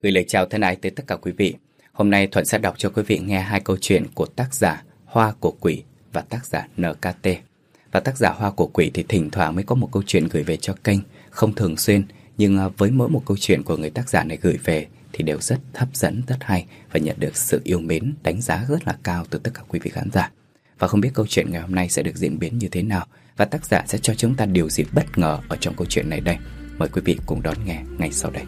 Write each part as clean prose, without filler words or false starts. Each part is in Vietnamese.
Gửi lời chào thân ái tới tất cả quý vị. Hôm nay Thuận sẽ đọc cho quý vị nghe hai câu chuyện của tác giả Hoa của Quỷ và tác giả NKT. Và tác giả Hoa của Quỷ thì thỉnh thoảng mới có một câu chuyện gửi về cho kênh, không thường xuyên, nhưng với mỗi một câu chuyện của người tác giả này gửi về thì đều rất hấp dẫn, rất hay và nhận được sự yêu mến, đánh giá rất là cao từ tất cả quý vị khán giả. Và không biết câu chuyện ngày hôm nay sẽ được diễn biến như thế nào và tác giả sẽ cho chúng ta điều gì bất ngờ ở trong câu chuyện này đây. Mời quý vị cùng đón nghe ngay sau đây.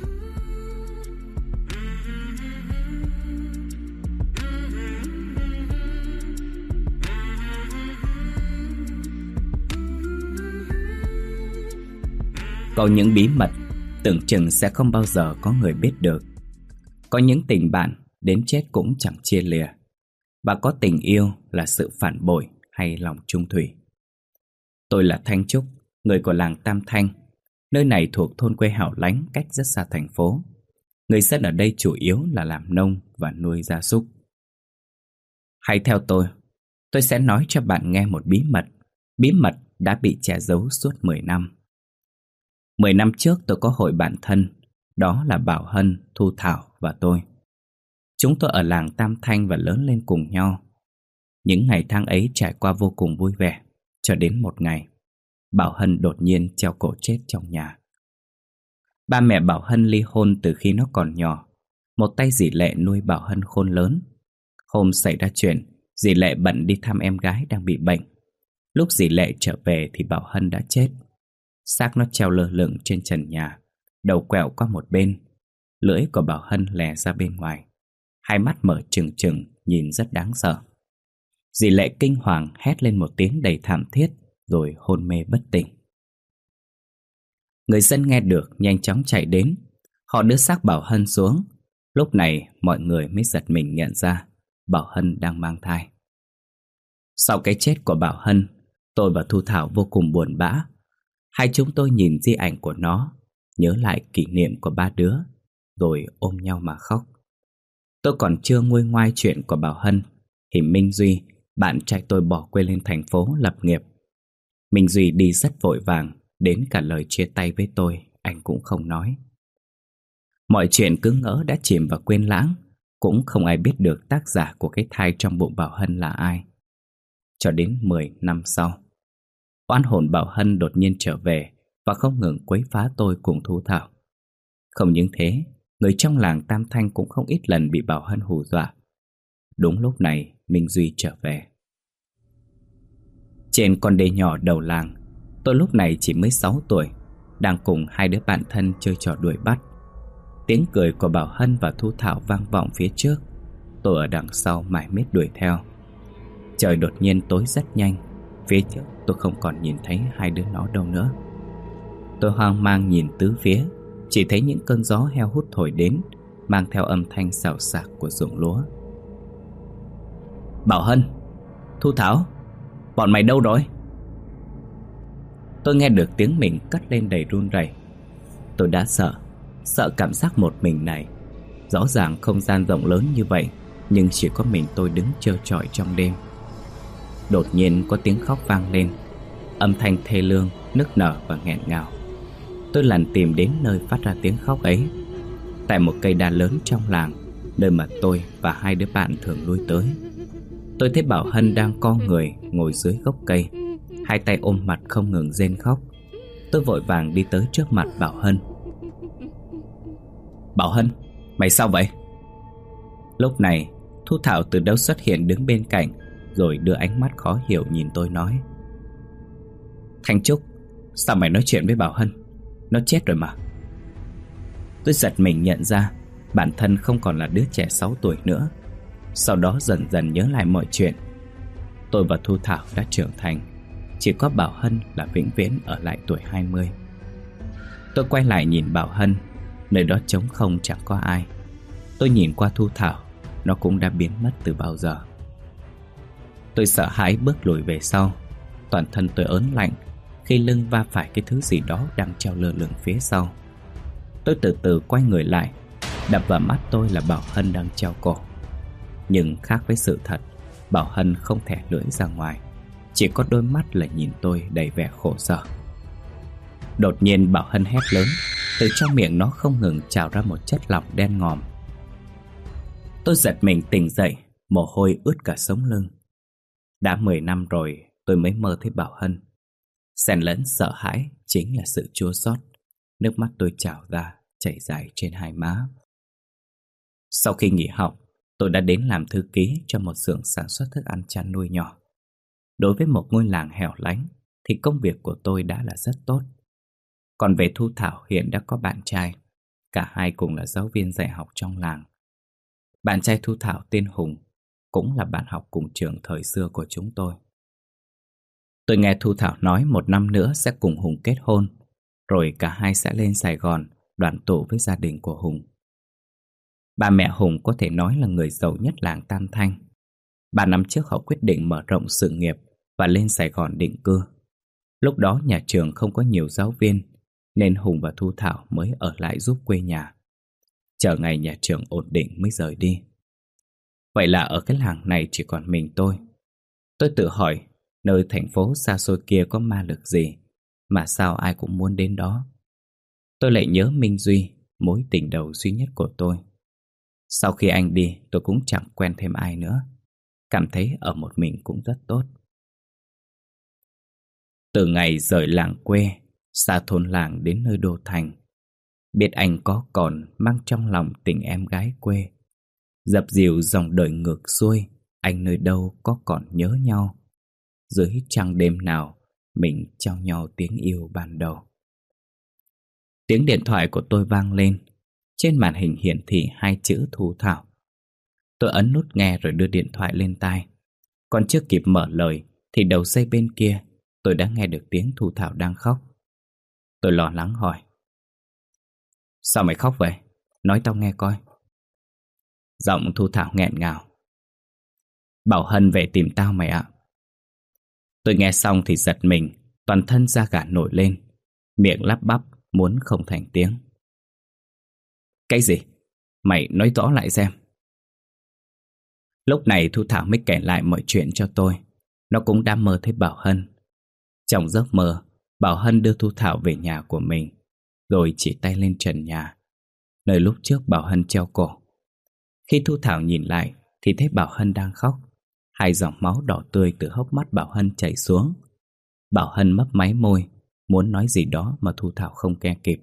Có những bí mật tưởng chừng sẽ không bao giờ có người biết được. Có những tình bạn đến chết cũng chẳng chia lìa. Và có tình yêu là sự phản bội hay lòng trung thủy. Tôi là Thanh Trúc, người của làng Tam Thanh. Nơi này thuộc thôn quê hẻo lánh cách rất xa thành phố. Người dân ở đây chủ yếu là làm nông và nuôi gia súc. Hãy theo tôi sẽ nói cho bạn nghe một bí mật. Bí mật đã bị che giấu suốt 10 năm. 10 năm trước tôi có hội bạn thân, đó là Bảo Hân, Thu Thảo và tôi. Chúng tôi ở làng Tam Thanh và lớn lên cùng nhau. Những ngày tháng ấy trải qua vô cùng vui vẻ, cho đến một ngày, Bảo Hân đột nhiên treo cổ chết trong nhà. Ba mẹ Bảo Hân ly hôn từ khi nó còn nhỏ. Một tay dì Lệ nuôi Bảo Hân khôn lớn. Hôm xảy ra chuyện, dì Lệ bận đi thăm em gái đang bị bệnh. Lúc dì Lệ trở về thì Bảo Hân đã chết. Xác nó treo lơ lửng trên trần nhà, đầu quẹo qua một bên. Lưỡi của Bảo Hân lè ra bên ngoài, hai mắt mở trừng trừng, nhìn rất đáng sợ. Dì Lệ kinh hoàng hét lên một tiếng đầy thảm thiết, rồi hôn mê bất tỉnh. Người dân nghe được nhanh chóng chạy đến. Họ đưa xác Bảo Hân xuống. Lúc này mọi người mới giật mình nhận ra Bảo Hân đang mang thai. Sau cái chết của Bảo Hân, tôi và Thu Thảo vô cùng buồn bã. Hai chúng tôi nhìn di ảnh của nó, nhớ lại kỷ niệm của ba đứa, rồi ôm nhau mà khóc. Tôi còn chưa nguôi ngoai chuyện của Bảo Hân thì Minh Duy, bạn trai tôi, bỏ quê lên thành phố lập nghiệp. Minh Duy đi rất vội vàng, đến cả lời chia tay với tôi anh cũng không nói. Mọi chuyện cứ ngỡ đã chìm vào quên lãng, cũng không ai biết được tác giả của cái thai trong bụng Bảo Hân là ai. Cho đến 10 năm sau, oan hồn Bảo Hân đột nhiên trở về và không ngừng quấy phá tôi cùng Thu Thảo. Không những thế, người trong làng Tam Thanh cũng không ít lần bị Bảo Hân hù dọa. Đúng lúc này, Minh Duy trở về. Trên con đê nhỏ đầu làng, tôi lúc này chỉ mới 6 tuổi, đang cùng hai đứa bạn thân chơi trò đuổi bắt. Tiếng cười của Bảo Hân và Thu Thảo vang vọng phía trước. Tôi ở đằng sau mải miết đuổi theo. Trời đột nhiên tối rất nhanh. Phía trước tôi không còn nhìn thấy hai đứa nó đâu nữa. Tôi hoang mang nhìn tứ phía, chỉ thấy những cơn gió heo hút thổi đến, mang theo âm thanh xào xạc của ruộng lúa. Bảo Hân, Thu Thảo, bọn mày đâu rồi? Tôi nghe được tiếng mình cất lên đầy run rẩy. Tôi đã sợ cảm giác một mình này. Rõ ràng không gian rộng lớn như vậy, nhưng chỉ có mình tôi đứng trơ trọi trong đêm. Đột nhiên có tiếng khóc vang lên, âm thanh thê lương, nức nở và nghẹn ngào. Tôi lặn tìm đến nơi phát ra tiếng khóc ấy, tại một cây đa lớn trong làng, nơi mà tôi và hai đứa bạn thường lui tới. Tôi thấy Bảo Hân đang co người ngồi dưới gốc cây, hai tay ôm mặt không ngừng rên khóc. Tôi vội vàng đi tới trước mặt Bảo Hân. Bảo Hân, mày sao vậy? Lúc này Thu Thảo từ đâu xuất hiện đứng bên cạnh, rồi đưa ánh mắt khó hiểu nhìn tôi nói: Thanh Trúc, sao mày nói chuyện với Bảo Hân? Nó chết rồi mà. Tôi giật mình nhận ra bản thân không còn là đứa trẻ 6 tuổi nữa. Sau đó dần dần nhớ lại mọi chuyện. Tôi và Thu Thảo đã trưởng thành, chỉ có Bảo Hân là vĩnh viễn ở lại tuổi 20. Tôi quay lại nhìn Bảo Hân, nơi đó trống không chẳng có ai. Tôi nhìn qua Thu Thảo, nó cũng đã biến mất từ bao giờ. Tôi sợ hãi bước lùi về sau. Toàn thân tôi ớn lạnh khi lưng va phải cái thứ gì đó đang treo lơ lửng phía sau. Tôi từ từ quay người lại. Đập vào mắt tôi là Bảo Hân đang treo cổ. Nhưng khác với sự thật, Bảo Hân không thè lưỡi ra ngoài, chỉ có đôi mắt là nhìn tôi đầy vẻ khổ sở. Đột nhiên Bảo Hân hét lớn, Từ trong miệng nó không ngừng trào ra một chất lỏng đen ngòm. Tôi giật mình tỉnh dậy, mồ hôi ướt cả sống lưng. Đã 10 năm rồi tôi mới mơ thấy Bảo Hân. Xen lẫn sợ hãi chính là sự chua xót. Nước mắt tôi trào ra, chảy dài trên hai má. Sau khi nghỉ học, tôi đã đến làm thư ký cho một xưởng sản xuất thức ăn chăn nuôi nhỏ. Đối với một ngôi làng hẻo lánh thì công việc của tôi đã là rất tốt. Còn về Thu Thảo hiện đã có bạn trai. Cả hai cùng là giáo viên dạy học trong làng. Bạn trai Thu Thảo tên Hùng, cũng là bạn học cùng trường thời xưa của chúng tôi. Tôi nghe Thu Thảo nói 1 năm nữa sẽ cùng Hùng kết hôn, rồi cả hai sẽ lên Sài Gòn đoàn tụ với gia đình của Hùng. Ba mẹ Hùng có thể nói là người giàu nhất làng Tam Thanh. 3 năm trước họ quyết định mở rộng sự nghiệp và lên Sài Gòn định cư. Lúc đó nhà trường không có nhiều giáo viên, nên Hùng và Thu Thảo mới ở lại giúp quê nhà, chờ ngày nhà trường ổn định mới rời đi. Vậy là ở cái làng này chỉ còn mình tôi. Tôi tự hỏi, nơi thành phố xa xôi kia có ma lực gì mà sao ai cũng muốn đến đó. Tôi lại nhớ Minh Duy, mối tình đầu duy nhất của tôi. Sau khi anh đi, tôi cũng chẳng quen thêm ai nữa. Cảm thấy ở một mình cũng rất tốt. Từ ngày rời làng quê, xa thôn làng đến nơi đô thành, biết anh có còn mang trong lòng tình em gái quê. Dập dìu dòng đời ngược xuôi, anh nơi đâu có còn nhớ nhau. Dưới trăng đêm nào, mình trao nhau tiếng yêu ban đầu. Tiếng điện thoại của tôi vang lên. Trên màn hình hiển thị 2 chữ Thu Thảo. Tôi ấn nút nghe rồi đưa điện thoại lên tai. Còn chưa kịp mở lời thì đầu dây bên kia tôi đã nghe được tiếng Thu Thảo đang khóc. Tôi lo lắng hỏi: "Sao mày khóc vậy? Nói tao nghe coi." Giọng Thu Thảo nghẹn ngào: "Bảo Hân về tìm tao mày ạ." Tôi nghe xong thì giật mình, toàn thân da gà nổi lên, miệng lắp bắp muốn không thành tiếng. "Cái gì? Mày nói rõ lại xem." Lúc này Thu Thảo mới kể lại mọi chuyện cho tôi. Nó cũng đã mơ thấy Bảo Hân. Trong giấc mơ, Bảo Hân đưa Thu Thảo về nhà của mình, rồi chỉ tay lên trần nhà, nơi lúc trước Bảo Hân treo cổ. Khi Thu Thảo nhìn lại thì thấy Bảo Hân đang khóc. 2 dòng máu đỏ tươi từ hốc mắt Bảo Hân chảy xuống. Bảo Hân mấp máy môi, muốn nói gì đó mà Thu Thảo không nghe kịp.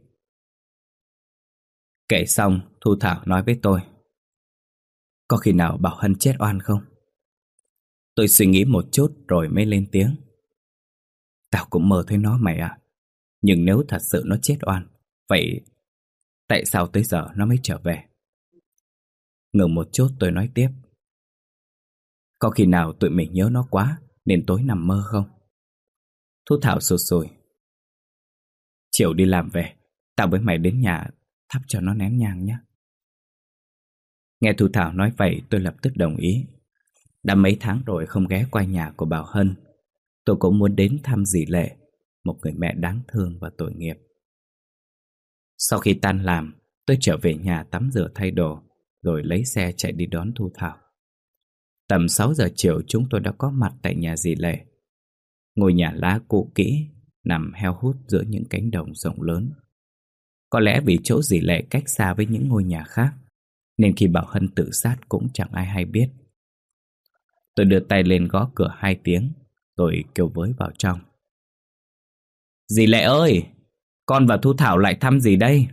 Kể xong, Thu Thảo nói với tôi: "Có khi nào Bảo Hân chết oan không?" Tôi suy nghĩ một chút rồi mới lên tiếng: "Tao cũng mơ thấy nó mày ạ. Nhưng nếu thật sự nó chết oan, vậy tại sao tới giờ nó mới trở về?" Ngừng một chút tôi nói tiếp: "Có khi nào tụi mình nhớ nó quá nên tối nằm mơ không?" Thu Thảo sụt sùi: "Chiều đi làm về, tao với mày đến nhà thắp cho nó nén nhang nhé." Nghe Thu Thảo nói vậy tôi lập tức đồng ý. Đã mấy tháng rồi không ghé qua nhà của Bảo Hân. Tôi cũng muốn đến thăm dì Lệ, một người mẹ đáng thương và tội nghiệp. Sau khi tan làm, tôi trở về nhà tắm rửa thay đồ, rồi lấy xe chạy đi đón Thu Thảo. Tầm 6 giờ chiều chúng tôi đã có mặt tại nhà dì Lệ. Ngôi nhà lá cũ kỹ, nằm heo hút giữa những cánh đồng rộng lớn. Có lẽ vì chỗ dì Lệ cách xa với những ngôi nhà khác, nên khi Bảo Hân tự sát cũng chẳng ai hay biết. Tôi đưa tay lên gõ cửa 2 tiếng, rồi kêu với vào trong: "Dì Lệ ơi, con và Thu Thảo lại thăm dì đây."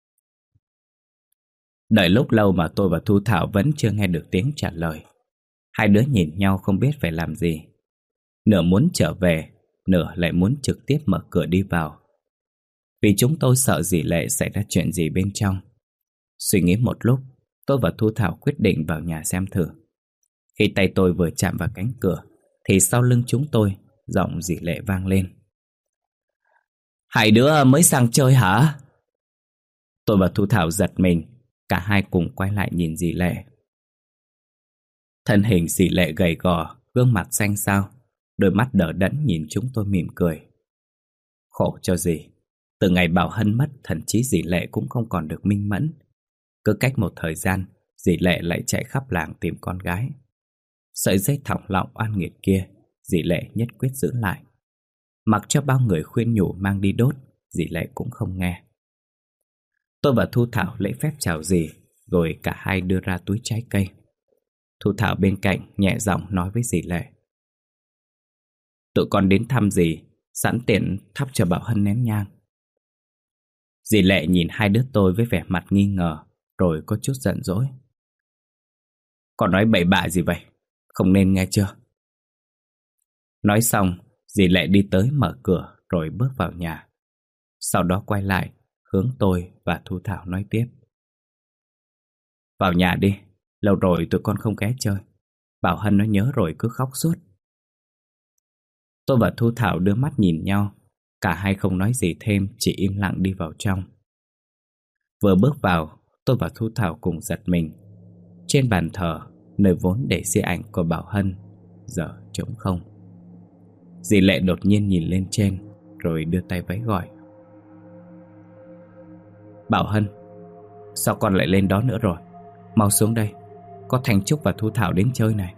Đợi lúc lâu mà tôi và Thu Thảo vẫn chưa nghe được tiếng trả lời. Hai đứa nhìn nhau không biết phải làm gì. Nửa muốn trở về, nửa lại muốn trực tiếp mở cửa đi vào. Vì chúng tôi sợ dì Lệ xảy ra chuyện gì bên trong. Suy nghĩ một lúc, tôi và Thu Thảo quyết định vào nhà xem thử. Khi tay tôi vừa chạm vào cánh cửa thì sau lưng chúng tôi, giọng dì Lệ vang lên: "Hai đứa mới sang chơi hả?" Tôi và Thu Thảo giật mình, cả hai cùng quay lại nhìn dì Lệ. Thân hình dì Lệ gầy gò, gương mặt xanh xao, đôi mắt đờ đẫn nhìn chúng tôi mỉm cười. Khổ cho dì, từ ngày Bảo Hân mất, thần trí dì Lệ cũng không còn được minh mẫn. Cứ cách một thời gian, dì Lệ lại chạy khắp làng tìm con gái. Sợi dây thòng lọng oan nghiệt kia, dì Lệ nhất quyết giữ lại. Mặc cho bao người khuyên nhủ mang đi đốt, dì Lệ cũng không nghe. Tôi và Thu Thảo lễ phép chào dì, rồi cả hai đưa ra túi trái cây. Thu Thảo bên cạnh nhẹ giọng nói với dì Lệ: "Tụi con đến thăm dì, sẵn tiện thắp cho Bảo Hân nén nhang." Dì Lệ nhìn hai đứa tôi với vẻ mặt nghi ngờ, rồi có chút giận dỗi: "Con nói bậy bạ gì vậy? Không nên nghe chưa?" Nói xong, dì Lệ đi tới mở cửa rồi bước vào nhà. Sau đó quay lại, hướng tôi và Thu Thảo nói tiếp: "Vào nhà đi, lâu rồi tụi con không ghé chơi. Bảo Hân nó nhớ rồi cứ khóc suốt." Tôi và Thu Thảo đưa mắt nhìn nhau, cả hai không nói gì thêm, chỉ im lặng đi vào trong. Vừa bước vào, tôi và Thu Thảo cùng giật mình. Trên bàn thờ, nơi vốn để di ảnh của Bảo Hân, giờ trống không. Dì Lệ đột nhiên nhìn lên trên, rồi đưa tay váy gọi: "Bảo Hân, sao con lại lên đó nữa rồi? Mau xuống đây, có Thanh Trúc và Thu Thảo đến chơi này."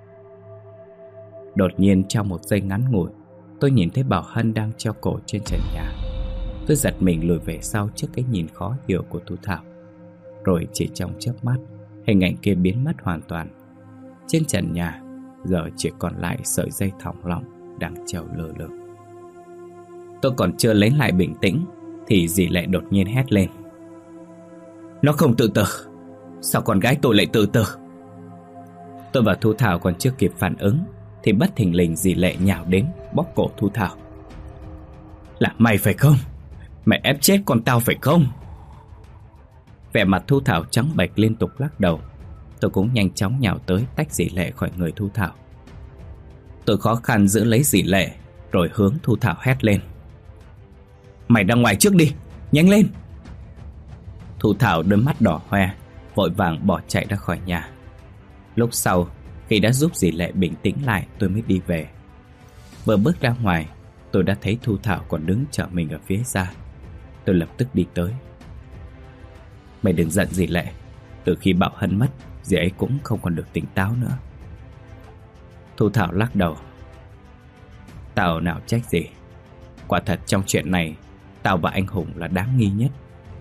Đột nhiên trong một giây ngắn ngủi, tôi nhìn thấy Bảo Hân đang treo cổ trên trần nhà. Tôi giật mình lùi về sau trước cái nhìn khó hiểu của Thu Thảo. Rồi chỉ trong chớp mắt, hình ảnh kia biến mất hoàn toàn. Trên trần nhà giờ chỉ còn lại sợi dây thòng lọng đang treo lơ lửng. Tôi còn chưa lấy lại bình tĩnh thì dì Lệ đột nhiên hét lên: "Nó không tự tử! Sao con gái tôi lại tự tử?" Tôi và Thu Thảo còn chưa kịp phản ứng thì bất thình lình dì Lệ nhào đến bóp cổ Thu Thảo: "Là mày phải không? Mày ép chết con tao phải không?" Vẻ mặt Thu Thảo trắng bệch liên tục lắc đầu. Tôi cũng nhanh chóng nhào tới tách dì Lệ khỏi người Thu Thảo. Tôi khó khăn giữ lấy dì Lệ, rồi hướng Thu Thảo hét lên: "Mày ra ngoài trước đi, nhanh lên!" Thu Thảo đôi mắt đỏ hoe, vội vàng bỏ chạy ra khỏi nhà. Lúc sau, khi đã giúp dì Lệ bình tĩnh lại, tôi mới đi về. Vừa bước ra ngoài, tôi đã thấy Thu Thảo còn đứng chờ mình ở phía xa. Tôi lập tức đi tới: "Mày đừng giận dì Lệ. Từ khi Bảo Hân mất, dì ấy cũng không còn được tỉnh táo nữa." Thu Thảo lắc đầu: "Tao nào trách gì. Quả thật trong chuyện này, tao và anh Hùng là đáng nghi nhất."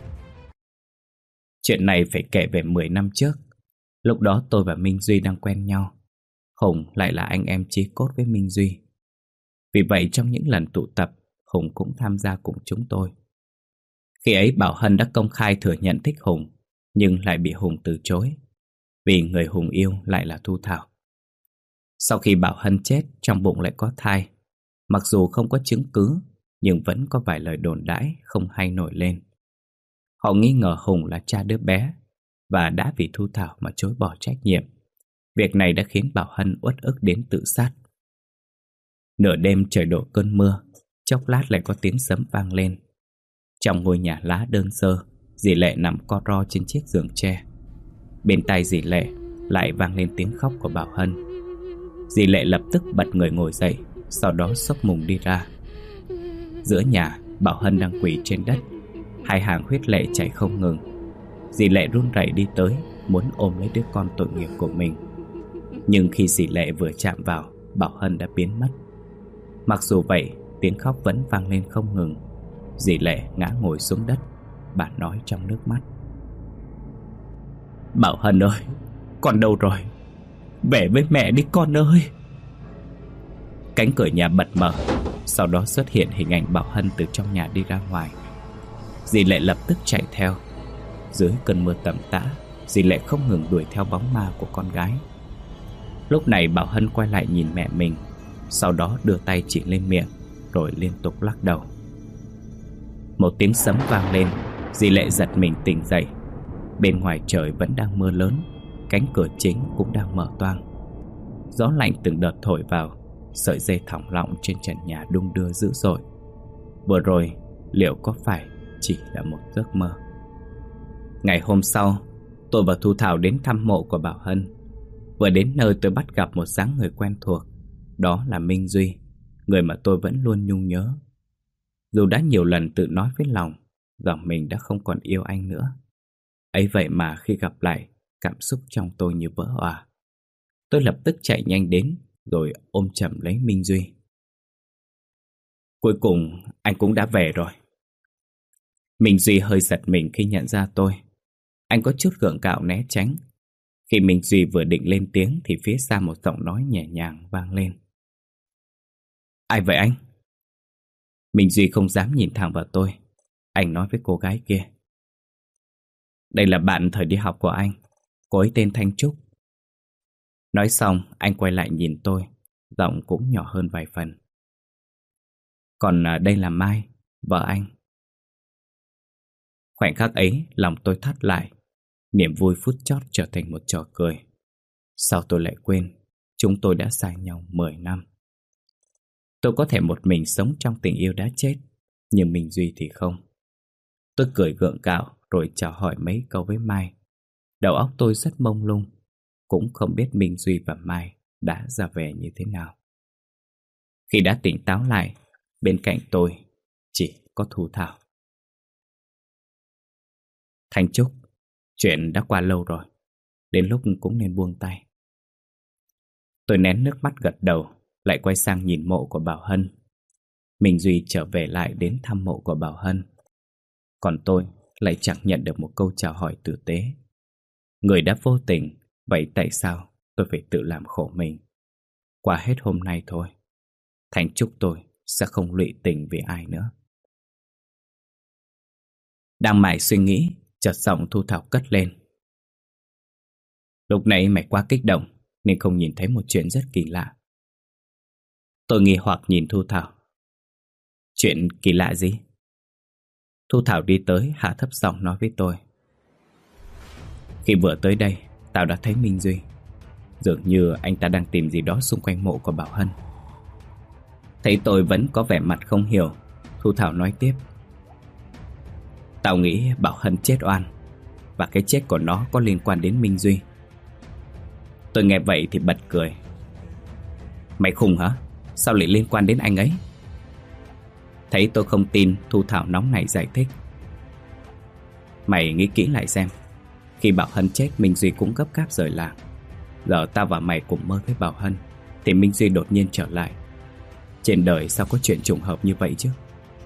Chuyện này phải kể về 10 năm trước. Lúc đó tôi và Minh Duy đang quen nhau. Hùng lại là anh em chí cốt với Minh Duy. Vì vậy trong những lần tụ tập, Hùng cũng tham gia cùng chúng tôi. Khi ấy Bảo Hân đã công khai thừa nhận thích Hùng, nhưng lại bị Hùng từ chối, vì người Hùng yêu lại là Thu Thảo. Sau khi Bảo Hân chết, trong bụng lại có thai. Mặc dù không có chứng cứ, nhưng vẫn có vài lời đồn đãi không hay nổi lên. Họ nghi ngờ Hùng là cha đứa bé, và đã vì Thu Thảo mà chối bỏ trách nhiệm. Việc này đã khiến Bảo Hân uất ức đến tự sát. Nửa đêm trời đổ cơn mưa, chốc lát lại có tiếng sấm vang lên. Trong ngôi nhà lá đơn sơ, dì Lệ nằm co ro trên chiếc giường tre. Bên tai dì Lệ lại vang lên tiếng khóc của Bảo Hân. Dì Lệ lập tức bật người ngồi dậy, sau đó xốc mùng đi ra. Giữa nhà, Bảo Hân đang quỳ trên đất, hai hàng huyết lệ chảy không ngừng. Dì Lệ run rẩy đi tới, muốn ôm lấy đứa con tội nghiệp của mình. Nhưng khi dì Lệ vừa chạm vào, Bảo Hân đã biến mất. Mặc dù vậy, tiếng khóc vẫn vang lên không ngừng. Dì Lệ ngã ngồi xuống đất, bà nói trong nước mắt: "Bảo Hân ơi, con đâu rồi? Về với mẹ đi con ơi!" Cánh cửa nhà bật mở, sau đó xuất hiện hình ảnh Bảo Hân từ trong nhà đi ra ngoài. Dì Lệ lập tức chạy theo. Dưới cơn mưa tầm tã, dì Lệ không ngừng đuổi theo bóng ma của con gái. Lúc này Bảo Hân quay lại nhìn mẹ mình, sau đó đưa tay chỉ lên miệng, rồi liên tục lắc đầu. Một tiếng sấm vang lên, dì Lệ giật mình tỉnh dậy. Bên ngoài trời vẫn đang mưa lớn, cánh cửa chính cũng đang mở toang. Gió lạnh từng đợt thổi vào, sợi dây thòng lọng trên trần nhà đung đưa dữ dội. Vừa rồi, liệu có phải chỉ là một giấc mơ? Ngày hôm sau, tôi và Thu Thảo đến thăm mộ của Bảo Hân. Vừa đến nơi tôi bắt gặp một dáng người quen thuộc. Đó là Minh Duy, người mà tôi vẫn luôn nhung nhớ. Dù đã nhiều lần tự nói với lòng rằng mình đã không còn yêu anh nữa, ấy vậy mà khi gặp lại, cảm xúc trong tôi như vỡ òa. Tôi lập tức chạy nhanh đến, rồi ôm chầm lấy Minh Duy. "Cuối cùng anh cũng đã về rồi." Minh Duy hơi giật mình khi nhận ra tôi. Anh có chút gượng gạo né tránh. Khi Minh Duy vừa định lên tiếng thì phía xa một giọng nói nhẹ nhàng vang lên. Ai vậy anh? Minh Duy không dám nhìn thẳng vào tôi. Anh nói với cô gái kia. Đây là bạn thời đi học của anh. Cô ấy tên Thanh Trúc. Nói xong anh quay lại nhìn tôi, giọng cũng nhỏ hơn vài phần. Còn đây là Mai, vợ anh. Khoảnh khắc ấy lòng tôi thắt lại. Niềm vui phút chót trở thành một trò cười. Sao tôi lại quên chúng tôi đã xa nhau 10 năm. Tôi có thể một mình sống trong tình yêu đã chết, nhưng Minh Duy thì không. Tôi cười gượng gạo rồi chào hỏi mấy câu với Mai. Đầu óc tôi rất mông lung, cũng không biết Minh Duy và Mai đã ra về như thế nào. Khi đã tỉnh táo lại, bên cạnh tôi chỉ có Thu Thảo. Thanh Trúc, chuyện đã qua lâu rồi, đến lúc cũng nên buông tay. Tôi nén nước mắt gật đầu, lại quay sang nhìn mộ của Bảo Hân. Minh Duy trở về lại đến thăm mộ của Bảo Hân. Còn tôi lại chẳng nhận được một câu chào hỏi tử tế. Người đã vô tình, vậy tại sao tôi phải tự làm khổ mình? Qua hết hôm nay thôi, Thanh Trúc tôi sẽ không lụy tình vì ai nữa. Đang mải suy nghĩ, chợt giọng Thu Thảo cất lên. Lúc nãy mày quá kích động nên không nhìn thấy một chuyện rất kỳ lạ. Tôi nghi hoặc nhìn Thu Thảo. Chuyện kỳ lạ gì? Thu Thảo đi tới hạ thấp giọng nói với tôi. Khi vừa tới đây, tao đã thấy Minh Duy. Dường như anh ta đang tìm gì đó xung quanh mộ của Bảo Hân. Thấy tôi vẫn có vẻ mặt không hiểu, Thu Thảo nói tiếp. Tao nghĩ Bảo Hân chết oan, và cái chết của nó có liên quan đến Minh Duy. Tôi nghe vậy thì bật cười. Mày khùng hả? Sao lại liên quan đến anh ấy? Thấy tôi không tin, Thu Thảo nóng nảy giải thích. Mày nghĩ kỹ lại xem. Khi Bảo Hân chết, Minh Duy cũng gấp gáp rời làng. Giờ tao và mày cùng mơ với Bảo Hân thì Minh Duy đột nhiên trở lại. Trên đời sao có chuyện trùng hợp như vậy chứ?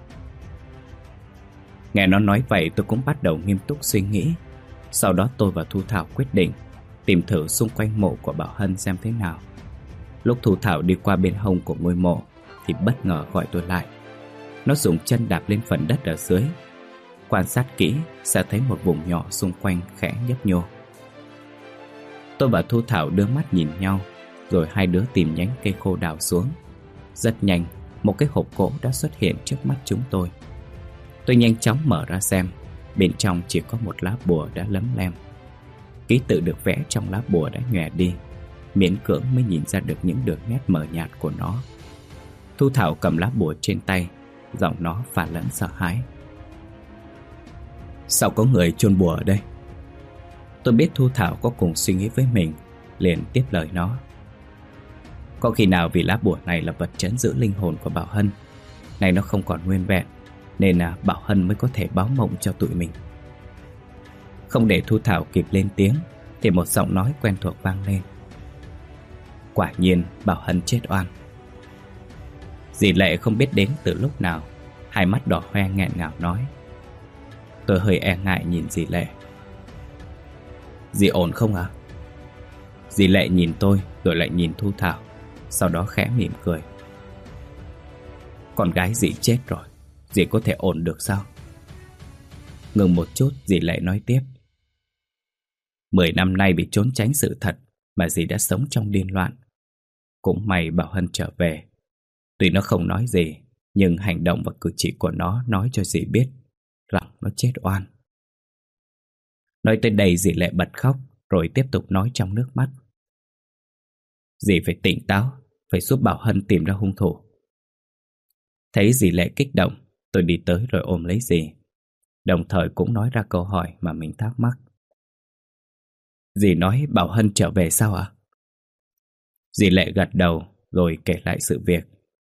Nghe nó nói vậy tôi cũng bắt đầu nghiêm túc suy nghĩ. Sau đó tôi và Thu Thảo quyết định tìm thử xung quanh mộ của Bảo Hân xem thế nào. Lúc Thu Thảo đi qua bên hông của ngôi mộ thì bất ngờ gọi tôi lại. Nó dùng chân đạp lên phần đất ở dưới. Quan sát kỹ sẽ thấy một vùng nhỏ xung quanh khẽ nhấp nhô. Tôi và Thu Thảo đưa mắt nhìn nhau, rồi hai đứa tìm nhánh cây khô đào xuống. Rất nhanh, một cái hộp gỗ đã xuất hiện trước mắt chúng tôi. Tôi nhanh chóng mở ra xem. Bên trong chỉ có một lá bùa đã lấm lem. Ký tự được vẽ trong lá bùa đã nhòe đi, miễn cưỡng mới nhìn ra được những đường nét mờ nhạt của nó. Thu Thảo cầm lá bùa trên tay, giọng nó pha lẫn sợ hãi. Sao có người chôn bùa ở đây? Tôi biết Thu Thảo có cùng suy nghĩ với mình, liền tiếp lời nó. Có khi nào vì lá bùa này là vật trấn giữ linh hồn của Bảo Hân, này nó không còn nguyên vẹn, nên Bảo Hân mới có thể báo mộng cho tụi mình. Không để Thu Thảo kịp lên tiếng thì một giọng nói quen thuộc vang lên. Quả nhiên Bảo Hân chết oan. Dì Lệ không biết đến từ lúc nào, hai mắt đỏ hoe nghẹn ngào nói. Tôi hơi e ngại nhìn dì Lệ. Dì ổn không ạ? Dì Lệ nhìn tôi rồi lại nhìn Thu Thảo, sau đó khẽ mỉm cười. Con gái dì chết rồi, dì có thể ổn được sao? Ngừng một chút, dì Lệ nói tiếp. 10 năm nay vì trốn tránh sự thật mà dì đã sống trong điên loạn. Cũng may Bảo Hân trở về. Tuy nó không nói gì, nhưng hành động và cử chỉ của nó nói cho dì biết rằng nó chết oan. Nói tới đây dì Lệ bật khóc, rồi tiếp tục nói trong nước mắt. Dì phải tỉnh táo, phải giúp Bảo Hân tìm ra hung thủ. Thấy dì Lệ kích động, tôi đi tới rồi ôm lấy dì, đồng thời cũng nói ra câu hỏi mà mình thắc mắc. Dì nói Bảo Hân trở về sao ạ? Dì Lệ gật đầu rồi kể lại sự việc.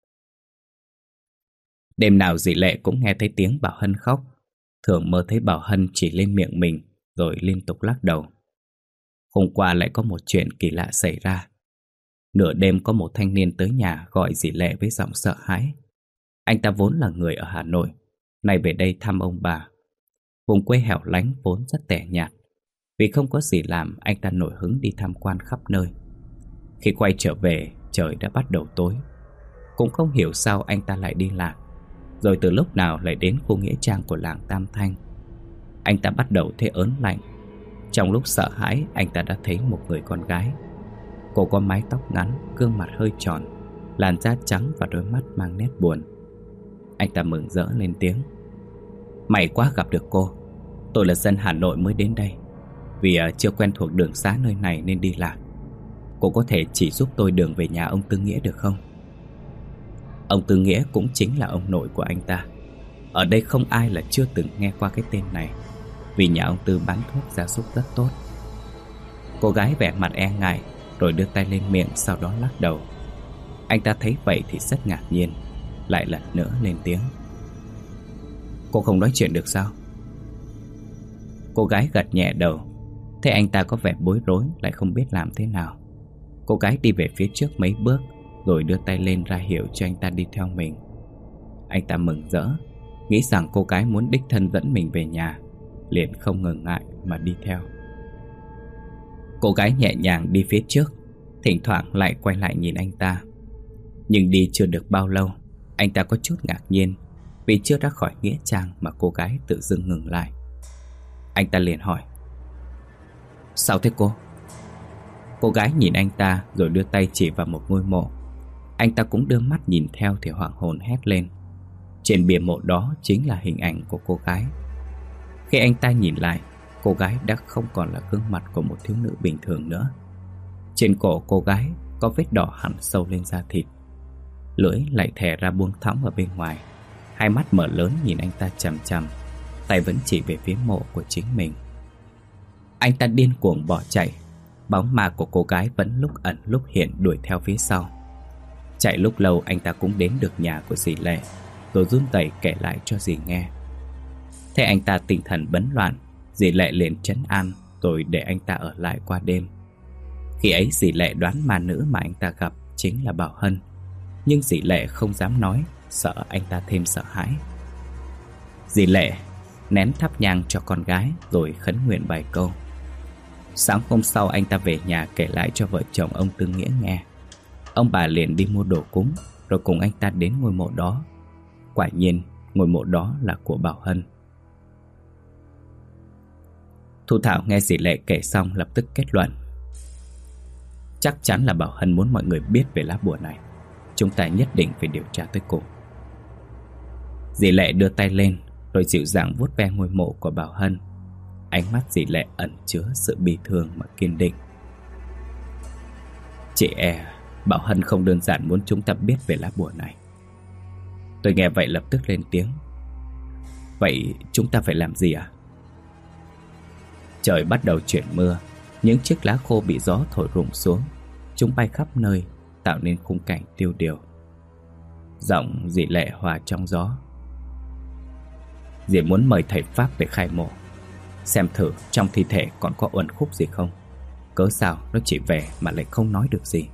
Đêm nào dì Lệ cũng nghe thấy tiếng Bảo Hân khóc. Thường mơ thấy Bảo Hân chỉ lên miệng mình rồi liên tục lắc đầu. Hôm qua lại có một chuyện kỳ lạ xảy ra. Nửa đêm có một thanh niên tới nhà gọi dì Lệ với giọng sợ hãi. Anh ta vốn là người ở Hà Nội, nay về đây thăm ông bà, Vùng quê hẻo lánh vốn rất tẻ nhạt. Vì không có gì làm, anh ta nổi hứng đi tham quan khắp nơi. Khi quay trở về, trời đã bắt đầu tối. Cũng không hiểu sao anh ta lại đi lạc, rồi từ lúc nào lại đến khu nghĩa trang của làng Tam Thanh. Anh ta bắt đầu thấy ớn lạnh. Trong lúc sợ hãi, anh ta đã thấy một người con gái. Cô có mái tóc ngắn, gương mặt hơi tròn, làn da trắng và đôi mắt mang nét buồn. Anh ta mừng rỡ lên tiếng: "May quá gặp được cô. Tôi là dân Hà Nội mới đến đây. Vì chưa quen thuộc đường xá nơi này nên đi lạc. Cô có thể chỉ giúp tôi đường về nhà ông Tư Nghĩa được không?" Ông Tư Nghĩa cũng chính là ông nội của anh ta. Ở đây không ai là chưa từng nghe qua cái tên này, vì nhà ông Tư bán thuốc gia súc rất tốt. Cô gái vẻ mặt e ngại, rồi đưa tay lên miệng, sau đó lắc đầu. Anh ta thấy vậy thì rất ngạc nhiên, lại lần nữa lên tiếng: "Cô không nói chuyện được sao?" Cô gái gật nhẹ đầu. Thế anh ta có vẻ bối rối, lại không biết làm thế nào. Cô gái đi về phía trước mấy bước, rồi đưa tay lên ra hiệu cho anh ta đi theo mình. Anh ta mừng rỡ, nghĩ rằng cô gái muốn đích thân dẫn mình về nhà, liền không ngần ngại mà đi theo. Cô gái nhẹ nhàng đi phía trước, thỉnh thoảng lại quay lại nhìn anh ta. Nhưng đi chưa được bao lâu, anh ta có chút ngạc nhiên, vì chưa ra khỏi nghĩa trang mà cô gái tự dưng ngừng lại. Anh ta liền hỏi: "Sao thế cô?" Cô gái nhìn anh ta rồi đưa tay chỉ vào một ngôi mộ. Anh ta cũng đưa mắt nhìn theo thì hoảng hồn hét lên. Trên bia mộ đó chính là hình ảnh của cô gái. Khi anh ta nhìn lại, cô gái đã không còn là gương mặt của một thiếu nữ bình thường nữa. Trên cổ cô gái có vết đỏ hẳn sâu lên da thịt. Lưỡi lại thè ra buông thõng ở bên ngoài. Hai mắt mở lớn nhìn anh ta chằm chằm, tay vẫn chỉ về phía mộ của chính mình. Anh ta điên cuồng bỏ chạy. Bóng ma của cô gái vẫn lúc ẩn lúc hiện đuổi theo phía sau. Chạy lúc lâu anh ta cũng đến được nhà của dì Lệ, rồi run rẩy kể lại cho dì nghe. Thế anh ta tinh thần bấn loạn, dì Lệ liền trấn an, rồi để anh ta ở lại qua đêm. Khi ấy dì Lệ đoán ma nữ mà anh ta gặp chính là Bảo Hân, nhưng dì Lệ không dám nói, sợ anh ta thêm sợ hãi. Dì Lệ nén thắp nhang cho con gái, rồi khấn nguyện vài câu. Sáng hôm sau anh ta về nhà kể lại cho vợ chồng ông Tư Nghĩa nghe. Ông bà liền đi mua đồ cúng, rồi cùng anh ta đến ngôi mộ đó. Quả nhiên ngôi mộ đó là của Bảo Hân. Thu Thảo nghe dì Lệ kể xong lập tức kết luận: chắc chắn là Bảo Hân muốn mọi người biết về lá bùa này. Chúng ta nhất định phải điều tra tới cùng. Dì Lệ đưa tay lên, rồi dịu dàng vuốt ve ngôi mộ của Bảo Hân. Ánh mắt dì Lệ ẩn chứa sự bi thương mà kiên định. Chị Bảo Hân không đơn giản muốn chúng ta biết về lá bùa này. Tôi nghe vậy lập tức lên tiếng: vậy chúng ta phải làm gì à? Trời bắt đầu chuyển mưa. Những chiếc lá khô bị gió thổi rụng xuống. Chúng bay khắp nơi, tạo nên khung cảnh tiêu điều. Giọng dì Lệ hòa trong gió. Dì muốn mời thầy Pháp về khai mộ, xem thử trong thi thể còn có uẩn khúc gì không. Cớ sao nó chỉ về mà lại không nói được gì.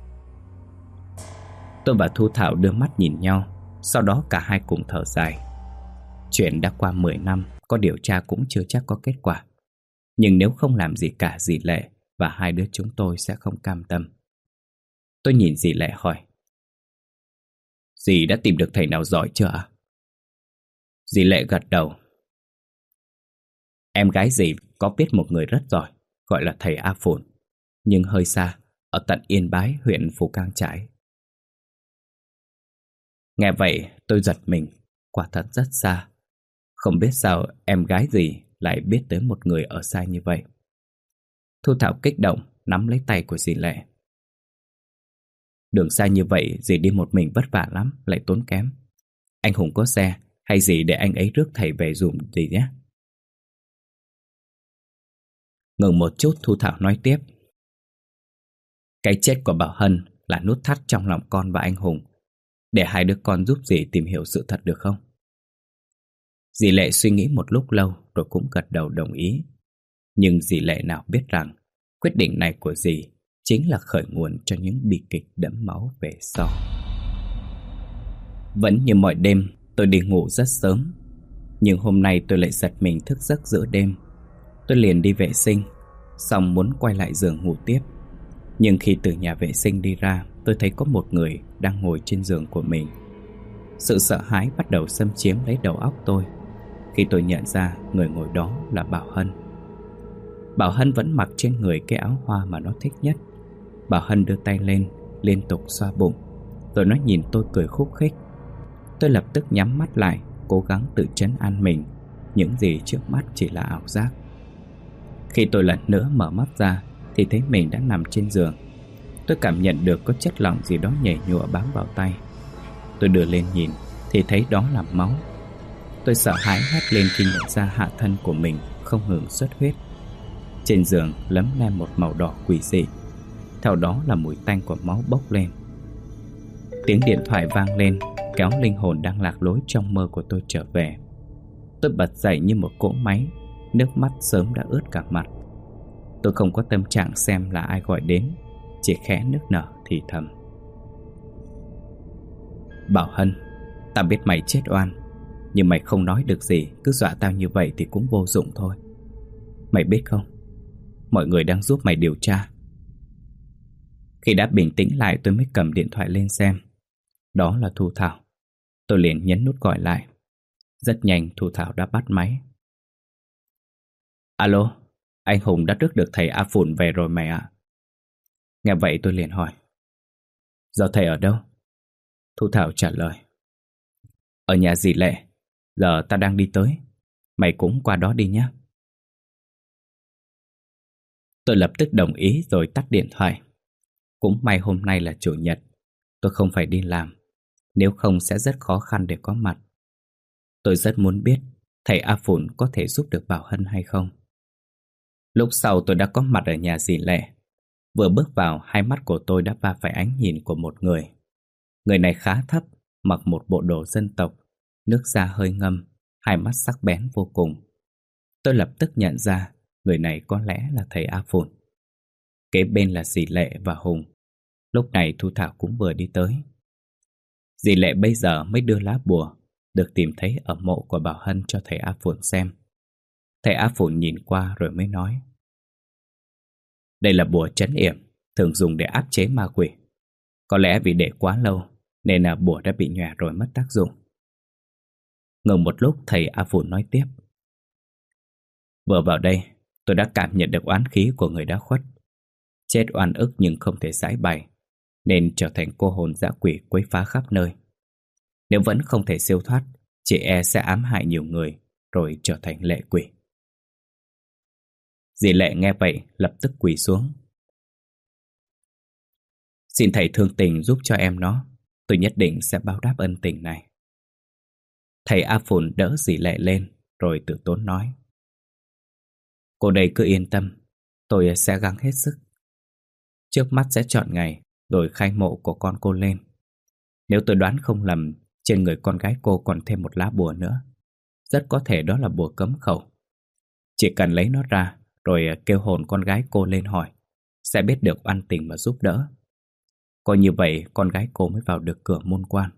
Tôi và Thu Thảo đưa mắt nhìn nhau. Sau đó cả hai cùng thở dài. Chuyện đã qua 10 năm, có điều tra cũng chưa chắc có kết quả. Nhưng nếu không làm gì cả, dì Lệ và hai đứa chúng tôi sẽ không cam tâm. Tôi nhìn dì Lệ hỏi: dì đã tìm được thầy nào giỏi chưa ạ? Dì Lệ gật đầu. Em gái dì có biết một người rất giỏi, gọi là thầy A Phồn, nhưng hơi xa, ở tận Yên Bái, huyện Phù Cang Chải. Nghe vậy tôi giật mình, quả thật rất xa. Không biết sao em gái dì lại biết tới một người ở xa như vậy. Thu Thảo kích động nắm lấy tay của dì Lệ. Đường xa như vậy dì đi một mình vất vả lắm, lại tốn kém. Anh Hùng có xe, hay dì để anh ấy rước thầy về dùm dì nhé. Ngừng một chút, Thu Thảo nói tiếp: cái chết của Bảo Hân là nút thắt trong lòng con và anh Hùng. Để hai đứa con giúp dì tìm hiểu sự thật được không? Dì Lệ suy nghĩ một lúc lâu rồi cũng gật đầu đồng ý. Nhưng dì Lệ nào biết rằng quyết định này của dì chính là khởi nguồn cho những bi kịch đẫm máu về sau. Vẫn như mọi đêm, tôi đi ngủ rất sớm. Nhưng hôm nay tôi lại giật mình thức giấc giữa đêm. Tôi liền đi vệ sinh, xong muốn quay lại giường ngủ tiếp. Nhưng khi từ nhà vệ sinh đi ra, tôi thấy có một người đang ngồi trên giường của mình. Sự sợ hãi bắt đầu xâm chiếm lấy đầu óc tôi khi tôi nhận ra người ngồi đó là Bảo Hân. Bảo Hân vẫn mặc trên người cái áo hoa mà nó thích nhất. Bảo Hân đưa tay lên, liên tục xoa bụng, rồi nó nhìn tôi cười khúc khích. Tôi lập tức nhắm mắt lại, cố gắng tự trấn an mình. Những gì trước mắt chỉ là ảo giác. Khi tôi lần nữa mở mắt ra thì thấy mình đã nằm trên giường. Tôi cảm nhận được có chất lỏng gì đó nhảy nhụa bám vào tay. Tôi đưa lên nhìn thì thấy đó là máu. Tôi sợ hãi hét lên khi nhận ra hạ thân của mình không ngừng xuất huyết. Trên giường lấm lem một màu đỏ quỷ dị. Theo đó là mùi tanh của máu bốc lên. Tiếng điện thoại vang lên, kéo linh hồn đang lạc lối trong mơ của tôi trở về. Tôi bật dậy như một cỗ máy, nước mắt sớm đã ướt cả mặt. Tôi không có tâm trạng xem là ai gọi đến, chỉ khẽ nức nở thì thầm: Bảo Hân, tao biết mày chết oan, nhưng mày không nói được gì, cứ dọa tao như vậy thì cũng vô dụng thôi. Mày biết không, mọi người đang giúp mày điều tra. Khi đã bình tĩnh lại, tôi mới cầm điện thoại lên xem. Đó là Thu Thảo. Tôi liền nhấn nút gọi lại. Rất nhanh Thu Thảo đã bắt máy. Alo, anh Hùng đã rước được thầy A Phùn về rồi mày ạ. Nghe vậy tôi liền hỏi: Giờ thầy ở đâu? Thu Thảo trả lời: Ở nhà dì Lệ. Giờ ta đang đi tới, mày cũng qua đó đi nhé. Tôi lập tức đồng ý rồi tắt điện thoại. Cũng may hôm nay là chủ nhật, tôi không phải đi làm, nếu không sẽ rất khó khăn để có mặt. Tôi rất muốn biết thầy A Phùn có thể giúp được Bảo Hân hay không. Lúc sau tôi đã có mặt ở nhà dì Lệ. Vừa bước vào, hai mắt của tôi đã va phải ánh nhìn của một người. Người này khá thấp, mặc một bộ đồ dân tộc, nước da hơi ngâm, hai mắt sắc bén vô cùng. Tôi lập tức nhận ra người này có lẽ là thầy A Phùn. Kế bên là dì Lệ và Hùng. Lúc này Thu Thảo cũng vừa đi tới. Dì Lệ bây giờ mới đưa lá bùa được tìm thấy ở mộ của Bảo Hân cho thầy A Phùn xem. Thầy A Phùn nhìn qua rồi mới nói: Đây là bùa trấn yểm, thường dùng để áp chế ma quỷ. Có lẽ vì để quá lâu nên là bùa đã bị nhòe rồi mất tác dụng. Ngừng một lúc, thầy A Phùn nói tiếp: Vừa vào đây tôi đã cảm nhận được oán khí của người đã khuất. Chết oan ức nhưng không thể giải bày, nên trở thành cô hồn dã quỷ quấy phá khắp nơi. Nếu vẫn không thể siêu thoát, chị e sẽ ám hại nhiều người rồi trở thành lệ quỷ. Dì Lệ nghe vậy lập tức quỳ xuống: Xin thầy thương tình giúp cho em nó, tôi nhất định sẽ báo đáp ân tình này. Thầy A Phùn đỡ dì Lệ lên rồi tự tốn nói: Cô đây cứ yên tâm, tôi sẽ gắng hết sức. Trước mắt sẽ chọn ngày rồi khai mộ của con cô lên. Nếu tôi đoán không lầm, trên người con gái cô còn thêm một lá bùa nữa. Rất có thể đó là bùa cấm khẩu. Chỉ cần lấy nó ra rồi kêu hồn con gái cô lên hỏi, sẽ biết được oan tình mà giúp đỡ. Coi như vậy con gái cô mới vào được cửa môn quan.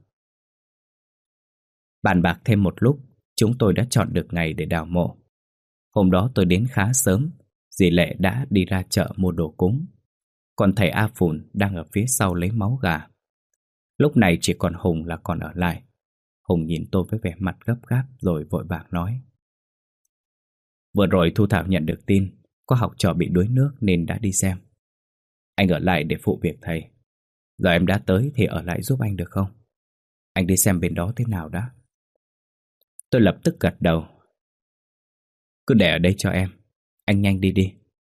Bàn bạc thêm một lúc, chúng tôi đã chọn được ngày để đào mộ. Hôm đó tôi đến khá sớm, dì Lệ đã đi ra chợ mua đồ cúng. Còn thầy A Phùn đang ở phía sau lấy máu gà. Lúc này chỉ còn Hùng là còn ở lại. Hùng nhìn tôi với vẻ mặt gấp gáp rồi vội vàng nói: Vừa rồi Thu Thảo nhận được tin có học trò bị đuối nước nên đã đi xem. Anh ở lại để phụ việc thầy. Giờ em đã tới thì ở lại giúp anh được không? Anh đi xem bên đó thế nào đã. Tôi lập tức gật đầu: Cứ để ở đây cho em, anh nhanh đi đi.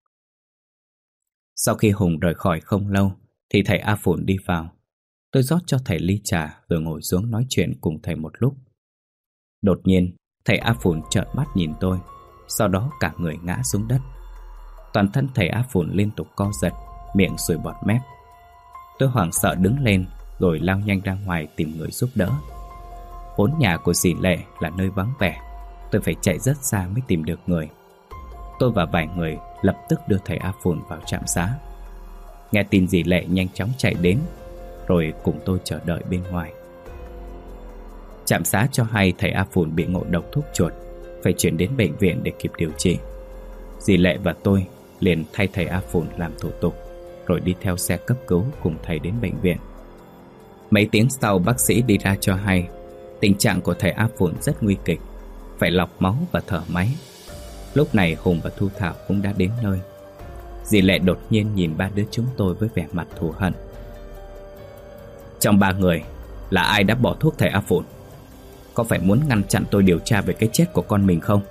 Sau khi Hùng rời khỏi không lâu thì thầy A Phùn đi vào. Tôi rót cho thầy ly trà rồi ngồi xuống nói chuyện cùng thầy một lúc. Đột nhiên thầy A Phùn trợn mắt nhìn tôi, sau đó cả người ngã xuống đất. Toàn thân thầy A Phùn liên tục co giật, miệng sùi bọt mép. Tôi hoảng sợ đứng lên rồi lao nhanh ra ngoài tìm người giúp đỡ. Vốn nhà của dì Lệ là nơi vắng vẻ, tôi phải chạy rất xa mới tìm được người. Tôi và vài người lập tức đưa thầy A Phùn vào trạm xá. Nghe tin dì Lệ nhanh chóng chạy đến rồi cùng tôi chờ đợi bên ngoài. Trạm xá cho hay thầy A Phùn bị ngộ độc thuốc chuột, phải chuyển đến bệnh viện để kịp điều trị. Dì Lệ và tôi liền thay thầy A Phùn làm thủ tục, rồi đi theo xe cấp cứu cùng thầy đến bệnh viện. Mấy tiếng sau, bác sĩ đi ra cho hay tình trạng của thầy A Phùn rất nguy kịch, phải lọc máu và thở máy. Lúc này Hùng và Thu Thảo cũng đã đến nơi. Dì Lệ đột nhiên nhìn ba đứa chúng tôi với vẻ mặt thù hận. Trong ba người là ai đã bỏ thuốc thầy A Phùn? Có phải muốn ngăn chặn tôi điều tra về cái chết của con mình không?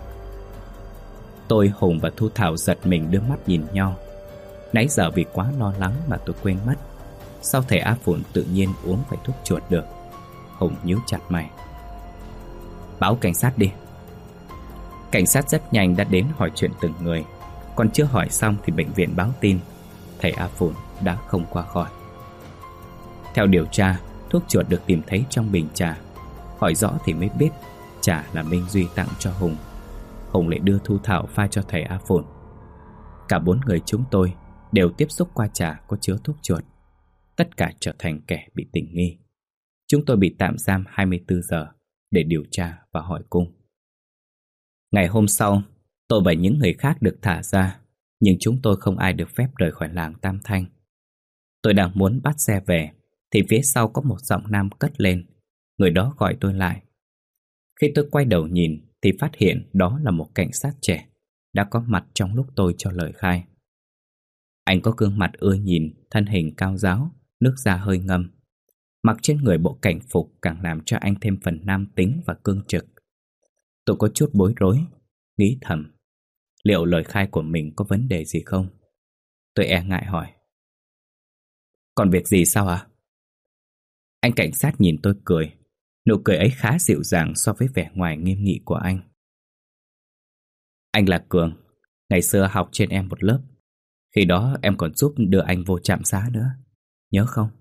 Tôi, Hùng và Thu Thảo giật mình đưa mắt nhìn nhau. Nãy giờ vì quá lo lắng mà tôi quên mất, sao thầy A Phùn tự nhiên uống phải thuốc chuột được. Hùng nhíu chặt mày. Báo cảnh sát đi. Cảnh sát rất nhanh đã đến hỏi chuyện từng người. Còn chưa hỏi xong thì bệnh viện báo tin thầy A Phùn đã không qua khỏi. Theo điều tra, thuốc chuột được tìm thấy trong bình trà. Hỏi rõ thì mới biết trà là Minh Duy tặng cho Hùng. Hùng lại đưa Thu Thảo pha cho thầy A Phùn. Cả 4 người chúng tôi đều tiếp xúc qua trà có chứa thuốc chuột. Tất cả trở thành kẻ bị tình nghi. Chúng tôi bị tạm giam 24 giờ để điều tra và hỏi cung. Ngày hôm sau, tôi và những người khác được thả ra, nhưng chúng tôi không ai được phép rời khỏi làng Tam Thanh. Tôi đang muốn bắt xe về thì phía sau có một giọng nam cất lên. Người đó gọi tôi lại. Khi tôi quay đầu nhìn thì phát hiện đó là một cảnh sát trẻ đã có mặt trong lúc tôi cho lời khai. Anh có gương mặt ưa nhìn, thân hình cao ráo, nước da hơi ngâm. Mặc trên người bộ cảnh phục càng làm cho anh thêm phần nam tính và cương trực. Tôi có chút bối rối, nghĩ thầm, liệu lời khai của mình có vấn đề gì không? Tôi e ngại hỏi. Còn việc gì sao ạ? Anh cảnh sát nhìn tôi cười. Nụ cười ấy khá dịu dàng so với vẻ ngoài nghiêm nghị của anh. Anh là Cường, ngày xưa học trên em một lớp. Khi đó em còn giúp đưa anh vô trạm xá nữa, nhớ không?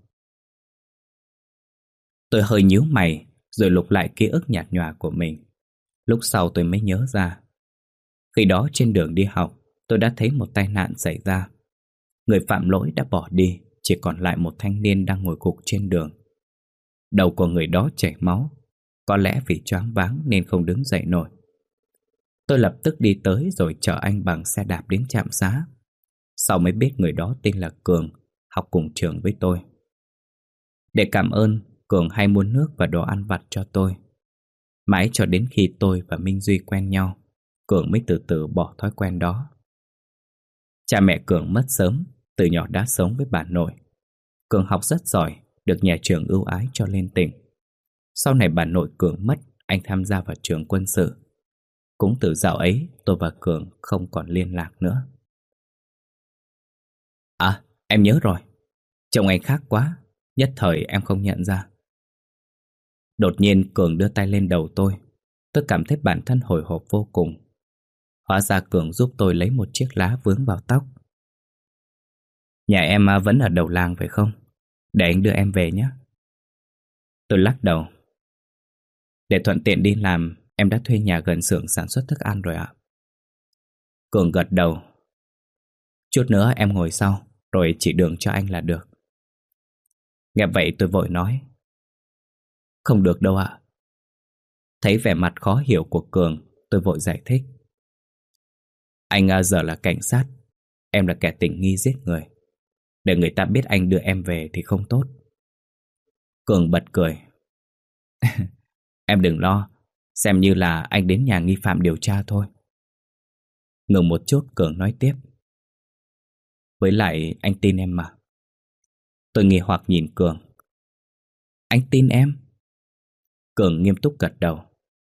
Tôi hơi nhíu mày rồi lục lại ký ức nhạt nhòa của mình. Lúc sau tôi mới nhớ ra. Khi đó trên đường đi học, tôi đã thấy một tai nạn xảy ra. Người phạm lỗi đã bỏ đi, chỉ còn lại một thanh niên đang ngồi gục trên đường. Đầu của người đó chảy máu, có lẽ vì choáng váng nên không đứng dậy nổi. Tôi lập tức đi tới rồi chở anh bằng xe đạp đến trạm xá. Sau mới biết người đó tên là Cường, học cùng trường với tôi. Để cảm ơn, Cường hay mua nước và đồ ăn vặt cho tôi. Mãi cho đến khi tôi và Minh Duy quen nhau, Cường mới từ từ bỏ thói quen đó. Cha mẹ Cường mất sớm, từ nhỏ đã sống với bà nội. Cường học rất giỏi, được nhà trường ưu ái cho lên tỉnh. Sau này bà nội Cường mất, anh tham gia vào trường quân sự. Cũng từ dạo ấy, tôi và Cường không còn liên lạc nữa. À, em nhớ rồi. Trông anh khác quá, nhất thời em không nhận ra. Đột nhiên Cường đưa tay lên đầu tôi. Tôi cảm thấy bản thân hồi hộp vô cùng. Hóa ra Cường giúp tôi lấy một chiếc lá vướng vào tóc. Nhà em vẫn ở đầu làng phải không? Để anh đưa em về nhé. Tôi lắc đầu. Để thuận tiện đi làm, em đã thuê nhà gần xưởng sản xuất thức ăn rồi ạ. Cường gật đầu. Chút nữa em ngồi sau, rồi chỉ đường cho anh là được. Nghe vậy tôi vội nói. Không được đâu ạ. Thấy vẻ mặt khó hiểu của Cường, tôi vội giải thích. Anh giờ là cảnh sát, em là kẻ tình nghi giết người. Để người ta biết anh đưa em về thì không tốt. Cường bật cười. Em đừng lo, xem như là anh đến nhà nghi phạm điều tra thôi. Ngừng một chút, Cường nói tiếp. Với lại anh tin em mà. Tôi nghi hoặc nhìn Cường. Anh tin em? Cường nghiêm túc gật đầu.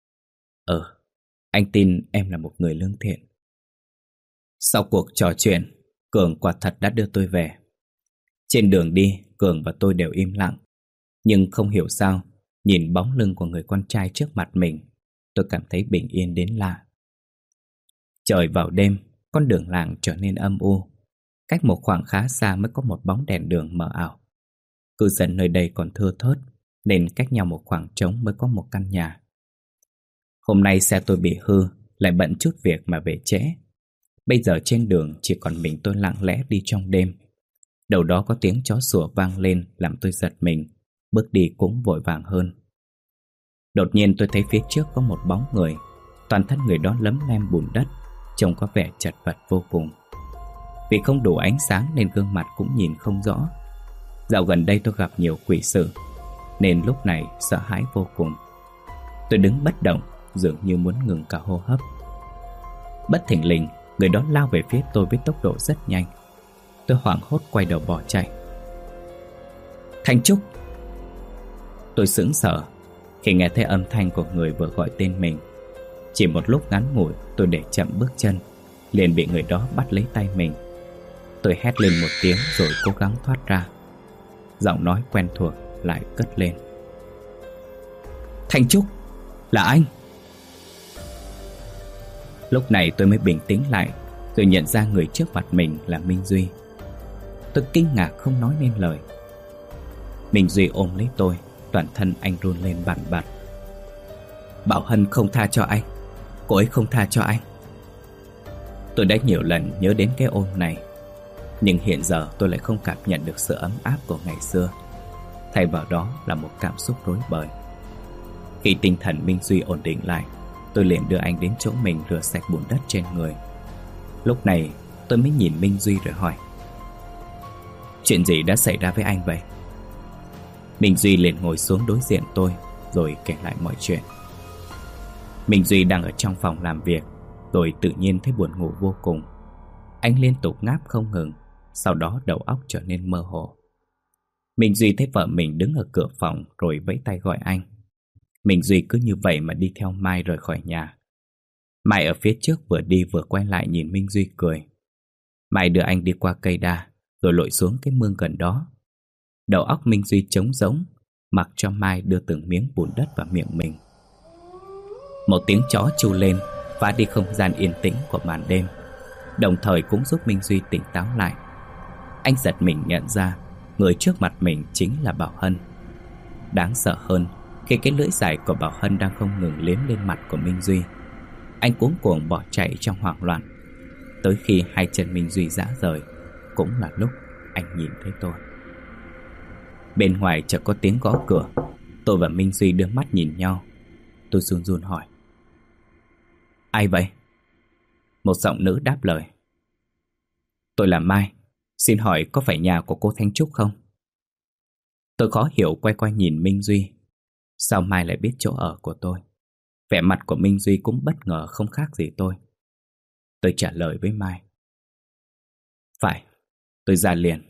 Anh tin em là một người lương thiện. Sau cuộc trò chuyện, Cường quả thật đã đưa tôi về. Trên đường đi, Cường và tôi đều im lặng. Nhưng không hiểu sao, nhìn bóng lưng của người con trai trước mặt mình, tôi cảm thấy bình yên đến lạ. Trời vào đêm, con đường làng trở nên âm u. Cách một khoảng khá xa mới có một bóng đèn đường mờ ảo. Cư dân nơi đây còn thưa thớt, nên cách nhau một khoảng trống mới có một căn nhà. Hôm nay xe tôi bị hư, lại bận chút việc mà về trễ. Bây giờ trên đường chỉ còn mình tôi lặng lẽ đi trong đêm. Đầu đó có tiếng chó sủa vang lên làm tôi giật mình, bước đi cũng vội vàng hơn. Đột nhiên tôi thấy phía trước có một bóng người. Toàn thân người đó lấm lem bùn đất, trông có vẻ chật vật vô cùng. Vì không đủ ánh sáng nên gương mặt cũng nhìn không rõ. Dạo gần đây tôi gặp nhiều quỷ sự, nên lúc này sợ hãi vô cùng. Tôi đứng bất động, dường như muốn ngừng cả hô hấp. Bất thình lình, người đó lao về phía tôi với tốc độ rất nhanh. Tôi hoảng hốt quay đầu bỏ chạy. Thanh Trúc! Tôi sững sờ khi nghe thấy âm thanh của người vừa gọi tên mình. Chỉ một lúc ngắn ngủi, tôi để chậm bước chân, liền bị người đó bắt lấy tay mình. Tôi hét lên một tiếng rồi cố gắng thoát ra. Giọng nói quen thuộc lại cất lên. Thanh Trúc! Là anh! Lúc này tôi mới bình tĩnh lại, rồi nhận ra người trước mặt mình là Minh Duy. Tôi kinh ngạc không nói nên lời. Minh Duy ôm lấy tôi, toàn thân anh run lên bần bật. Bảo Hân không tha cho anh. Cô ấy không tha cho anh. Tôi đã nhiều lần nhớ đến cái ôm này, nhưng hiện giờ tôi lại không cảm nhận được sự ấm áp của ngày xưa. Thay vào đó là một cảm xúc rối bời. Khi tinh thần Minh Duy ổn định lại, tôi liền đưa anh đến chỗ mình rửa sạch bùn đất trên người. Lúc này tôi mới nhìn Minh Duy rồi hỏi: Chuyện gì đã xảy ra với anh vậy? Minh Duy liền ngồi xuống đối diện tôi, rồi kể lại mọi chuyện. Minh Duy đang ở trong phòng làm việc, rồi tự nhiên thấy buồn ngủ vô cùng. Anh liên tục ngáp không ngừng, sau đó đầu óc trở nên mơ hồ. Minh Duy thấy vợ mình đứng ở cửa phòng rồi vẫy tay gọi anh. Minh Duy cứ như vậy mà đi theo Mai rời khỏi nhà. Mai ở phía trước vừa đi vừa quay lại nhìn Minh Duy cười. Mai đưa anh đi qua cây đa, rồi lội xuống cái mương gần đó. Đầu óc Minh Duy trống rỗng, mặc cho Mai đưa từng miếng bùn đất vào miệng mình. Một tiếng chó tru lên, phá đi không gian yên tĩnh của màn đêm, đồng thời cũng giúp Minh Duy tỉnh táo lại. Anh giật mình nhận ra người trước mặt mình chính là Bảo Hân. Đáng sợ hơn, khi cái lưỡi dài của Bảo Hân đang không ngừng liếm lên mặt của Minh Duy, anh cuống cuồng bỏ chạy trong hoảng loạn. Tới khi hai chân Minh Duy rã rời, cũng là lúc anh nhìn thấy tôi. Bên ngoài chợt có tiếng gõ cửa. Tôi và Minh Duy đưa mắt nhìn nhau. Tôi run run hỏi: Ai vậy? Một giọng nữ đáp lời: Tôi là Mai, xin hỏi có phải nhà của cô Thanh Trúc không? Tôi khó hiểu quay qua nhìn Minh Duy. Sao Mai lại biết chỗ ở của tôi? Vẻ mặt của Minh Duy cũng bất ngờ không khác gì tôi. Tôi trả lời với Mai: Phải, tôi ra liền.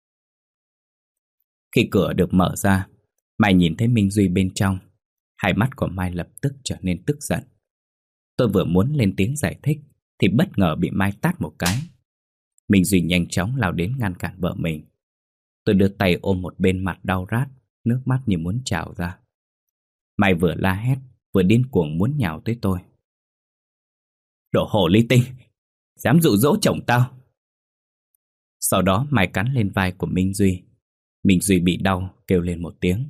Khi cửa được mở ra, Mai nhìn thấy Minh Duy bên trong. Hai mắt của Mai lập tức trở nên tức giận. Tôi vừa muốn lên tiếng giải thích thì bất ngờ bị Mai tát một cái. Minh Duy nhanh chóng lao đến ngăn cản vợ mình. Tôi đưa tay ôm một bên mặt đau rát, nước mắt như muốn trào ra. Mai vừa la hét, vừa điên cuồng muốn nhào tới tôi. Đồ hồ ly tinh, dám dụ dỗ chồng tao. Sau đó Mai cắn lên vai của Minh Duy. Minh Duy bị đau, kêu lên một tiếng.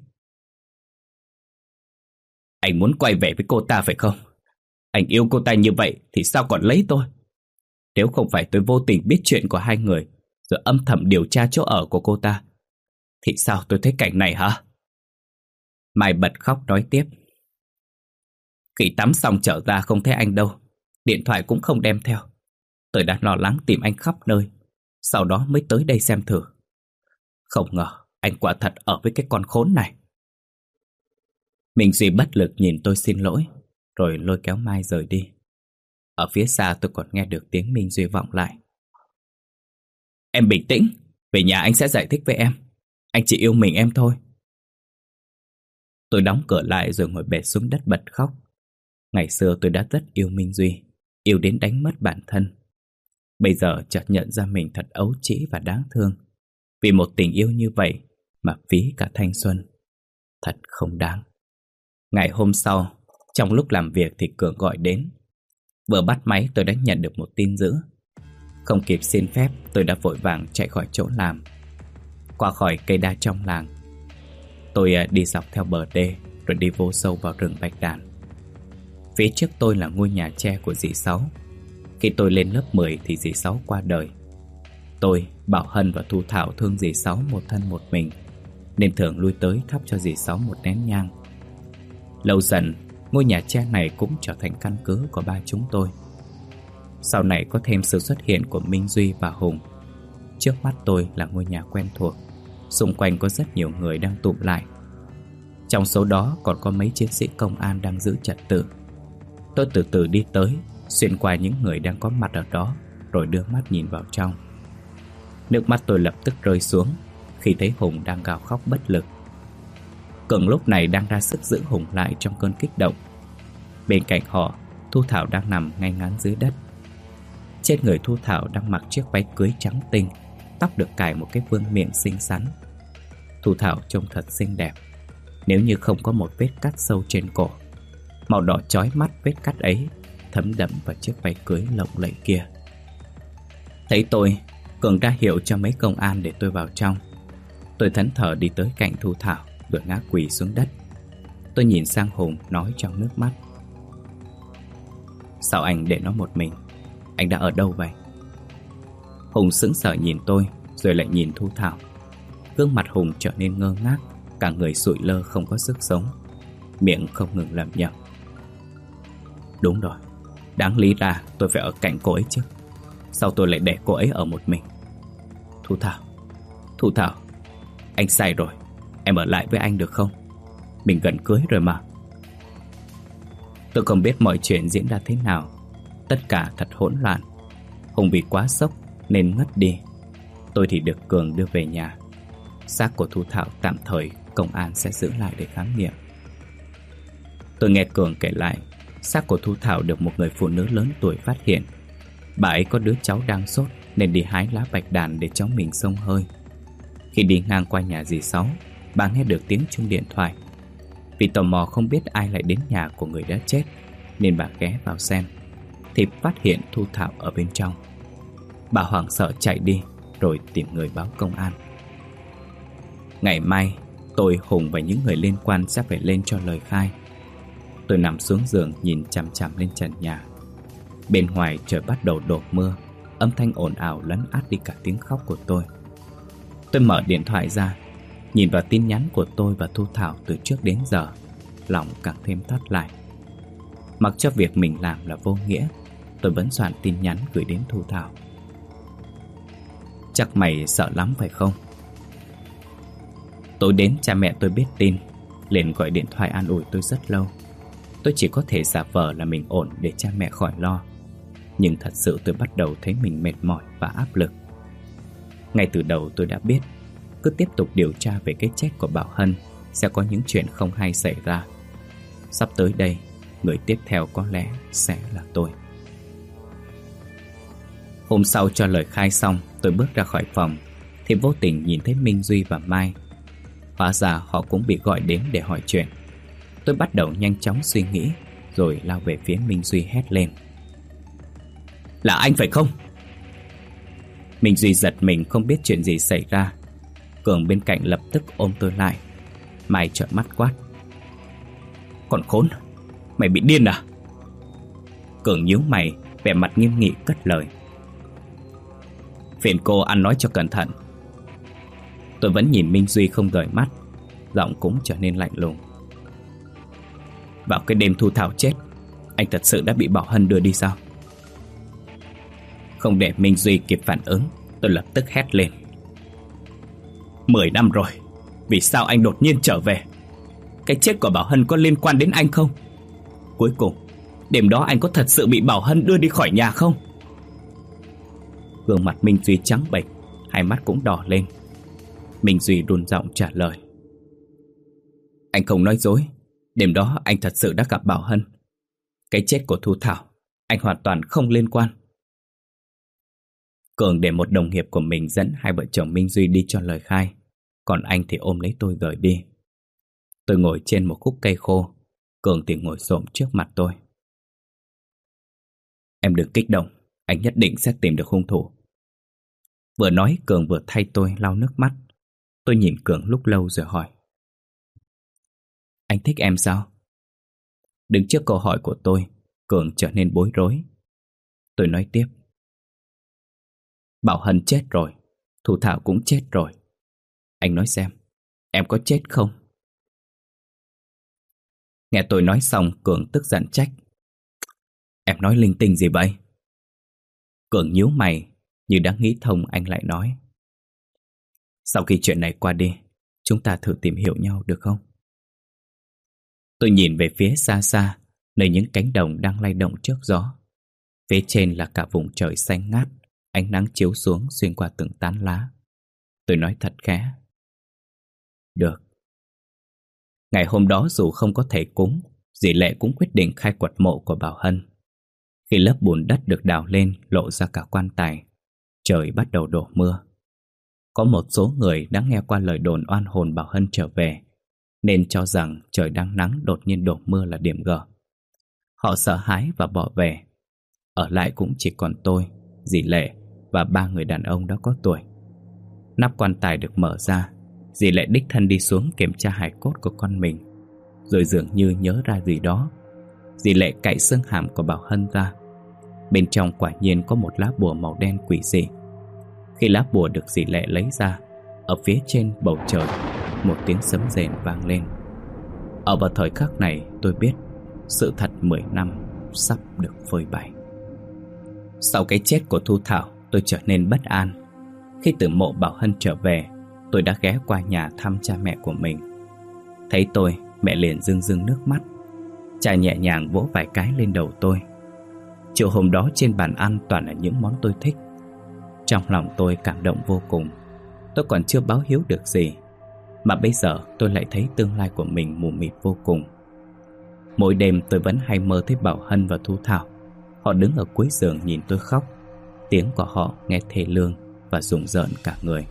Anh muốn quay về với cô ta phải không? Anh yêu cô ta như vậy thì sao còn lấy tôi? Nếu không phải tôi vô tình biết chuyện của hai người, rồi âm thầm điều tra chỗ ở của cô ta, thì sao tôi thấy cảnh này hả? Mai bật khóc nói tiếp. Khi tắm xong trở ra không thấy anh đâu, điện thoại cũng không đem theo. Tôi đã lo lắng tìm anh khắp nơi, sau đó mới tới đây xem thử. Không ngờ anh quả thật ở với cái con khốn này. Minh Duy bất lực nhìn tôi xin lỗi, rồi lôi kéo Mai rời đi. Ở phía xa tôi còn nghe được tiếng Minh Duy vọng lại. Em bình tĩnh, về nhà anh sẽ giải thích với em. Anh chỉ yêu mình em thôi. Tôi đóng cửa lại rồi ngồi bệt xuống đất bật khóc. Ngày xưa tôi đã rất yêu Minh Duy, yêu đến đánh mất bản thân. Bây giờ chợt nhận ra mình thật ấu trĩ và đáng thương. Vì một tình yêu như vậy mà phí cả thanh xuân. Thật không đáng. Ngày hôm sau, trong lúc làm việc thì Cường gọi đến. Vừa bắt máy tôi đã nhận được một tin dữ. Không kịp xin phép, tôi đã vội vàng chạy khỏi chỗ làm, qua khỏi cây đa trong làng. Tôi đi dọc theo bờ đê, rồi đi vô sâu vào rừng bạch đàn. Phía trước tôi là ngôi nhà tre của dì Sáu. Khi tôi lên lớp 10 thì dì Sáu qua đời. Tôi, Bảo Hân và Thu Thảo thương dì Sáu một thân một mình, nên thường lui tới thắp cho dì Sáu một nén nhang. Lâu dần, ngôi nhà tre này cũng trở thành căn cứ của ba chúng tôi. Sau này có thêm sự xuất hiện của Minh Duy và Hùng. Trước mắt tôi là ngôi nhà quen thuộc. Xung quanh có rất nhiều người đang tụm lại. Trong số đó còn có mấy chiến sĩ công an đang giữ trật tự. Tôi từ từ đi tới, xuyên qua những người đang có mặt ở đó, rồi đưa mắt nhìn vào trong. Nước mắt tôi lập tức rơi xuống khi thấy Hùng đang gào khóc bất lực. Cường lúc này đang ra sức giữ Hùng lại trong cơn kích động. Bên cạnh họ, Thu Thảo đang nằm ngay ngắn dưới đất. Trên người Thu Thảo đang mặc chiếc váy cưới trắng tinh, tóc được cài một cái vương miện xinh xắn. Thu Thảo trông thật xinh đẹp, nếu như không có một vết cắt sâu trên cổ. Màu đỏ chói mắt vết cắt ấy thấm đậm vào chiếc váy cưới lộng lẫy kia. Thấy tôi, Cường ra hiệu cho mấy công an để tôi vào trong. Tôi thẫn thờ đi tới cạnh Thu Thảo, rồi ngã quỳ xuống đất. Tôi nhìn sang Hùng nói trong nước mắt: Sao anh để nó một mình? Anh đã ở đâu vậy? Hùng sững sờ nhìn tôi, rồi lại nhìn Thu Thảo. Gương mặt Hùng trở nên ngơ ngác, cả người sụi lơ không có sức sống, miệng không ngừng lẩm nhẩm: Đúng rồi, đáng lý ra tôi phải ở cạnh cô ấy chứ. Sao tôi lại để cô ấy ở một mình? Thu Thảo, Thu Thảo, anh sai rồi. Em ở lại với anh được không? Mình gần cưới rồi mà. Tôi không biết mọi chuyện diễn ra thế nào. Tất cả thật hỗn loạn. Hùng vì quá sốc nên ngất đi. Tôi thì được Cường đưa về nhà. Xác của Thu Thảo tạm thời công an sẽ giữ lại để khám nghiệm. Tôi nghe Cường kể lại, xác của Thu Thảo được một người phụ nữ lớn tuổi phát hiện. Bà ấy có đứa cháu đang sốt nên đi hái lá bạch đàn để cháu mình xông hơi. Khi đi ngang qua nhà dì Sáu, bà nghe được tiếng chuông điện thoại. Vì tò mò không biết ai lại đến nhà của người đã chết, nên bà ghé vào xem, thì phát hiện Thu Thảo ở bên trong. Bà hoảng sợ chạy đi, rồi tìm người báo công an. Ngày mai, tôi, Hùng và những người liên quan sẽ phải lên cho lời khai. Tôi nằm xuống giường nhìn chằm chằm lên trần nhà. Bên ngoài trời bắt đầu đổ mưa, âm thanh ồn ào lấn át đi cả tiếng khóc của tôi. Tôi mở điện thoại ra, nhìn vào tin nhắn của tôi và Thu Thảo từ trước đến giờ, lòng càng thêm thắt lại. Mặc cho việc mình làm là vô nghĩa, tôi vẫn soạn tin nhắn gửi đến Thu Thảo: Chắc mày sợ lắm phải không? Tối đến cha mẹ tôi biết tin, liền gọi điện thoại an ủi tôi rất lâu. Tôi chỉ có thể giả vờ là mình ổn để cha mẹ khỏi lo. Nhưng thật sự tôi bắt đầu thấy mình mệt mỏi và áp lực. Ngay từ đầu tôi đã biết, cứ tiếp tục điều tra về cái chết của Bảo Hân sẽ có những chuyện không hay xảy ra. Sắp tới đây, người tiếp theo có lẽ sẽ là tôi. Hôm sau cho lời khai xong, tôi bước ra khỏi phòng thì vô tình nhìn thấy Minh Duy và Mai. Hóa ra họ cũng bị gọi đến để hỏi chuyện. Tôi bắt đầu nhanh chóng suy nghĩ, rồi lao về phía Minh Duy hét lên: Là anh phải không? Minh Duy giật mình không biết chuyện gì xảy ra. Cường bên cạnh lập tức ôm tôi lại. Mai trợn mắt quát: Còn khốn, mày bị điên à? Cường nhíu mày, vẻ mặt nghiêm nghị cất lời: Phiền cô ăn nói cho cẩn thận. Tôi vẫn nhìn Minh Duy không rời mắt, giọng cũng trở nên lạnh lùng: Vào cái đêm Thu Thảo chết, anh thật sự đã bị Bảo Hân đưa đi sao? Không để Minh Duy kịp phản ứng, tôi lập tức hét lên: 10 năm rồi, vì sao anh đột nhiên trở về? Cái chết của Bảo Hân có liên quan đến anh không? Cuối cùng, đêm đó anh có thật sự bị Bảo Hân đưa đi khỏi nhà không? Gương mặt Minh Duy trắng bệch, hai mắt cũng đỏ lên. Minh Duy run giọng trả lời: Anh không nói dối, đêm đó anh thật sự đã gặp Bảo Hân. Cái chết của Thu Thảo, anh hoàn toàn không liên quan. Cường để một đồng nghiệp của mình dẫn hai vợ chồng Minh Duy đi cho lời khai, còn anh thì ôm lấy tôi rời đi. Tôi ngồi trên một khúc cây khô, Cường thì ngồi xổm trước mặt tôi. Em đừng kích động, anh nhất định sẽ tìm được hung thủ. Vừa nói Cường vừa thay tôi lau nước mắt. Tôi nhìn Cường lúc lâu rồi hỏi: Anh thích em sao? Đứng trước câu hỏi của tôi, Cường trở nên bối rối. Tôi nói tiếp: Bảo Hân chết rồi, Thu Thảo cũng chết rồi. Anh nói xem, em có chết không? Nghe tôi nói xong, Cường tức giận trách: Em nói linh tinh gì vậy? Cường nhíu mày, như đã nghĩ thông anh lại nói: Sau khi chuyện này qua đi, chúng ta thử tìm hiểu nhau được không? Tôi nhìn về phía xa xa, nơi những cánh đồng đang lay động trước gió. Phía trên là cả vùng trời xanh ngát, ánh nắng chiếu xuống xuyên qua từng tán lá. Tôi nói thật khẽ: Được. Ngày hôm đó dù không có thầy cúng, dì Lệ cũng quyết định khai quật mộ của Bảo Hân. Khi lớp bùn đất được đào lên lộ ra cả quan tài, trời bắt đầu đổ mưa. Có một số người đã nghe qua lời đồn oan hồn Bảo Hân trở về, nên cho rằng trời đang nắng đột nhiên đổ mưa là điểm gở. Họ sợ hãi và bỏ về. Ở lại cũng chỉ còn tôi, dì Lệ và 3 người đàn ông đã có tuổi. Nắp quan tài được mở ra, dì Lệ đích thân đi xuống kiểm tra hài cốt của con mình. Rồi dường như nhớ ra gì đó, dì Lệ cạy xương hàm của Bảo Hân ra. Bên trong quả nhiên có một lá bùa màu đen quỷ dị. Khi lá bùa được dì Lệ lấy ra, ở phía trên bầu trời, một tiếng sấm rền vang lên. Ở vào thời khắc này tôi biết sự thật 10 năm sắp được phơi bày. Sau cái chết của Thu Thảo, tôi trở nên bất an. Khi từ mộ Bảo Hân trở về, tôi đã ghé qua nhà thăm cha mẹ của mình. Thấy tôi, mẹ liền rưng rưng nước mắt. Cha nhẹ nhàng vỗ vài cái lên đầu tôi. Chiều hôm đó trên bàn ăn toàn là những món tôi thích. Trong lòng tôi cảm động vô cùng. Tôi còn chưa báo hiếu được gì, mà bây giờ tôi lại thấy tương lai của mình mù mịt vô cùng. Mỗi đêm tôi vẫn hay mơ thấy Bảo Hân và Thu Thảo. Họ đứng ở cuối giường nhìn tôi khóc. Tiếng của họ nghe thê lương và rùng rợn cả người.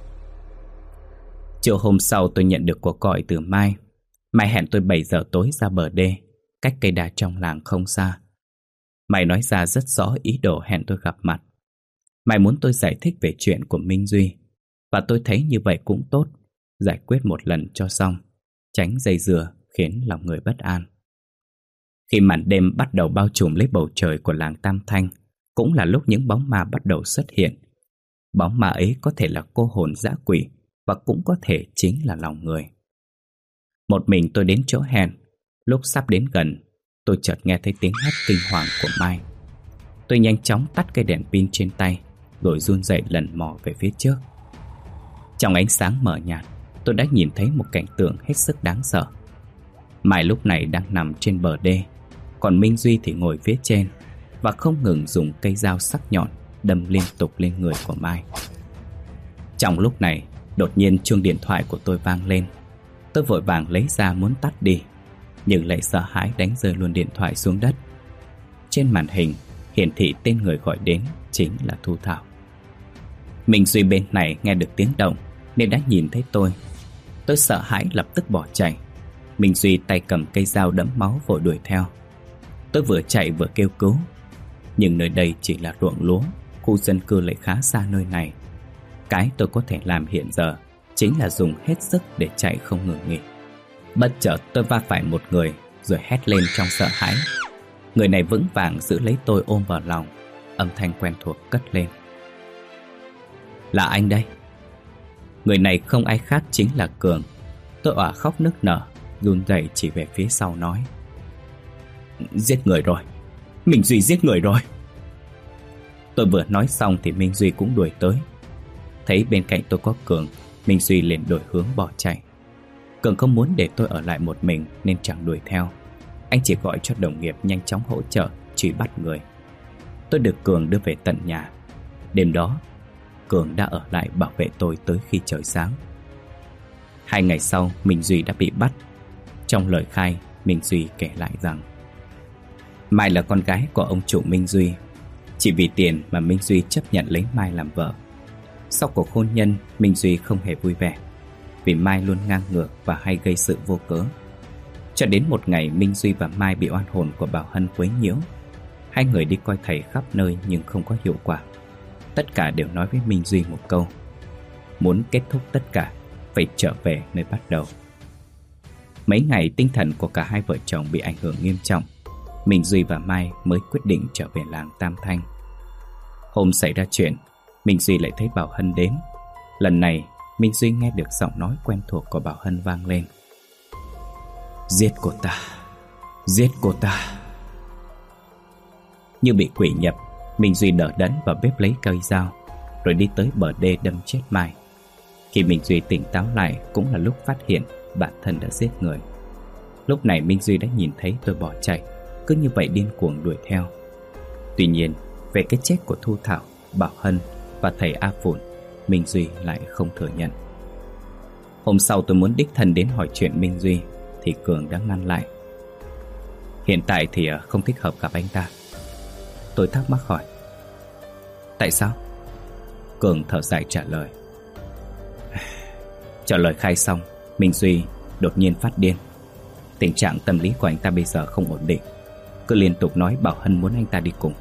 Chiều hôm sau tôi nhận được cuộc gọi từ Mai. Mai hẹn tôi 7 giờ tối ra bờ đê, cách cây đa trong làng không xa. Mai nói ra rất rõ ý đồ hẹn tôi gặp mặt. Mai muốn tôi giải thích về chuyện của Minh Duy, và tôi thấy như vậy cũng tốt, giải quyết một lần cho xong, tránh dây dưa khiến lòng người bất an. Khi màn đêm bắt đầu bao trùm lấy bầu trời của làng Tam Thanh, cũng là lúc những bóng ma bắt đầu xuất hiện. Bóng ma ấy có thể là cô hồn dã quỷ, và cũng có thể chính là lòng người. Một mình tôi đến chỗ hẹn. Lúc sắp đến gần, tôi chợt nghe thấy tiếng hét kinh hoàng của Mai. Tôi nhanh chóng tắt cây đèn pin trên tay, rồi run rẩy lần mò về phía trước. Trong ánh sáng mờ nhạt, tôi đã nhìn thấy một cảnh tượng hết sức đáng sợ. Mai lúc này đang nằm trên bờ đê, còn Minh Duy thì ngồi phía trên và không ngừng dùng cây dao sắc nhọn đâm liên tục lên người của Mai. Trong lúc này, đột nhiên chuông điện thoại của tôi vang lên. Tôi vội vàng lấy ra muốn tắt đi, nhưng lại sợ hãi đánh rơi luôn điện thoại xuống đất. Trên màn hình hiển thị tên người gọi đến chính là Thu Thảo. Minh Duy bên này nghe được tiếng động nên đã nhìn thấy tôi. Tôi sợ hãi lập tức bỏ chạy. Minh Duy tay cầm cây dao đẫm máu vội đuổi theo. Tôi vừa chạy vừa kêu cứu, nhưng nơi đây chỉ là ruộng lúa, khu dân cư lại khá xa nơi này. Cái tôi có thể làm hiện giờ chính là dùng hết sức để chạy không ngừng nghỉ. Bất chợt tôi va phải một người, rồi hét lên trong sợ hãi. Người này vững vàng giữ lấy tôi ôm vào lòng. Âm thanh quen thuộc cất lên: Là anh đây. Người này không ai khác chính là Cường. Tôi òa khóc nức nở, run rẩy chỉ về phía sau nói: Giết người rồi, Minh Duy giết người rồi. Tôi vừa nói xong thì Minh Duy cũng đuổi tới. Thấy bên cạnh tôi có Cường, Minh Duy liền đổi hướng bỏ chạy. Cường không muốn để tôi ở lại một mình nên chẳng đuổi theo. Anh chỉ gọi cho đồng nghiệp nhanh chóng hỗ trợ truy bắt người. Tôi được Cường đưa về tận nhà. Đêm đó, Cường đã ở lại bảo vệ tôi tới khi trời sáng. 2 ngày sau, Minh Duy đã bị bắt. Trong lời khai, Minh Duy kể lại rằng Mai là con gái của ông chủ Minh Duy. Chỉ vì tiền mà Minh Duy chấp nhận lấy Mai làm vợ. Sau cuộc hôn nhân, Minh Duy không hề vui vẻ, vì Mai luôn ngang ngược và hay gây sự vô cớ. Cho đến một ngày, Minh Duy và Mai bị oan hồn của Bảo Hân quấy nhiễu. Hai người đi coi thầy khắp nơi nhưng không có hiệu quả. Tất cả đều nói với Minh Duy một câu: muốn kết thúc tất cả, phải trở về nơi bắt đầu. Mấy ngày tinh thần của cả hai vợ chồng bị ảnh hưởng nghiêm trọng. Minh Duy và Mai mới quyết định trở về làng Tam Thanh. Hôm xảy ra chuyện, Minh Duy lại thấy Bảo Hân đến. Lần này, Minh Duy nghe được giọng nói quen thuộc của Bảo Hân vang lên: Giết cô ta, Giết cô ta. Như bị quỷ nhập, Minh Duy đỡ đẫn vào bếp lấy cây dao, rồi đi tới bờ đê đâm chết Mai. Khi Minh Duy tỉnh táo lại cũng là lúc phát hiện bản thân đã giết người. Lúc này Minh Duy đã nhìn thấy tôi bỏ chạy, cứ như vậy điên cuồng đuổi theo. Tuy nhiên, về cái chết của Thu Thảo, Bảo Hân và thầy A Phùn, Minh Duy lại không thừa nhận. Hôm sau tôi muốn đích thân đến hỏi chuyện Minh Duy thì Cường đã ngăn lại. Hiện tại thì không thích hợp gặp anh ta. Tôi thắc mắc hỏi: tại sao? Cường thở dài trả lời. Trả lời khai xong, Minh Duy đột nhiên phát điên. Tình trạng tâm lý của anh ta bây giờ không ổn định, cứ liên tục nói Bảo Hân muốn anh ta đi cùng.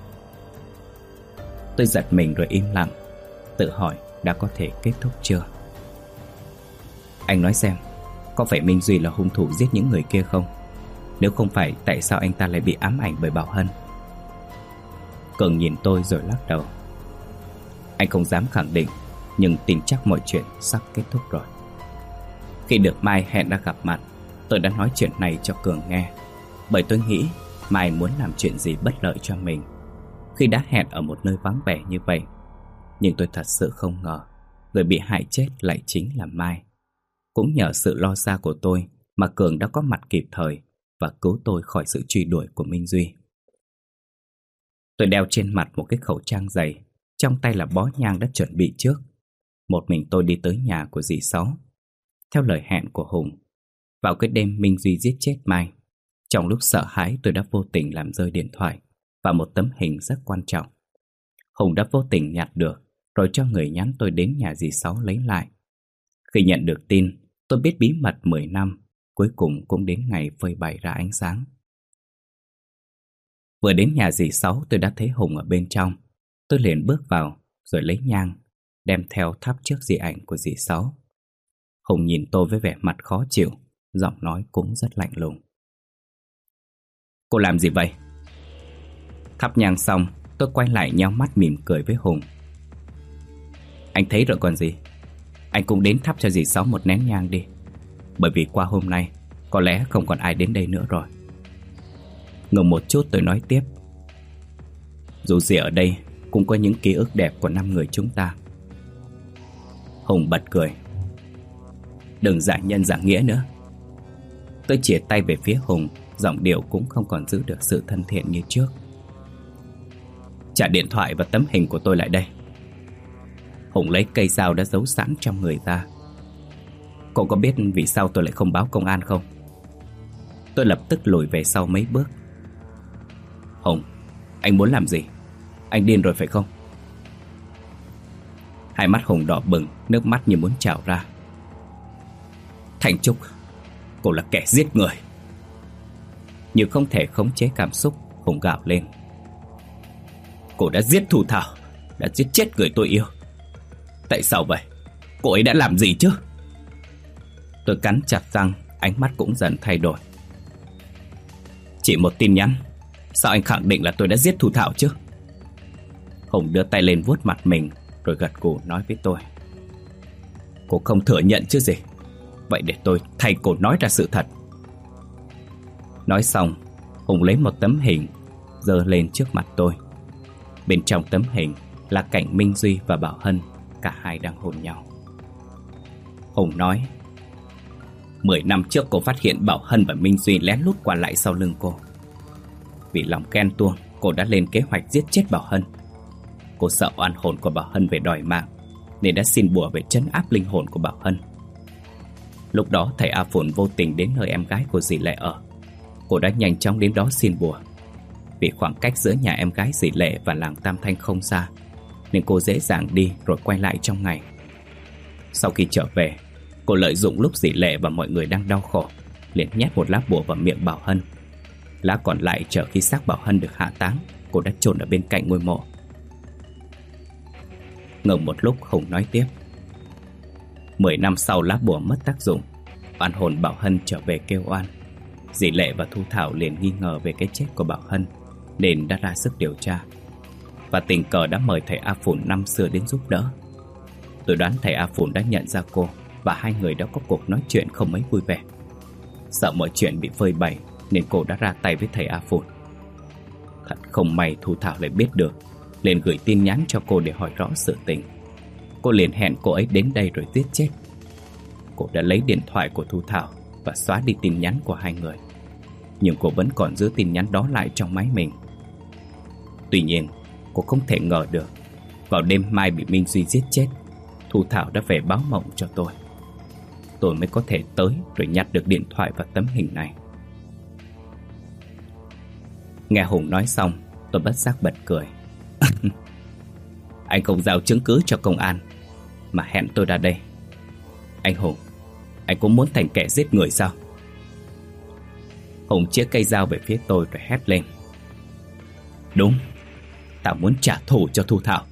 Tôi giật mình rồi im lặng, tự hỏi đã có thể kết thúc chưa. Anh nói xem, có phải Minh Duy là hung thủ giết những người kia không? Nếu không phải, tại sao anh ta lại bị ám ảnh bởi Bảo Hân? Cường nhìn tôi rồi lắc đầu. Anh không dám khẳng định, nhưng tin chắc mọi chuyện sắp kết thúc rồi. Khi được Mai hẹn đã gặp mặt, tôi đã nói chuyện này cho Cường nghe, bởi tôi nghĩ Mai muốn làm chuyện gì bất lợi cho mình khi đã hẹn ở một nơi vắng vẻ như vậy. Nhưng tôi thật sự không ngờ người bị hại chết lại chính là Mai. Cũng nhờ sự lo xa của tôi mà Cường đã có mặt kịp thời và cứu tôi khỏi sự truy đuổi của Minh Duy. Tôi đeo trên mặt một cái khẩu trang dày, trong tay là bó nhang đã chuẩn bị trước. Một mình tôi đi tới nhà của dì Sáu. Theo lời hẹn của Hùng, vào cái đêm Minh Duy giết chết Mai, trong lúc sợ hãi tôi đã vô tình làm rơi điện thoại và một tấm hình rất quan trọng. Hùng đã vô tình nhặt được, rồi cho người nhắn tôi đến nhà dì Sáu lấy lại. Khi nhận được tin, tôi biết bí mật 10 năm cuối cùng cũng đến ngày phơi bày ra ánh sáng. Vừa đến nhà dì Sáu, tôi đã thấy Hùng ở bên trong. Tôi liền bước vào rồi lấy nhang, đem theo thắp trước di ảnh của dì Sáu. Hùng nhìn tôi với vẻ mặt khó chịu, giọng nói cũng rất lạnh lùng. Cô làm gì vậy? Thắp nhang xong, tôi quay lại nheo mắt mỉm cười với Hùng. Anh thấy rồi còn gì, anh cũng đến thắp cho dì Sáu một nén nhang đi, bởi vì qua hôm nay có lẽ không còn ai đến đây nữa rồi. Ngừng một chút tôi nói tiếp. Dù gì ở đây cũng có những ký ức đẹp của 5 người chúng ta. Hùng bật cười. Đừng giả nhân giả nghĩa nữa. Tôi chìa tay về phía Hùng, giọng điệu cũng không còn giữ được sự thân thiện như trước. Trả điện thoại và tấm hình của tôi lại đây. Hùng lấy cây dao đã giấu sẵn trong người ra. Cậu có biết vì sao tôi lại không báo công an không? Tôi lập tức lùi về sau mấy bước. Hùng, anh muốn làm gì? Anh điên rồi phải không? Hai mắt Hùng đỏ bừng, nước mắt như muốn trào ra. Thành Trúc, cô là kẻ giết người. Như không thể khống chế cảm xúc, Hùng gào lên. Cô đã giết Thu Thảo, đã giết chết người tôi yêu. Tại sao vậy? Cô ấy đã làm gì chứ? Tôi cắn chặt răng, ánh mắt cũng dần thay đổi. Chỉ một tin nhắn, sao anh khẳng định là tôi đã giết Thu Thảo chứ? Hùng đưa tay lên vuốt mặt mình, rồi gật gù nói với tôi. Cô không thừa nhận chứ gì? Vậy để tôi thay cô nói ra sự thật. Nói xong, Hùng lấy một tấm hình giơ lên trước mặt tôi. Bên trong tấm hình là cảnh Minh Duy và Bảo Hân, cả hai đang hôn nhau. Hùng nói, 10 năm trước cô phát hiện Bảo Hân và Minh Duy lén lút qua lại sau lưng cô. Vì lòng ghen tuông, cô đã lên kế hoạch giết chết Bảo Hân. Cô sợ oan hồn của Bảo Hân về đòi mạng, nên đã xin bùa về trấn áp linh hồn của Bảo Hân. Lúc đó thầy A Phùn vô tình đến nơi em gái của dì Lệ ở. Cô đã nhanh chóng đến đó xin bùa. Vì khoảng cách giữa nhà em gái dì Lệ và làng Tam Thanh không xa, nên cô dễ dàng đi rồi quay lại trong ngày. Sau khi trở về, cô lợi dụng lúc dì Lệ và mọi người đang đau khổ, liền nhét một lá bùa vào miệng Bảo Hân. Lá còn lại chờ khi xác Bảo Hân được hạ táng, cô đã chôn ở bên cạnh ngôi mộ. Ngừng một lúc, Hùng nói tiếp. 10 năm sau lá bùa mất tác dụng, oan hồn Bảo Hân trở về kêu oan. Dì Lệ và Thu Thảo liền nghi ngờ về cái chết của Bảo Hân, nên đã ra sức điều tra, và tình cờ đã mời thầy A Phùn năm xưa đến giúp đỡ. Tôi đoán thầy A Phùn đã nhận ra cô, và hai người đã có cuộc nói chuyện không mấy vui vẻ. Sợ mọi chuyện bị phơi bày, nên cô đã ra tay với thầy A Phồn. Thật không may Thu Thảo lại biết được, liền gửi tin nhắn cho cô để hỏi rõ sự tình. Cô liền hẹn cô ấy đến đây rồi giết chết. Cô đã lấy điện thoại của Thu Thảo và xóa đi tin nhắn của hai người, nhưng cô vẫn còn giữ tin nhắn đó lại trong máy mình. Tuy nhiên, cô không thể ngờ được vào đêm mai bị Minh Duy giết chết, Thu Thảo đã về báo mộng cho tôi. Tôi mới có thể tới rồi nhặt được điện thoại và tấm hình này. Nghe Hùng nói xong, tôi bất giác bật cười. Anh không giao chứng cứ cho công an mà hẹn tôi ra đây. Anh Hùng, anh cũng muốn thành kẻ giết người sao? Hùng chĩa cây dao về phía tôi rồi hét lên. Đúng, tao muốn trả thù cho Thu Thảo.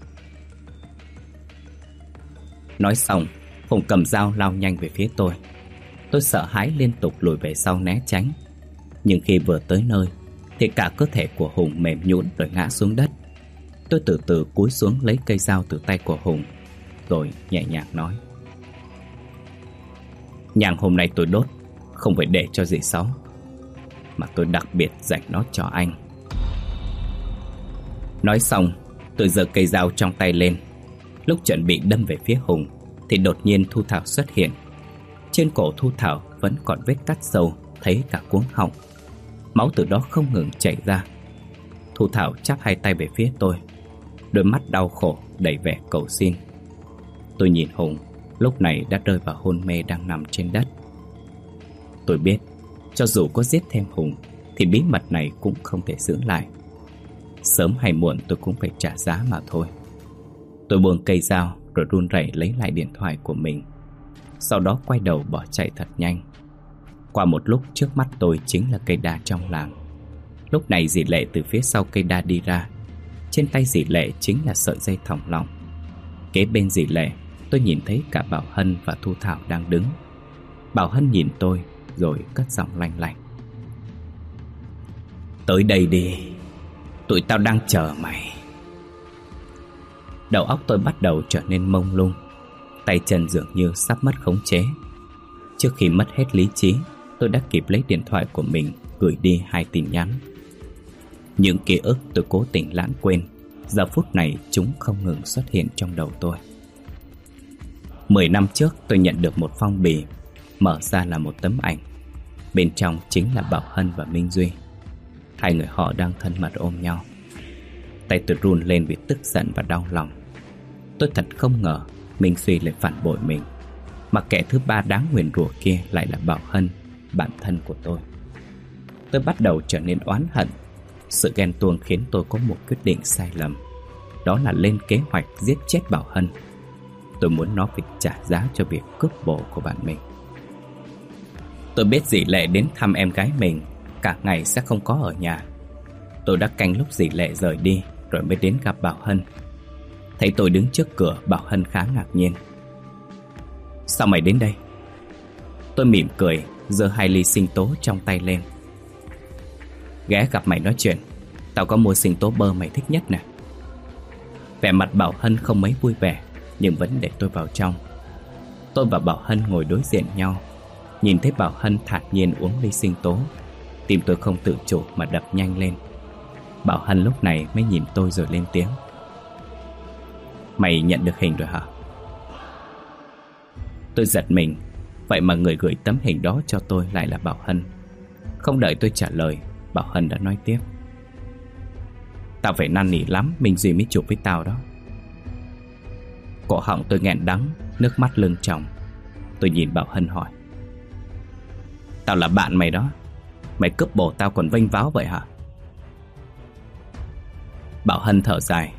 Nói xong, Hùng cầm dao lao nhanh về phía tôi. Tôi sợ hãi liên tục lùi về sau né tránh. Nhưng khi vừa tới nơi thì cả cơ thể của Hùng mềm nhũn rồi ngã xuống đất. Tôi từ từ cúi xuống lấy cây dao từ tay của Hùng, rồi nhẹ nhàng nói. Nhang hôm nay tôi đốt không phải để cho dì Sáu, mà tôi đặc biệt dành nó cho anh. Nói xong, tôi giơ cây dao trong tay lên. Lúc chuẩn bị đâm về phía Hùng thì đột nhiên Thu Thảo xuất hiện. Trên cổ Thu Thảo vẫn còn vết cắt sâu, thấy cả cuống họng. Máu từ đó không ngừng chảy ra. Thu Thảo chắp hai tay về phía tôi, đôi mắt đau khổ đầy vẻ cầu xin. Tôi nhìn Hùng, lúc này đã rơi vào hôn mê đang nằm trên đất. Tôi biết, cho dù có giết thêm Hùng thì bí mật này cũng không thể giữ lại. Sớm hay muộn tôi cũng phải trả giá mà thôi. Tôi buông cây dao rồi run rẩy lấy lại điện thoại của mình. Sau đó quay đầu bỏ chạy thật nhanh. Qua một lúc, trước mắt tôi chính là cây đa trong làng. Lúc này dì Lệ từ phía sau cây đa đi ra. Trên tay dì Lệ chính là sợi dây thòng lọng. Kế bên dì Lệ, tôi nhìn thấy cả Bảo Hân và Thu Thảo đang đứng. Bảo Hân nhìn tôi rồi cất giọng lanh lảnh. Tới đây đi, tụi tao đang chờ mày. Đầu óc tôi bắt đầu trở nên mông lung, tay chân dường như sắp mất khống chế. Trước khi mất hết lý trí, tôi đã kịp lấy điện thoại của mình gửi đi 2 tin nhắn. Những ký ức tôi cố tình lãng quên, giờ phút này chúng không ngừng xuất hiện trong đầu tôi. 10 năm trước tôi nhận được một phong bì, mở ra là một tấm ảnh. Bên trong chính là Bảo Hân và Minh Duy. Hai người họ đang thân mật ôm nhau. Tay tôi run lên vì tức giận và đau lòng. Tôi thật không ngờ Minh Duy lại phản bội mình, mà kẻ thứ ba đáng nguyền rủa kia lại là Bảo Hân, bạn thân của tôi. Tôi bắt đầu trở nên oán hận. Sự ghen tuông khiến tôi có một quyết định sai lầm, đó là lên kế hoạch giết chết Bảo Hân. Tôi muốn nó phải trả giá cho việc cướp bồ của bạn mình. Tôi biết dì Lệ đến thăm em gái mình cả ngày sẽ không có ở nhà. Tôi đã canh lúc dì Lệ rời đi rồi mới đến gặp Bảo Hân. Thấy tôi đứng trước cửa, Bảo Hân khá ngạc nhiên. Sao mày đến đây? Tôi mỉm cười, giơ 2 ly sinh tố trong tay lên. Ghé gặp mày nói chuyện, tao có mua sinh tố bơ mày thích nhất nè. Vẻ mặt Bảo Hân không mấy vui vẻ, nhưng vẫn để tôi vào trong. Tôi và Bảo Hân ngồi đối diện nhau. Nhìn thấy Bảo Hân thản nhiên uống ly sinh tố, tim tôi không tự chủ mà đập nhanh lên. Bảo Hân lúc này mới nhìn tôi rồi lên tiếng. Mày nhận được hình rồi hả? Tôi giật mình. Vậy mà người gửi tấm hình đó cho tôi lại là Bảo Hân. Không đợi tôi trả lời, Bảo Hân đã nói tiếp. Tao phải năn nỉ lắm Minh Duy mới chụp với tao đó. Cổ họng tôi nghẹn đắng, nước mắt lưng tròng. Tôi nhìn Bảo Hân hỏi. Tao là bạn mày đó, mày cướp bồ tao còn vênh váo vậy hả? Bảo Hân thở dài.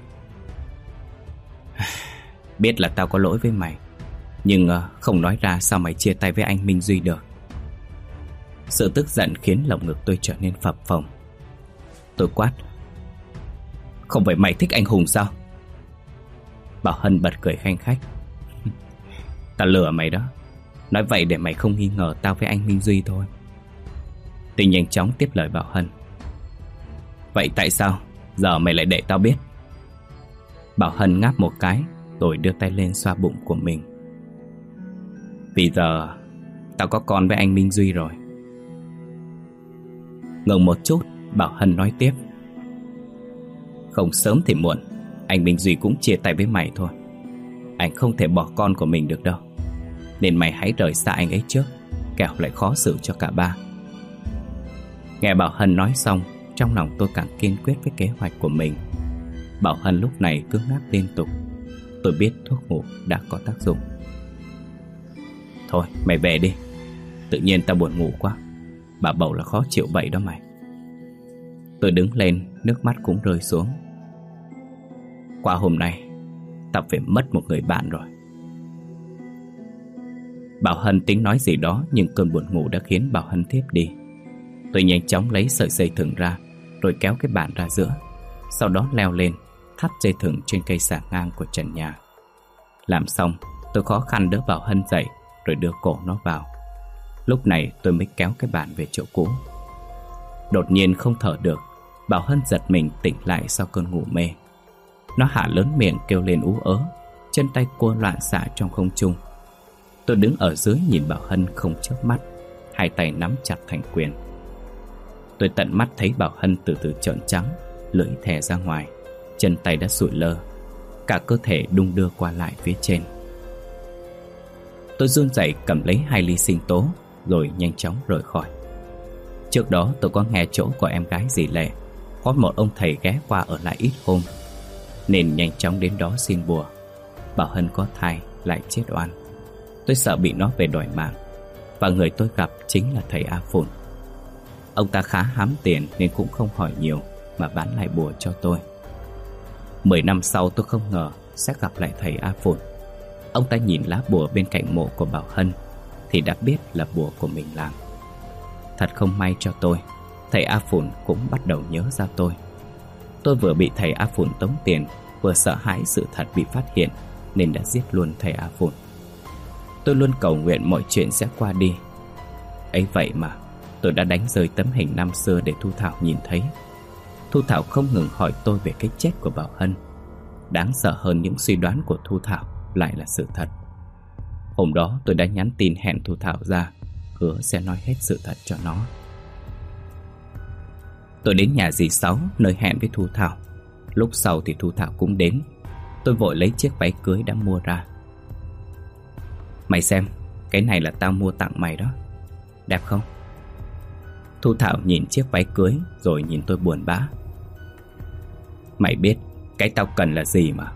Biết là tao có lỗi với mày, nhưng không nói ra sao mày chia tay với anh Minh Duy được. Sự tức giận khiến lồng ngực tôi trở nên phập phồng. Tôi quát. Không phải mày thích anh Hùng sao? Bảo Hân bật cười khanh khách. Tao lừa mày đó, nói vậy để mày không nghi ngờ tao với anh Minh Duy thôi. Tôi nhanh chóng tiếp lời Bảo Hân. Vậy tại sao giờ mày lại để tao biết? Bảo Hân ngáp một cái rồi đưa tay lên xoa bụng của mình. Vì giờ tao có con với anh Minh Duy rồi. Ngừng một chút, Bảo Hân nói tiếp: Không sớm thì muộn, anh Minh Duy cũng chia tay với mày thôi. Anh không thể bỏ con của mình được đâu, nên mày hãy rời xa anh ấy trước, kẻo lại khó xử cho cả ba. Nghe Bảo Hân nói xong, trong lòng tôi càng kiên quyết với kế hoạch của mình. Bảo Hân lúc này cứ ngáp liên tục. Tôi biết thuốc ngủ đã có tác dụng. Thôi mày về đi, tự nhiên tao buồn ngủ quá. Bà bầu là khó chịu vậy đó mày. Tôi đứng lên, nước mắt cũng rơi xuống. Qua hôm nay tao phải mất một người bạn rồi. Bảo Hân tính nói gì đó, nhưng cơn buồn ngủ đã khiến Bảo Hân thiếp đi. Tôi nhanh chóng lấy sợi dây thừng ra, rồi kéo cái bàn ra giữa. Sau đó leo lên, thắt dây thừng trên cây xà ngang của trần nhà. Làm xong, tôi khó khăn đỡ Bảo Hân dậy, rồi đưa cổ nó vào. Lúc này tôi mới kéo cái bàn về chỗ cũ. Đột nhiên không thở được, Bảo Hân giật mình tỉnh lại sau cơn ngủ mê. Nó hạ lớn miệng kêu lên ú ớ, chân tay cua loạn xạ trong không trung. Tôi đứng ở dưới nhìn Bảo Hân không chớp mắt, hai tay nắm chặt thành quyền. Tôi tận mắt thấy Bảo Hân từ từ trợn trắng, lưỡi thè ra ngoài, chân tay đã sụi lơ, cả cơ thể đung đưa qua lại phía trên. Tôi run rẩy cầm lấy 2 ly sinh tố, rồi nhanh chóng rời khỏi. Trước đó tôi có nghe chỗ của em gái dì Lệ có một ông thầy ghé qua ở lại ít hôm, nên nhanh chóng đến đó xin bùa. Bảo Hân có thai lại chết oan. Tôi sợ bị nó về đòi mạng, và người tôi gặp chính là thầy A Phùn. Ông ta khá hám tiền nên cũng không hỏi nhiều mà bán lại bùa cho tôi. 10 năm sau tôi không ngờ sẽ gặp lại thầy A Phùn. Ông ta nhìn lá bùa bên cạnh mộ của Bảo Hân thì đã biết là bùa của mình làm. Thật không may cho tôi, thầy A Phùn cũng bắt đầu nhớ ra tôi. Tôi vừa bị thầy A Phùn tống tiền, vừa sợ hãi sự thật bị phát hiện, nên đã giết luôn thầy A Phùn. Tôi luôn cầu nguyện mọi chuyện sẽ qua đi. Ấy vậy mà tôi đã đánh rơi tấm hình năm xưa để Thu Thảo nhìn thấy. Thu Thảo không ngừng hỏi tôi về cái chết của Bảo Hân. Đáng sợ hơn những suy đoán của Thu Thảo lại là sự thật. Hôm đó tôi đã nhắn tin hẹn Thu Thảo ra, hứa sẽ nói hết sự thật cho nó. Tôi đến nhà dì Sáu, nơi hẹn với Thu Thảo. Lúc sau thì Thu Thảo cũng đến. Tôi vội lấy chiếc váy cưới đã mua ra. Mày xem, cái này là tao mua tặng mày đó. Đẹp không? Thu Thảo nhìn chiếc váy cưới rồi nhìn tôi buồn bã. Mày biết cái tao cần là gì mà.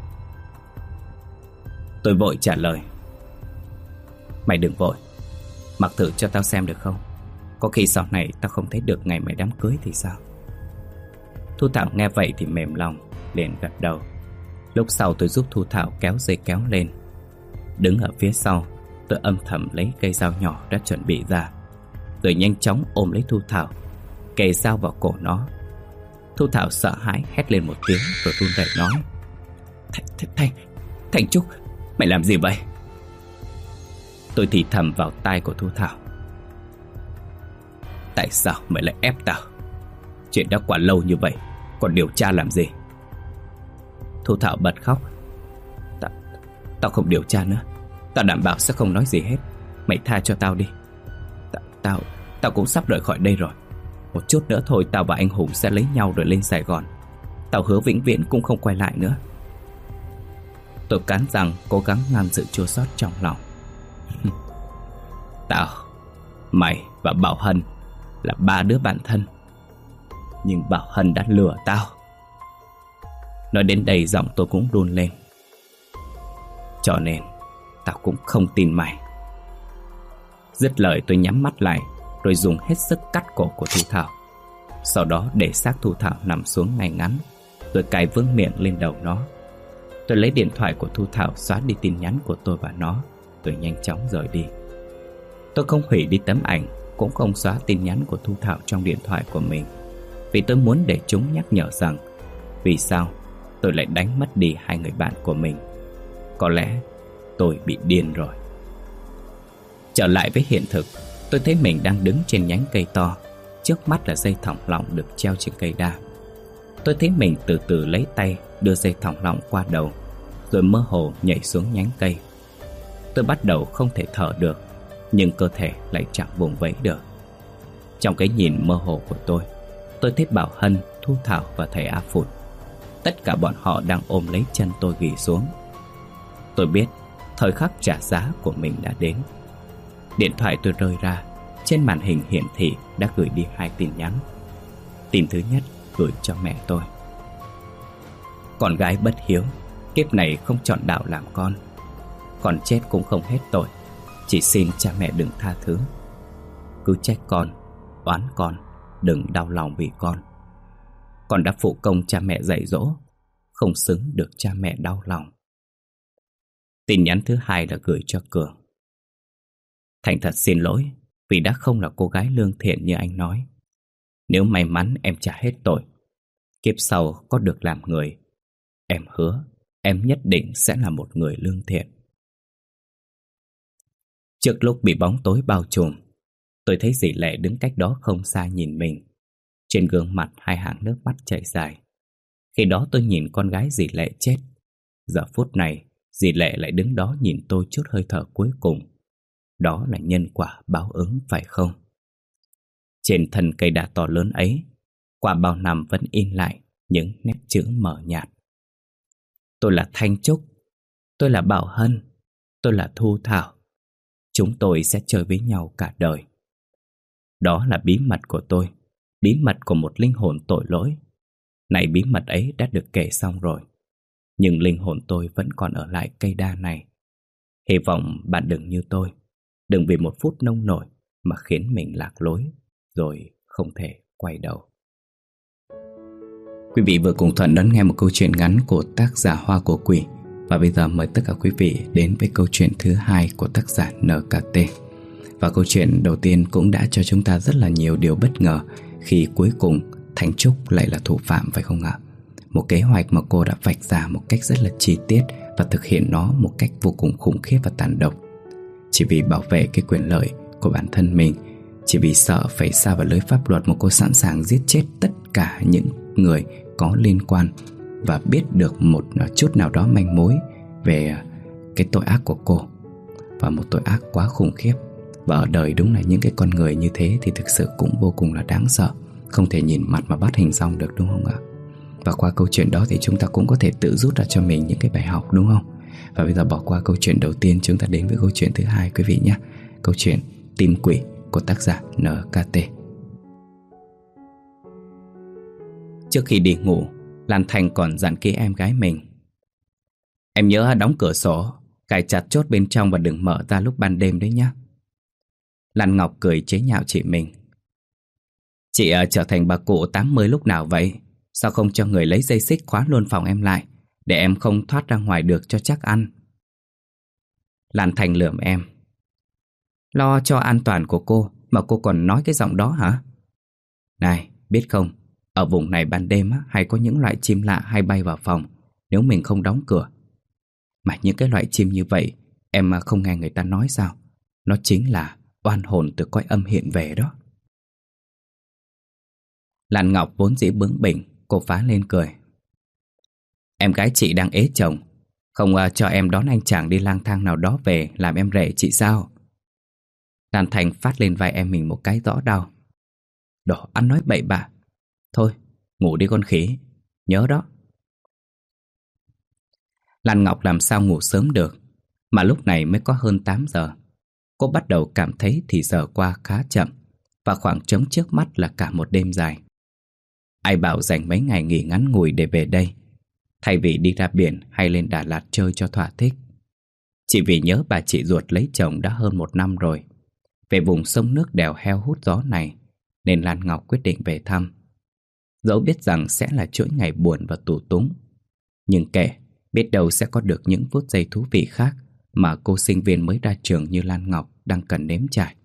Tôi vội trả lời. Mày đừng vội, mặc thử cho tao xem được không? Có khi sau này tao không thấy được ngày mày đám cưới thì sao? Thu Thảo nghe vậy thì mềm lòng, liền gật đầu. Lúc sau tôi giúp Thu Thảo kéo dây kéo lên. Đứng ở phía sau, tôi âm thầm lấy cây dao nhỏ đã chuẩn bị ra, rồi nhanh chóng ôm lấy Thu Thảo, kề dao vào cổ nó. Thu Thảo sợ hãi hét lên một tiếng rồi run rẩy nói: Thành Trúc, mày làm gì vậy? Tôi thì thầm vào tai của Thu Thảo: Tại sao mày lại ép tao? Chuyện đã quá lâu như vậy, còn điều tra làm gì? Thu Thảo bật khóc: Tao không điều tra nữa. Tao đảm bảo sẽ không nói gì hết. Mày tha cho tao đi. Tao cũng sắp rời khỏi đây rồi. Một chút nữa thôi tao và anh Hùng sẽ lấy nhau rồi lên Sài Gòn. Tao hứa vĩnh viễn cũng không quay lại nữa. Tôi cắn răng cố gắng ngăn sự chua xót trong lòng. Tao, mày và Bảo Hân là 3 đứa bạn thân, nhưng Bảo Hân đã lừa tao. Nói đến đây giọng tôi cũng run lên. Cho nên tao cũng không tin mày. Dứt lời tôi nhắm mắt lại, rồi dùng hết sức cắt cổ của Thu Thảo. Sau đó để xác Thu Thảo nằm xuống ngay ngắn, rồi cài vương miệng lên đầu nó. Tôi lấy điện thoại của Thu Thảo xóa đi tin nhắn của tôi và nó, rồi nhanh chóng rời đi. Tôi không hủy đi tấm ảnh, cũng không xóa tin nhắn của Thu Thảo trong điện thoại của mình, vì tôi muốn để chúng nhắc nhở rằng vì sao tôi lại đánh mất đi 2 người bạn của mình. Có lẽ tôi bị điên rồi. Trở lại với hiện thực, tôi thấy mình đang đứng trên nhánh cây to. Trước mắt là dây thòng lọng được treo trên cây đa. Tôi thấy mình từ từ lấy tay đưa dây thòng lọng qua đầu, rồi mơ hồ nhảy xuống nhánh cây. Tôi bắt đầu không thể thở được, nhưng cơ thể lại chẳng vùng vẫy được. Trong cái nhìn mơ hồ của tôi, tôi thấy Bảo Hân, Thu Thảo và thầy A Phụt. Tất cả bọn họ đang ôm lấy chân tôi ghì xuống. Tôi biết thời khắc trả giá của mình đã đến. Điện thoại tôi rơi ra. Trên màn hình hiển thị đã gửi đi 2 tin nhắn. Tin thứ nhất gửi cho mẹ tôi: con gái bất hiếu, kiếp này không chọn đạo làm con chết cũng không hết tội. Chỉ xin cha mẹ đừng tha thứ. Cứ trách con, oán con, đừng đau lòng vì con đã phụ công cha mẹ dạy dỗ, không xứng được cha mẹ đau lòng. Tin nhắn thứ hai là gửi cho Cường: thành thật xin lỗi vì đã không là cô gái lương thiện như anh nói. Nếu may mắn em trả hết tội, kiếp sau có được làm người, em hứa em nhất định sẽ là một người lương thiện. Trước lúc bị bóng tối bao trùm, tôi thấy dì Lệ đứng cách đó không xa nhìn mình. Trên gương mặt 2 hàng nước mắt chảy dài. Khi đó tôi nhìn con gái dì Lệ chết. Giờ phút này dì Lệ lại đứng đó nhìn tôi chút hơi thở cuối cùng. Đó là nhân quả báo ứng phải không? Trên thân cây đa to lớn ấy, qua bao năm vẫn in lại những nét chữ mờ nhạt. Tôi là Thanh Trúc, tôi là Bảo Hân, tôi là Thu Thảo. Chúng tôi sẽ chơi với nhau cả đời. Đó là bí mật của tôi, bí mật của một linh hồn tội lỗi. Này bí mật ấy đã được kể xong rồi, nhưng linh hồn tôi vẫn còn ở lại cây đa này. Hy vọng bạn đừng như tôi, đừng vì một phút nông nổi mà khiến mình lạc lối, rồi không thể quay đầu. Quý vị vừa cùng Thuận đón nghe một câu chuyện ngắn của tác giả Hoa của Quỷ. Và bây giờ mời tất cả quý vị đến với câu chuyện thứ 2 của tác giả NKT. Và câu chuyện đầu tiên cũng đã cho chúng ta rất là nhiều điều bất ngờ khi cuối cùng Thanh Trúc lại là thủ phạm, phải không ạ? Một kế hoạch mà cô đã vạch ra một cách rất là chi tiết và thực hiện nó một cách vô cùng khủng khiếp và tàn độc. Chỉ vì bảo vệ cái quyền lợi của bản thân mình, chỉ vì sợ phải sa vào lưới pháp luật mà cô sẵn sàng giết chết tất cả những người có liên quan và biết được một chút nào đó manh mối về cái tội ác của cô. Và một tội ác quá khủng khiếp. Và ở đời đúng là những cái con người như thế thì thực sự cũng vô cùng là đáng sợ. Không thể nhìn mặt mà bắt hình dong được, đúng không ạ? Và qua câu chuyện đó thì chúng ta cũng có thể tự rút ra cho mình những cái bài học, đúng không? Và bây giờ bỏ qua câu chuyện đầu tiên, chúng ta đến với câu chuyện thứ 2 quý vị nhé. Câu chuyện Tim Quỷ của tác giả NKT. Trước khi đi ngủ, Lan Thanh còn dặn kỹ em gái mình: em nhớ đóng cửa sổ, cài chặt chốt bên trong và đừng mở ra lúc ban đêm đấy nhé. Lan Ngọc cười chế nhạo chị mình: chị trở thành bà cụ 80 lúc nào vậy? Sao không cho người lấy dây xích khóa luôn phòng em lại, để em không thoát ra ngoài được cho chắc ăn. Lan Thanh lườm em: lo cho an toàn của cô mà cô còn nói cái giọng đó hả? Này, biết không, ở vùng này ban đêm hay có những loại chim lạ hay bay vào phòng nếu mình không đóng cửa. Mà những cái loại chim như vậy em không nghe người ta nói sao? Nó chính là oan hồn từ cõi âm hiện về đó. Lan Ngọc vốn dĩ bướng bỉnh, cô phá lên cười: em gái chị đang ế chồng, không cho em đón anh chàng đi lang thang nào đó về làm em rể chị sao? Lan Thành phát lên vai em mình một cái rõ đau: đồ ăn nói bậy bạ. Thôi, ngủ đi con khỉ, nhớ đó. Lan Ngọc làm sao ngủ sớm được, mà lúc này mới có hơn 8 giờ. Cô bắt đầu cảm thấy thì giờ qua khá chậm, và khoảng trống trước mắt là cả một đêm dài. Ai bảo dành mấy ngày nghỉ ngắn ngủi để về đây, thay vì đi ra biển hay lên Đà Lạt chơi cho thỏa thích. Chỉ vì nhớ bà chị ruột lấy chồng đã hơn 1 năm rồi, về vùng sông nước đèo heo hút gió này, nên Lan Ngọc quyết định về thăm. Dẫu biết rằng sẽ là chuỗi ngày buồn và tù túng, nhưng kệ, biết đâu sẽ có được những phút giây thú vị khác mà cô sinh viên mới ra trường như Lan Ngọc đang cần nếm trải.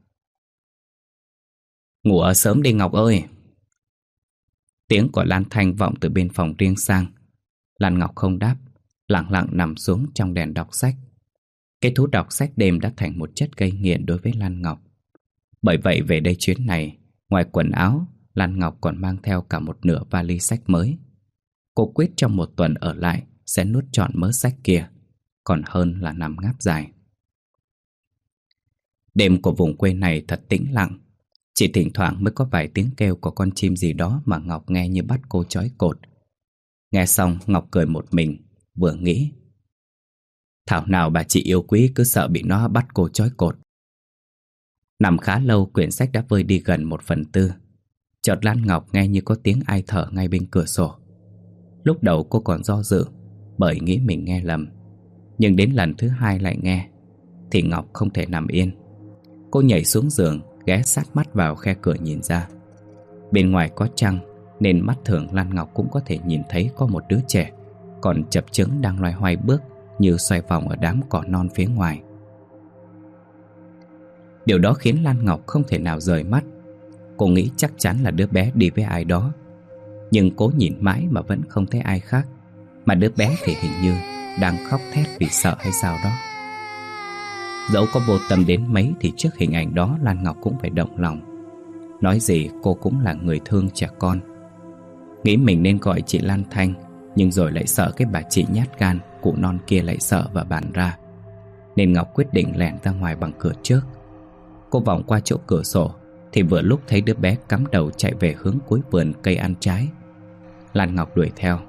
Ngủ ở sớm đi Ngọc ơi. Tiếng của Lan Thanh vọng từ bên phòng riêng sang. Lan Ngọc không đáp, lặng lặng nằm xuống trong đèn đọc sách. Cái thú đọc sách đêm đã thành một chất gây nghiện đối với Lan Ngọc. Bởi vậy về đây chuyến này, ngoài quần áo, Lan Ngọc còn mang theo cả một nửa vali sách mới. Cô quyết trong 1 tuần ở lại sẽ nuốt trọn mớ sách kia, còn hơn là nằm ngáp dài. Đêm của vùng quê này thật tĩnh lặng. Chỉ thỉnh thoảng mới có vài tiếng kêu của con chim gì đó mà Ngọc nghe như bắt cô trói cột. Nghe xong Ngọc cười một mình, vừa nghĩ: thảo nào bà chị yêu quý cứ sợ bị nó bắt cô trói cột. Nằm khá lâu, quyển sách đã vơi đi gần 1/4. Chợt Lan Ngọc nghe như có tiếng ai thở ngay bên cửa sổ. Lúc đầu cô còn do dự, bởi nghĩ mình nghe lầm. Nhưng đến lần thứ 2 lại nghe, thì Ngọc không thể nằm yên. Cô nhảy xuống giường, ghé sát mắt vào khe cửa nhìn ra. Bên ngoài có trăng, nên mắt thường Lan Ngọc cũng có thể nhìn thấy có một đứa trẻ còn chập chững đang loay hoay bước như xoay vòng ở đám cỏ non phía ngoài. Điều đó khiến Lan Ngọc không thể nào rời mắt. Cô nghĩ chắc chắn là đứa bé đi với ai đó. Nhưng cố nhìn mãi mà vẫn không thấy ai khác, mà đứa bé thì hình như đang khóc thét vì sợ hay sao đó. Dẫu có vô tâm đến mấy thì trước hình ảnh đó Lan Ngọc cũng phải động lòng. Nói gì cô cũng là người thương trẻ con. Nghĩ mình nên gọi chị Lan Thanh, nhưng rồi lại sợ cái bà chị nhát gan cụ non kia lại sợ và bàn ra, nên Ngọc quyết định lẻn ra ngoài bằng cửa trước. Cô vòng qua chỗ cửa sổ thì vừa lúc thấy đứa bé cắm đầu chạy về hướng cuối vườn cây ăn trái. Lan Ngọc đuổi theo.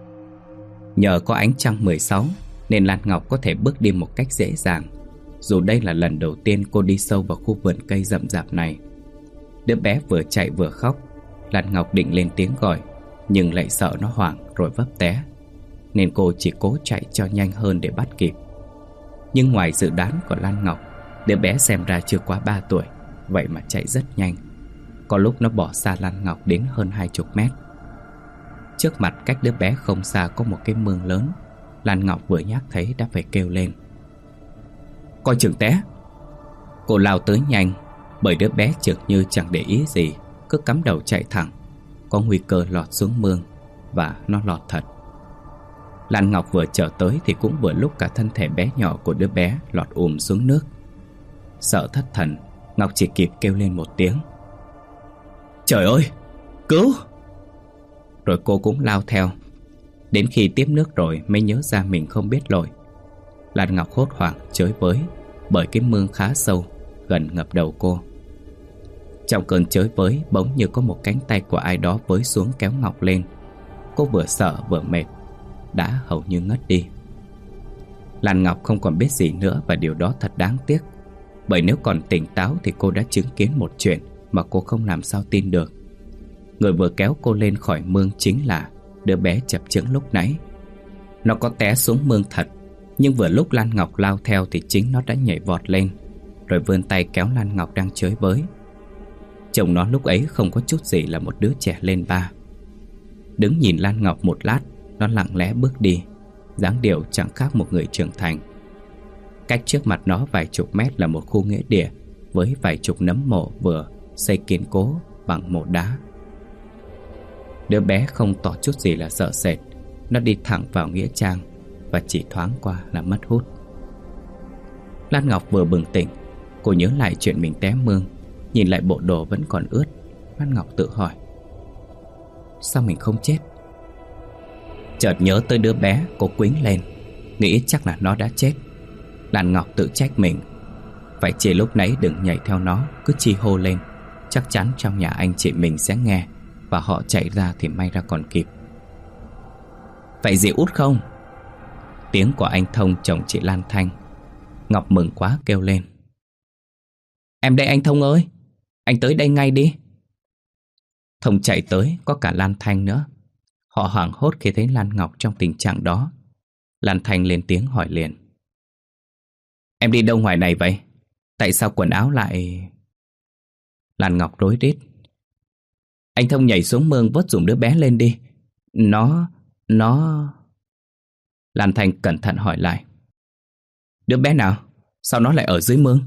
Nhờ có ánh trăng 16 nên Lan Ngọc có thể bước đi một cách dễ dàng, dù đây là lần đầu tiên cô đi sâu vào khu vườn cây rậm rạp này. Đứa bé vừa chạy vừa khóc. Lan Ngọc định lên tiếng gọi, nhưng lại sợ nó hoảng rồi vấp té, nên cô chỉ cố chạy cho nhanh hơn để bắt kịp. Nhưng ngoài dự đoán của Lan Ngọc, đứa bé xem ra chưa quá 3 tuổi, vậy mà chạy rất nhanh. Có lúc nó bỏ xa Lan Ngọc đến hơn 20 mét. Trước mặt cách đứa bé không xa có một cái mương lớn. Lan Ngọc vừa nhắc thấy đã phải kêu lên: coi chừng té. Cô lao tới nhanh, bởi đứa bé chực như chẳng để ý gì, cứ cắm đầu chạy thẳng. Có nguy cơ lọt xuống mương, và nó lọt thật. Lan Ngọc vừa trở tới thì cũng vừa lúc cả thân thể bé nhỏ của đứa bé lọt xuống nước. Sợ thất thần, Ngọc chỉ kịp kêu lên một tiếng: trời ơi, cứu! Rồi cô cũng lao theo. Đến khi tiếp nước rồi mới nhớ ra mình không biết lội. Lan Ngọc hốt hoảng chới với, bởi cái mương khá sâu, gần ngập đầu cô. Trong cơn chới với, bỗng như có một cánh tay của ai đó với xuống kéo Ngọc lên. Cô vừa sợ vừa mệt, đã hầu như ngất đi. Lan Ngọc không còn biết gì nữa, và điều đó thật đáng tiếc. Bởi nếu còn tỉnh táo thì cô đã chứng kiến một chuyện mà cô không làm sao tin được. Người vừa kéo cô lên khỏi mương chính là đứa bé chập chững lúc nãy. Nó có té xuống mương thật, nhưng vừa lúc Lan Ngọc lao theo thì chính nó đã nhảy vọt lên, rồi vươn tay kéo Lan Ngọc đang chới với. Chồng nó lúc ấy không có chút gì là một đứa trẻ lên 3. Đứng nhìn Lan Ngọc một lát, nó lặng lẽ bước đi, dáng điệu chẳng khác một người trưởng thành. Cách trước mặt nó vài chục mét là một khu nghĩa địa với vài chục nấm mộ vừa xây kiên cố bằng mộ đá. Đứa bé không tỏ chút gì là sợ sệt. Nó đi thẳng vào nghĩa trang và chỉ thoáng qua là mất hút. Lan Ngọc vừa bừng tỉnh, cô nhớ lại chuyện mình té mương, nhìn lại bộ đồ vẫn còn ướt. Lan Ngọc tự hỏi: sao mình không chết? Chợt nhớ tới đứa bé, cô quĩnh lên, nghĩ chắc là nó đã chết. Lan Ngọc tự trách mình, phải chỉ lúc nãy đừng nhảy theo nó, cứ chi hô lên, chắc chắn trong nhà anh chị mình sẽ nghe, và họ chạy ra thì may ra còn kịp. Vậy gì út không? Tiếng của anh Thông, chồng chị Lan Thanh. Ngọc mừng quá kêu lên: em đây anh Thông ơi, anh tới đây ngay đi. Thông chạy tới, có cả Lan Thanh nữa. Họ hoảng hốt khi thấy Lan Ngọc trong tình trạng đó. Lan Thanh lên tiếng hỏi liền: em đi đâu ngoài này vậy? Tại sao quần áo lại... Lan Ngọc rối rít: anh Thông nhảy xuống mương vớt giùm đứa bé lên đi. Nó... Lan Thanh cẩn thận hỏi lại: đứa bé nào? Sao nó lại ở dưới mương?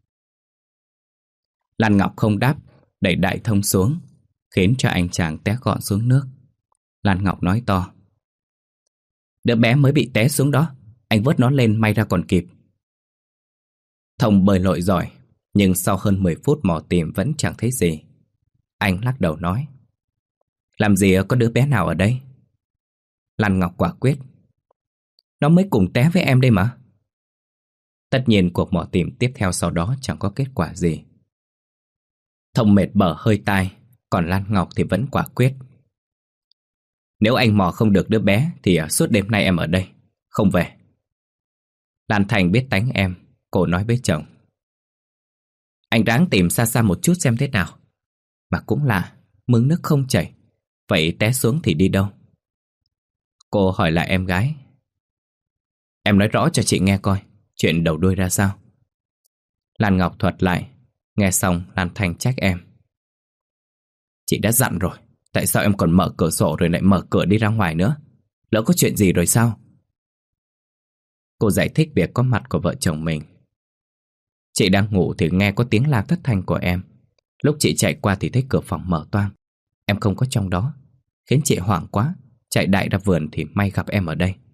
Lan Ngọc không đáp, đẩy Đại Thông xuống, khiến cho anh chàng té gọn xuống nước. Lan Ngọc nói to: đứa bé mới bị té xuống đó, anh vớt nó lên may ra còn kịp. Thông bơi lội giỏi, nhưng sau hơn 10 phút mò tìm vẫn chẳng thấy gì. Anh lắc đầu nói: làm gì có đứa bé nào ở đây? Lan Ngọc quả quyết: nó mới cùng té với em đây mà. Tất nhiên cuộc mò tìm tiếp theo sau đó chẳng có kết quả gì. Thông mệt bở hơi tai, còn Lan Ngọc thì vẫn quả quyết. Nếu anh mò không được đứa bé thì suốt đêm nay em ở đây, không về. Lan Thành biết tánh em, cô nói với chồng. Anh ráng tìm xa xa một chút xem thế nào. Mà cũng lạ, mương nước không chảy, vậy té xuống thì đi đâu? Cô hỏi lại em gái. Em nói rõ cho chị nghe coi, chuyện đầu đuôi ra sao. Lan Ngọc thuật lại. Nghe xong Lan Thành trách em. Chị đã dặn rồi, tại sao em còn mở cửa sổ rồi lại mở cửa đi ra ngoài nữa? Lỡ có chuyện gì rồi sao? Cô giải thích việc có mặt của vợ chồng mình. Chị đang ngủ thì nghe có tiếng la thất thanh của em. Lúc chị chạy qua thì thấy cửa phòng mở toang. Em không có trong đó, khiến chị hoảng quá, chạy đại ra vườn thì may gặp em ở đây.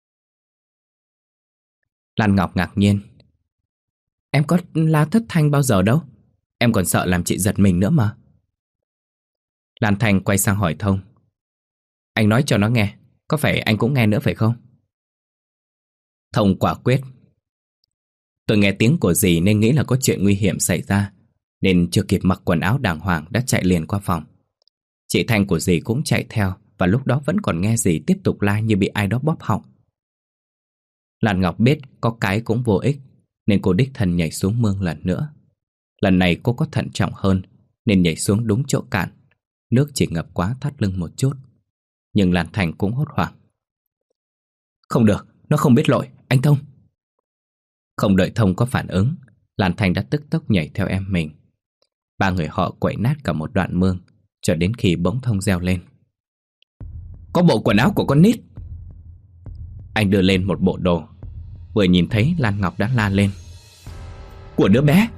Lan Ngọc ngạc nhiên. Em có la thất thanh bao giờ đâu, em còn sợ làm chị giật mình nữa mà. Lan Thành quay sang hỏi Thông. Anh nói cho nó nghe, có phải anh cũng nghe nữa phải không? Thông quả quyết. Tôi nghe tiếng của dì nên nghĩ là có chuyện nguy hiểm xảy ra, nên chưa kịp mặc quần áo đàng hoàng đã chạy liền qua phòng. Chị Thanh của dì cũng chạy theo, và lúc đó vẫn còn nghe dì tiếp tục la như bị ai đó bóp họng. Lan Ngọc biết có cái cũng vô ích, nên cô đích thân nhảy xuống mương lần nữa. Lần này cô có thận trọng hơn, nên nhảy xuống đúng chỗ cạn. Nước chỉ ngập quá thắt lưng một chút. Nhưng Lan Thành cũng hốt hoảng. Không được, nó không biết lội, anh Thông. Không đợi Thông có phản ứng, Lan Thành đã tức tốc nhảy theo em mình. Ba người họ quậy nát cả một đoạn mương, cho đến khi bỗng Thông reo lên. Có bộ quần áo của con nít. Anh đưa lên một bộ đồ. Vừa nhìn thấy Lan Ngọc đã la lên. Của đứa bé.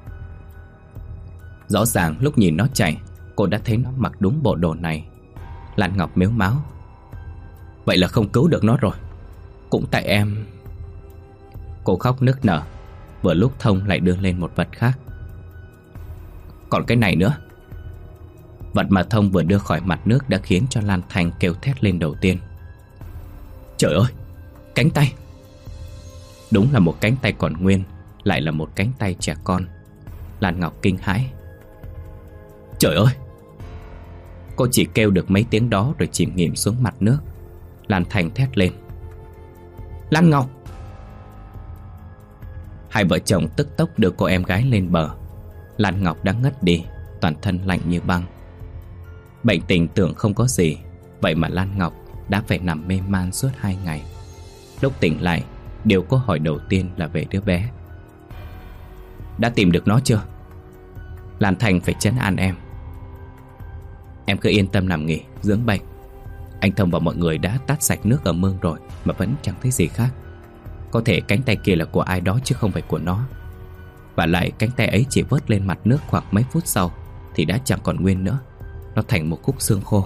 Rõ ràng lúc nhìn nó chạy, cô đã thấy nó mặc đúng bộ đồ này. Lan Ngọc mếu máo. Vậy là không cứu được nó rồi. Cũng tại em. Cô khóc nức nở. Vừa lúc Thông lại đưa lên một vật khác. Còn cái này nữa. Vật mà Thông vừa đưa khỏi mặt nước đã khiến cho Lan Thành kêu thét lên đầu tiên. Trời ơi, cánh tay. Đúng là một cánh tay còn nguyên, lại là một cánh tay trẻ con. Lan Ngọc kinh hãi. Trời ơi. Cô chỉ kêu được mấy tiếng đó rồi chìm nghỉm xuống mặt nước. Lan Thành thét lên. Lan Ngọc. Hai vợ chồng tức tốc đưa cô em gái lên bờ. Lan Ngọc đã ngất đi, toàn thân lạnh như băng. Bệnh tình tưởng không có gì, vậy mà Lan Ngọc đã phải nằm mê man suốt 2 ngày. Lúc tỉnh lại, điều cô hỏi đầu tiên là về đứa bé. Đã tìm được nó chưa? Lan Thành phải trấn an em. Em cứ yên tâm nằm nghỉ, dưỡng bệnh. Anh Thông và mọi người đã tát sạch nước ở mương rồi mà vẫn chẳng thấy gì khác. Có thể cánh tay kia là của ai đó chứ không phải của nó. Và lại cánh tay ấy chỉ vớt lên mặt nước khoảng mấy phút sau thì đã chẳng còn nguyên nữa. Nó thành một khúc xương khô.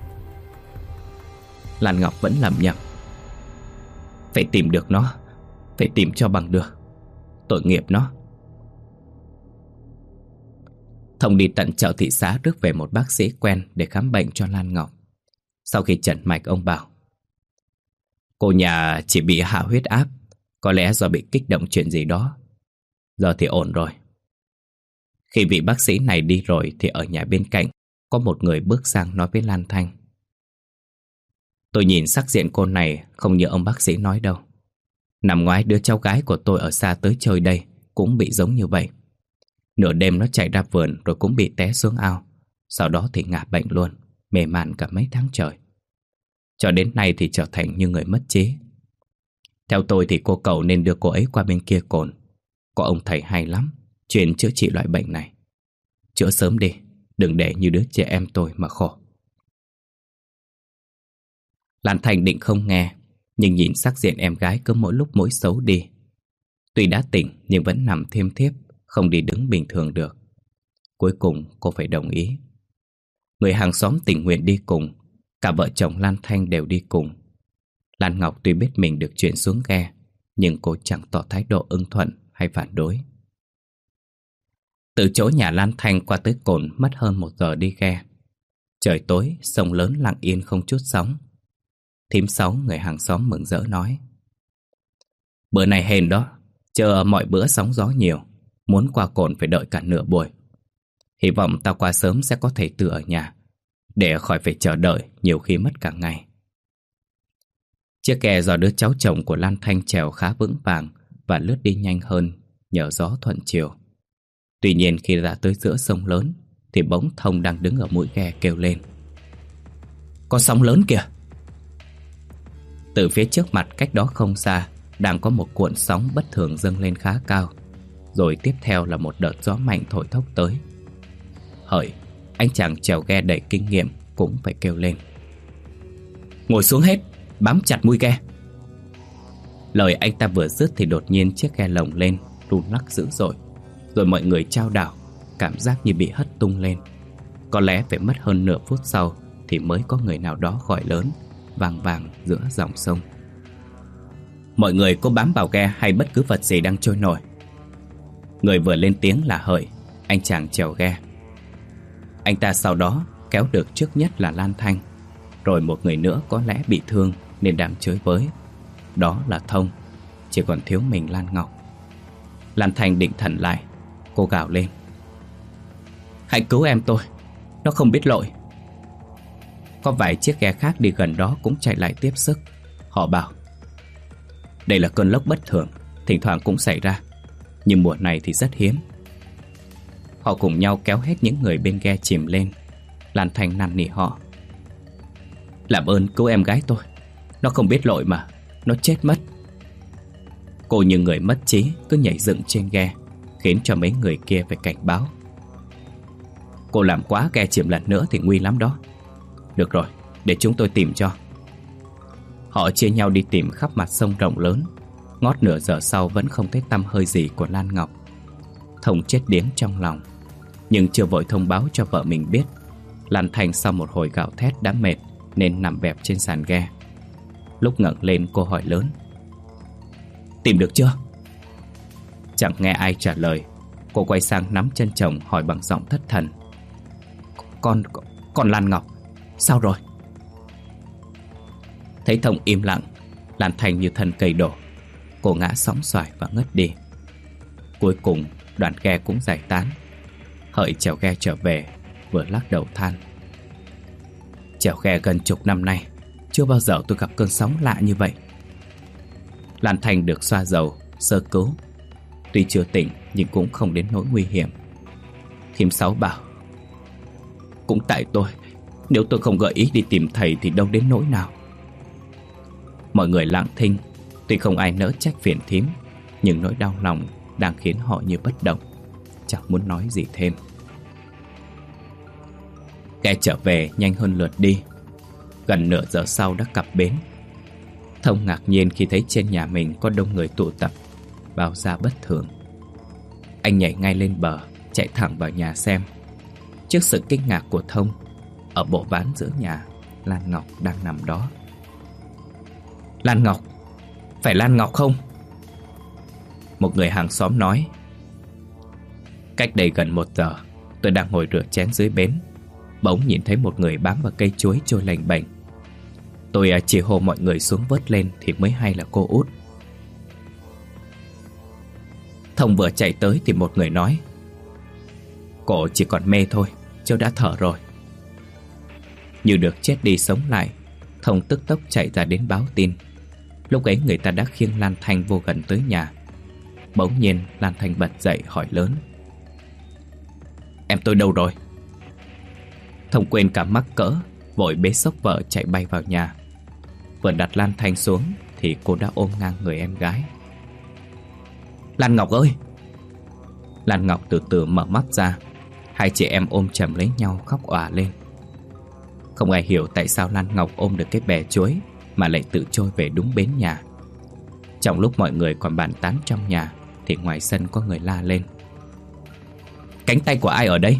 Lan Ngọc vẫn lẩm nhẩm. Phải tìm được nó, phải tìm cho bằng được. Tội nghiệp nó. Thông đi tận chợ thị xã rước về một bác sĩ quen để khám bệnh cho Lan Ngọc. Sau khi chẩn mạch, ông bảo cô nhà chỉ bị hạ huyết áp, có lẽ do bị kích động chuyện gì đó. Giờ thì ổn rồi. Khi vị bác sĩ này đi rồi thì ở nhà bên cạnh có một người bước sang nói với Lan Thanh. Tôi nhìn sắc diện cô này không như ông bác sĩ nói đâu. Năm ngoái đứa cháu gái của tôi ở xa tới chơi đây cũng bị giống như vậy. Nửa đêm nó chạy ra vườn rồi cũng bị té xuống ao. Sau đó thì ngã bệnh luôn, mê man cả mấy tháng trời. Cho đến nay thì trở thành như người mất trí. Theo tôi thì cô cậu nên đưa cô ấy qua bên kia cồn. Có ông thầy hay lắm, chuyên chữa trị loại bệnh này. Chữa sớm đi, đừng để như đứa trẻ em tôi mà khổ. Lan Thành định không nghe, nhưng nhìn sắc diện em gái cứ mỗi lúc mỗi xấu đi. Tuy đã tỉnh nhưng vẫn nằm thiêm thiếp, không đi đứng bình thường được. Cuối cùng cô phải đồng ý. Người hàng xóm tình nguyện đi cùng. Cả vợ chồng Lan Thanh đều đi cùng. Lan Ngọc tuy biết mình được chuyển xuống ghe, nhưng cô chẳng tỏ thái độ ưng thuận hay phản đối. Từ chỗ nhà Lan Thanh qua tới cồn mất hơn 1 giờ đi ghe. Trời tối, sông lớn lặng yên không chút sóng. Thím Sáu, người hàng xóm mừng rỡ nói. Bữa này hên đó, chờ mọi bữa sóng gió nhiều. Muốn qua cồn phải đợi cả nửa buổi. Hy vọng tao qua sớm sẽ có thầy Tư ở nhà, để khỏi phải chờ đợi, nhiều khi mất cả ngày. Chiếc ghe do đứa cháu chồng của Lan Thanh chèo khá vững vàng và lướt đi nhanh hơn nhờ gió thuận chiều. Tuy nhiên khi đã tới giữa sông lớn thì bỗng Thông đang đứng ở mũi ghe kêu lên: "Có sóng lớn kìa!" Từ phía trước mặt cách đó không xa đang có một cuộn sóng bất thường dâng lên khá cao. Rồi tiếp theo là một đợt gió mạnh thổi thốc tới. Hỡi, anh chàng chèo ghe đầy kinh nghiệm cũng phải kêu lên: "Ngồi xuống hết, bám chặt mũi ghe!" Lời anh ta vừa dứt thì đột nhiên chiếc ghe lồng lên, rung lắc dữ dội. Rồi mọi người chao đảo, cảm giác như bị hất tung lên. Có lẽ phải mất hơn nửa phút sau thì mới có người nào đó gọi lớn, vang vang giữa dòng sông: "Mọi người cố bám vào ghe hay bất cứ vật gì đang trôi nổi." Người vừa lên tiếng là Hợi, anh chàng chèo ghe. Anh ta sau đó kéo được trước nhất là Lan Thanh. Rồi một người nữa có lẽ bị thương nên đang chới với. Đó là Thông. Chỉ còn thiếu mình Lan Ngọc. Lan Thanh định thần lại. Cô gào lên: "Hãy cứu em tôi, nó không biết lội." Có vài chiếc ghe khác đi gần đó cũng chạy lại tiếp sức. Họ bảo: "Đây là cơn lốc bất thường, thỉnh thoảng cũng xảy ra, nhưng mùa này thì rất hiếm." Họ cùng nhau kéo hết những người bên ghe chìm lên. Lan Thanh năn nỉ họ: "Làm ơn cứu em gái tôi, nó không biết lội mà, nó chết mất." Cô như người mất trí cứ nhảy dựng trên ghe, khiến cho mấy người kia phải cảnh báo: "Cô làm quá ghe chìm lần nữa thì nguy lắm đó." "Được rồi, để chúng tôi tìm cho." Họ chia nhau đi tìm khắp mặt sông rộng lớn. Ngót nửa giờ sau vẫn không thấy tăm hơi gì của Lan Ngọc. Thông chết điếng trong lòng, nhưng chưa vội thông báo cho vợ mình biết. Lan Thanh sau một hồi gào thét đã mệt nên nằm bẹp trên sàn ghe. Lúc ngẩng lên cô hỏi lớn: "Tìm được chưa?" Chẳng nghe ai trả lời. Cô quay sang nắm chân chồng hỏi bằng giọng thất thần: Con Lan Ngọc, sao rồi?" Thấy Thông im lặng, Lan Thanh như thân cây đổ. Cô ngã sóng xoài và ngất đi. Cuối cùng đoàn ghe cũng giải tán. Hợi chèo ghe trở về, vừa lắc đầu than: "Chèo ghe gần chục năm nay, chưa bao giờ tôi gặp cơn sóng lạ như vậy." Lan Thanh được xoa dầu, sơ cứu. Tuy chưa tỉnh nhưng cũng không đến nỗi nguy hiểm. Thím Sáu bảo: "Cũng tại tôi, nếu tôi không gợi ý đi tìm thầy thì đâu đến nỗi nào." Mọi người lặng thinh. Tuy không ai nỡ trách phiền thím, nhưng nỗi đau lòng đang khiến họ như bất động, chẳng muốn nói gì thêm. Ghe trở về nhanh hơn lượt đi. Gần nửa giờ sau đã cập bến. Thông ngạc nhiên khi thấy trên nhà mình có đông người tụ tập, bao ra bất thường. Anh nhảy ngay lên bờ, chạy thẳng vào nhà xem. Trước sự kinh ngạc của Thông, ở bộ ván giữa nhà, Lan Ngọc đang nằm đó. "Lan Ngọc, phải Lan Ngọc không?" Một người hàng xóm nói: "Cách đây gần 1 giờ, tôi đang ngồi rửa chén dưới bến, bỗng nhìn thấy một người bám vào cây chuối trôi lềnh bềnh. Tôi chỉ hô mọi người xuống vớt lên thì mới hay là cô Út." Thông vừa chạy tới thì một người nói: "Cổ chỉ còn mê thôi, chứ đã thở rồi." Như được chết đi sống lại, Thông tức tốc chạy ra đến báo tin. Lúc ấy người ta đã khiêng Lan Thanh vô gần tới nhà. Bỗng nhiên Lan Thanh bật dậy hỏi lớn: "Em tôi đâu rồi?" Thông quên cả mắc cỡ, vội bế xốc vợ chạy bay vào nhà. Vừa đặt Lan Thanh xuống thì cô đã ôm ngang người em gái. "Lan Ngọc ơi!" Lan Ngọc từ từ mở mắt ra. Hai chị em ôm chầm lấy nhau khóc òa lên. Không ai hiểu tại sao Lan Ngọc ôm được cái bè chuối mà lại tự trôi về đúng bến nhà. Trong lúc mọi người còn bàn tán trong nhà thì ngoài sân có người la lên: "Cánh tay của ai ở đây?"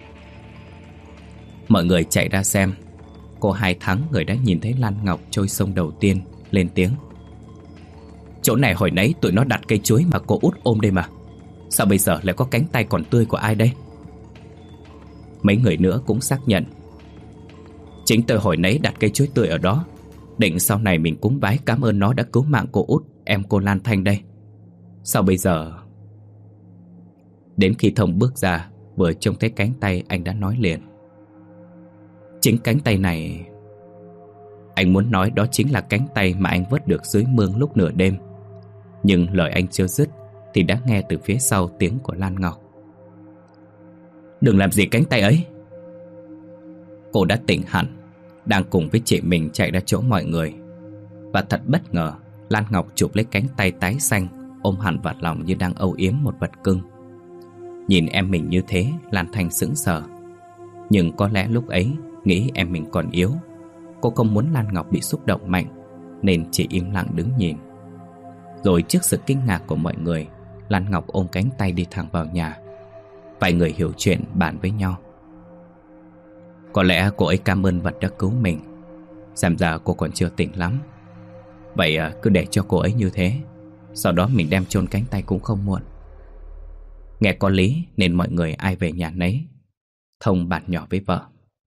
Mọi người chạy ra xem. Cô Hai Thắng, người đã nhìn thấy Lan Ngọc trôi sông đầu tiên, lên tiếng: "Chỗ này hồi nãy tụi nó đặt cây chuối mà cô Út ôm đây mà. Sao bây giờ lại có cánh tay còn tươi của ai đây?" Mấy người nữa cũng xác nhận: "Chính tôi hồi nãy đặt cây chuối tươi ở đó, định sau này mình cúng bái cảm ơn nó đã cứu mạng cô Út, em cô Lan Thanh đây. Sao bây giờ?" Đến khi Thông bước ra vừa trông thấy cánh tay anh đã nói liền: chính cánh tay này. Anh muốn nói đó chính là cánh tay mà anh vớt được dưới mương lúc nửa đêm. Nhưng lời anh chưa dứt thì đã nghe từ phía sau tiếng của Lan Ngọc: đừng làm gì cánh tay ấy. Cô đã tỉnh hẳn, đang cùng với chị mình chạy ra chỗ mọi người. Và thật bất ngờ, Lan Ngọc chụp lấy cánh tay tái xanh, ôm hẳn vào lòng như đang âu yếm một vật cưng. Nhìn em mình như thế, Lan Thanh sững sờ. Nhưng có lẽ lúc ấy nghĩ em mình còn yếu, cô không muốn Lan Ngọc bị xúc động mạnh, nên chỉ im lặng đứng nhìn. Rồi trước sự kinh ngạc của mọi người, Lan Ngọc ôm cánh tay đi thẳng vào nhà. Vài người hiểu chuyện bàn với nhau: có lẽ cô ấy cảm ơn vật đã cứu mình. Xem ra cô còn chưa tỉnh lắm. Vậy cứ để cho cô ấy như thế, sau đó mình đem chôn cánh tay cũng không muộn. Nghe có lý nên mọi người ai về nhà nấy. Thông bàn nhỏ với vợ: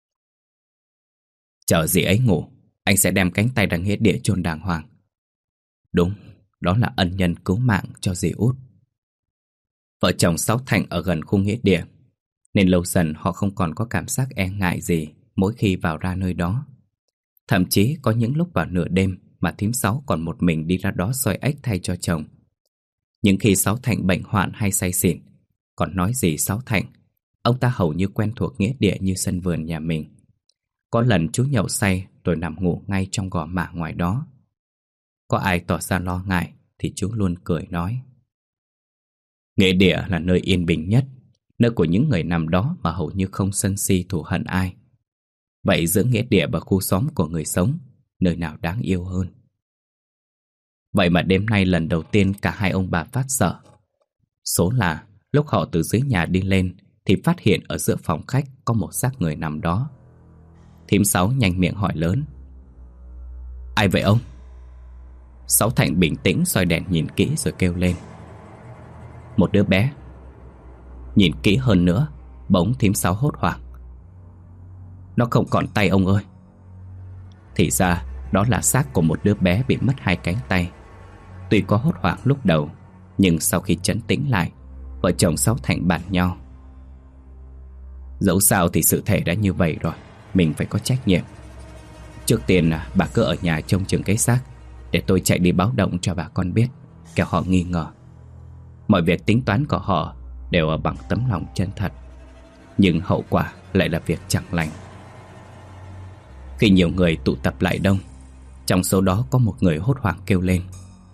chờ dì ấy ngủ, anh sẽ đem cánh tay ra nghĩa địa chôn đàng hoàng. Đúng, đó là ân nhân cứu mạng cho dì út. Vợ chồng Sáu Thành ở gần khu nghĩa địa, nên lâu dần họ không còn có cảm giác e ngại gì mỗi khi vào ra nơi đó. Thậm chí có những lúc vào nửa đêm mà thím Sáu còn một mình đi ra đó soi ếch thay cho chồng. Những khi Sáu Thành bệnh hoạn hay say xỉn, còn nói gì Sáu Thành, ông ta hầu như quen thuộc nghĩa địa như sân vườn nhà mình. Có lần chú nhậu say rồi nằm ngủ ngay trong gò mả ngoài đó. Có ai tỏ ra lo ngại thì chú luôn cười nói: nghĩa địa là nơi yên bình nhất, nơi của những người nằm đó mà hầu như không sân si thù hận ai. Vậy giữa nghĩa địa và khu xóm của người sống, nơi nào đáng yêu hơn? Vậy mà đêm nay lần đầu tiên cả hai ông bà phát sợ. Số là lúc họ từ dưới nhà đi lên thì phát hiện ở giữa phòng khách có một xác người nằm đó. Thím Sáu nhanh miệng hỏi lớn: ai vậy ông? Sáu Thành bình tĩnh soi đèn nhìn kỹ rồi kêu lên: một đứa bé. Nhìn kỹ hơn nữa, bỗng thím Sáu hốt hoảng: nó không còn tay ông ơi. Thì ra đó là xác của một đứa bé bị mất hai cánh tay. Tuy có hốt hoảng lúc đầu, nhưng sau khi trấn tĩnh lại, vợ chồng Sáu Thành bàn nhau: dẫu sao thì sự thể đã như vậy rồi, mình phải có trách nhiệm. Trước tiên bà cứ ở nhà trông chừng cái xác, để tôi chạy đi báo động cho bà con biết, kẻo họ nghi ngờ. Mọi việc tính toán của họ đều ở bằng tấm lòng chân thật, nhưng hậu quả lại là việc chẳng lành. Khi nhiều người tụ tập lại đông, trong số đó có một người hốt hoảng kêu lên: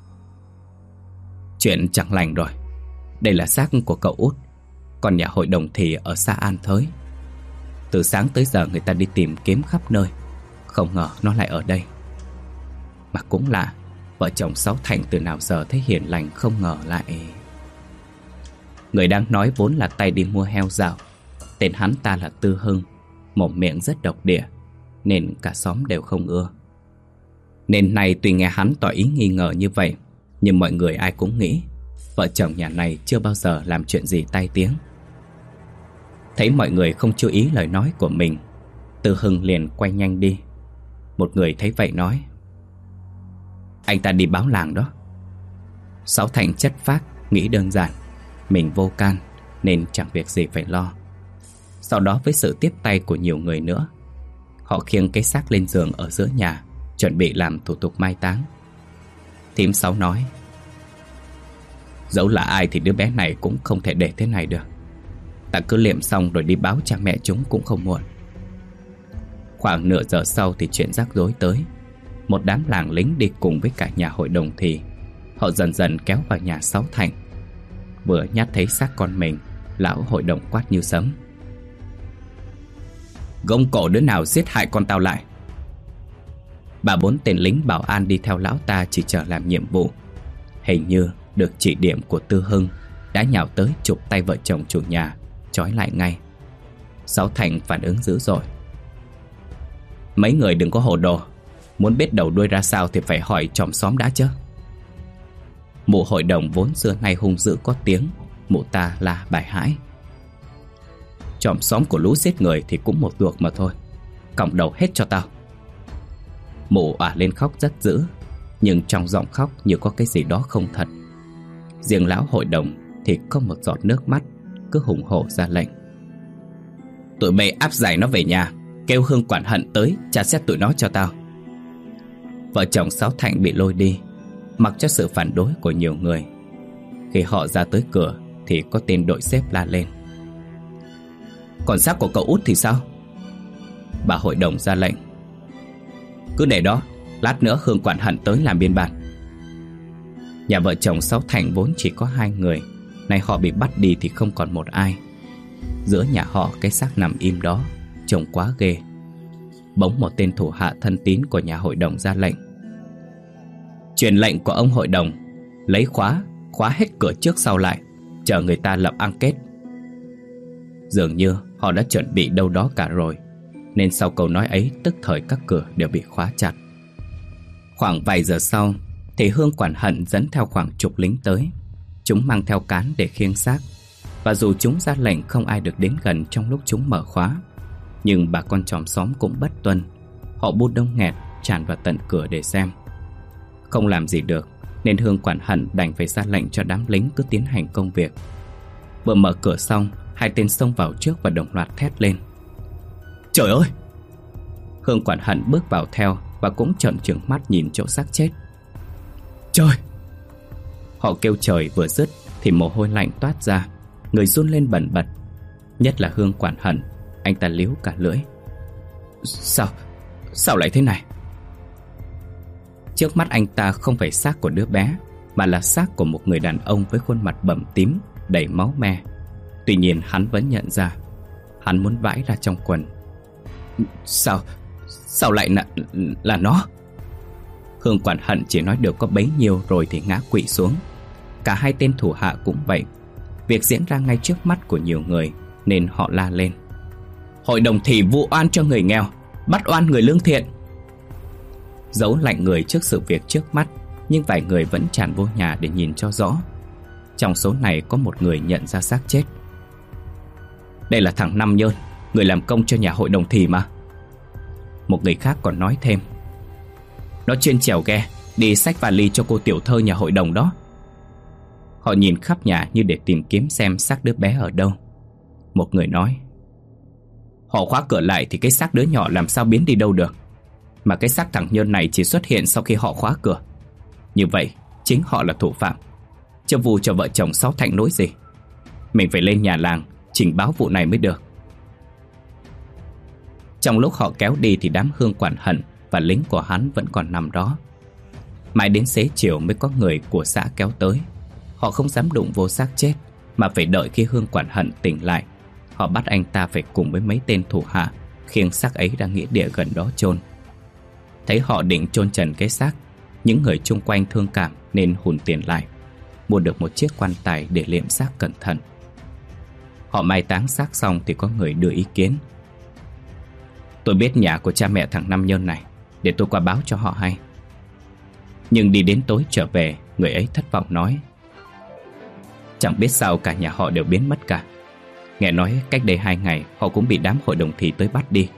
chuyện chẳng lành rồi. Đây là xác của cậu út, còn nhà hội đồng thì ở xa An Thới. Từ sáng tới giờ người ta đi tìm kiếm khắp nơi, không ngờ nó lại ở đây. Mà cũng lạ, vợ chồng Sáu Thành từ nào giờ thấy hiền lành, không ngờ lại... Người đang nói vốn là tay đi mua heo dạo. Tên hắn ta là Tư Hưng, mồm miệng rất độc địa, nên cả xóm đều không ưa. Nên nay tuy nghe hắn tỏ ý nghi ngờ như vậy, nhưng mọi người ai cũng nghĩ vợ chồng nhà này chưa bao giờ làm chuyện gì tai tiếng. Thấy mọi người không chú ý lời nói của mình, Tư Hưng liền quay nhanh đi. Một người thấy vậy nói: anh ta đi báo làng đó. Sáu Thành chất phác nghĩ đơn giản mình vô can nên chẳng việc gì phải lo. Sau đó với sự tiếp tay của nhiều người nữa, họ khiêng cái xác lên giường ở giữa nhà, chuẩn bị làm thủ tục mai táng. Thím Sáu nói: dẫu là ai thì đứa bé này cũng không thể để thế này được. Ta cứ liệm xong rồi đi báo cha mẹ chúng cũng không muộn. Khoảng nửa giờ sau thì chuyện rắc rối tới. Một đám làng lính đi cùng với cả nhà hội đồng thì họ dần dần kéo vào nhà Sáu Thành. Vừa nhát thấy xác con mình, lão hội đồng quát như sấm: gông cổ đứa nào giết hại con tao lại. Ba bốn tên lính bảo an đi theo lão ta chỉ chờ làm nhiệm vụ, hình như được chỉ điểm của Tư Hưng, đã nhào tới chụp tay vợ chồng chủ nhà, trói lại ngay. Sáu Thành phản ứng dữ dội: mấy người đừng có hồ đồ, muốn biết đầu đuôi ra sao thì phải hỏi chòm xóm đã chứ. Mụ hội đồng vốn xưa nay hung dữ có tiếng, mụ ta la bài hãi: chòm xóm của lũ giết người thì cũng một ruột mà thôi, còng đầu hết cho tao. Mụ òa lên khóc rất dữ, nhưng trong giọng khóc như có cái gì đó không thật. Riêng lão hội đồng thì không một giọt nước mắt, cứ hùng hổ ra lệnh: Tụi bay áp giải nó về nhà, kêu Hương quản hận tới tra xét tụi nó cho tao. Vợ chồng Sáu Thạnh bị lôi đi, mặc cho sự phản đối của nhiều người. Khi họ ra tới cửa thì có tên đội xếp la lên: còn xác của cậu út thì sao? Bà hội đồng ra lệnh: cứ để đó, lát nữa Hương quản hận tới làm biên bản. Nhà vợ chồng Sáu Thạnh vốn chỉ có 2 người, nay họ bị bắt đi thì không còn một ai. Giữa nhà họ cái xác nằm im đó, trông quá ghê. Bỗng một tên thủ hạ thân tín của nhà hội đồng ra lệnh: truyền lệnh của ông hội đồng, lấy khóa hết cửa trước sau lại, chờ người ta lập enquête. Dường như họ đã chuẩn bị đâu đó cả rồi, nên sau câu nói ấy tức thời các cửa đều bị khóa chặt. Khoảng vài giờ sau thì Hương quản hận dẫn theo khoảng chục lính tới. Chúng mang theo cán để khiêng xác, và dù chúng ra lệnh không ai được đến gần trong lúc chúng mở khóa, nhưng bà con chòm xóm cũng bất tuân. Họ bu đông nghẹt tràn vào tận cửa để xem. Không làm gì được, nên Hương quản hận đành phải ra lệnh cho đám lính cứ tiến hành công việc. Vừa mở cửa xong, 2 tên xông vào trước và đồng loạt thét lên: trời ơi! Hương quản hận bước vào theo và cũng trợn trừng mắt nhìn chỗ xác chết. Trời! Họ kêu trời vừa dứt thì mồ hôi lạnh toát ra, người run lên bần bật. Nhất là Hương quản hận, anh ta líu cả lưỡi: Sao lại thế này? Trước mắt anh ta không phải xác của đứa bé, mà là xác của một người đàn ông với khuôn mặt bầm tím, đầy máu me. Tuy nhiên hắn vẫn nhận ra. Hắn muốn vãi ra trong quần. Sao lại là nó? Hương quản hận chỉ nói được có bấy nhiêu rồi thì ngã quỵ xuống. Cả 2 tên thủ hạ cũng vậy. Việc diễn ra ngay trước mắt của nhiều người, nên họ la lên: hội đồng thì vu oan cho người nghèo, bắt oan người lương thiện. Giấu lạnh người trước sự việc trước mắt, nhưng vài người vẫn tràn vô nhà để nhìn cho rõ. Trong số này có một người nhận ra xác chết. Đây là thằng Năm Nhơn, người làm công cho nhà hội đồng thì mà. Một người khác còn nói thêm: nó chuyên chèo ghe, đi xách vali cho cô tiểu thơ nhà hội đồng đó. Họ nhìn khắp nhà như để tìm kiếm xem xác đứa bé ở đâu. Một người nói: họ khóa cửa lại thì cái xác đứa nhỏ làm sao biến đi đâu được. Mà cái xác thằng Nhơn này chỉ xuất hiện sau khi họ khóa cửa. Như vậy chính họ là thủ phạm, chứ vu cho vợ chồng Sáu Thạnh nỗi gì. Mình phải lên nhà làng trình báo vụ này mới được. Trong lúc họ kéo đi thì đám Hương quản hận và lính của hắn vẫn còn nằm đó. Mãi đến xế chiều mới có người của xã kéo tới. Họ không dám đụng vô xác chết, mà phải đợi khi Hương quản hận tỉnh lại. Họ bắt anh ta phải cùng với mấy tên thủ hạ khiêng xác ấy ra nghĩa địa gần đó chôn. Thấy họ định chôn trần cái xác, những người chung quanh thương cảm nên hùn tiền lại, mua được một chiếc quan tài để liệm xác cẩn thận. Họ mai táng xác xong thì có người đưa ý kiến: tôi biết nhà của cha mẹ thằng Năm Nhơn này, để tôi qua báo cho họ hay. Nhưng đi đến tối trở về, người ấy thất vọng nói: chẳng biết sao cả nhà họ đều biến mất cả. Nghe nói cách đây 2 ngày họ cũng bị đám hội đồng thì tới bắt đi.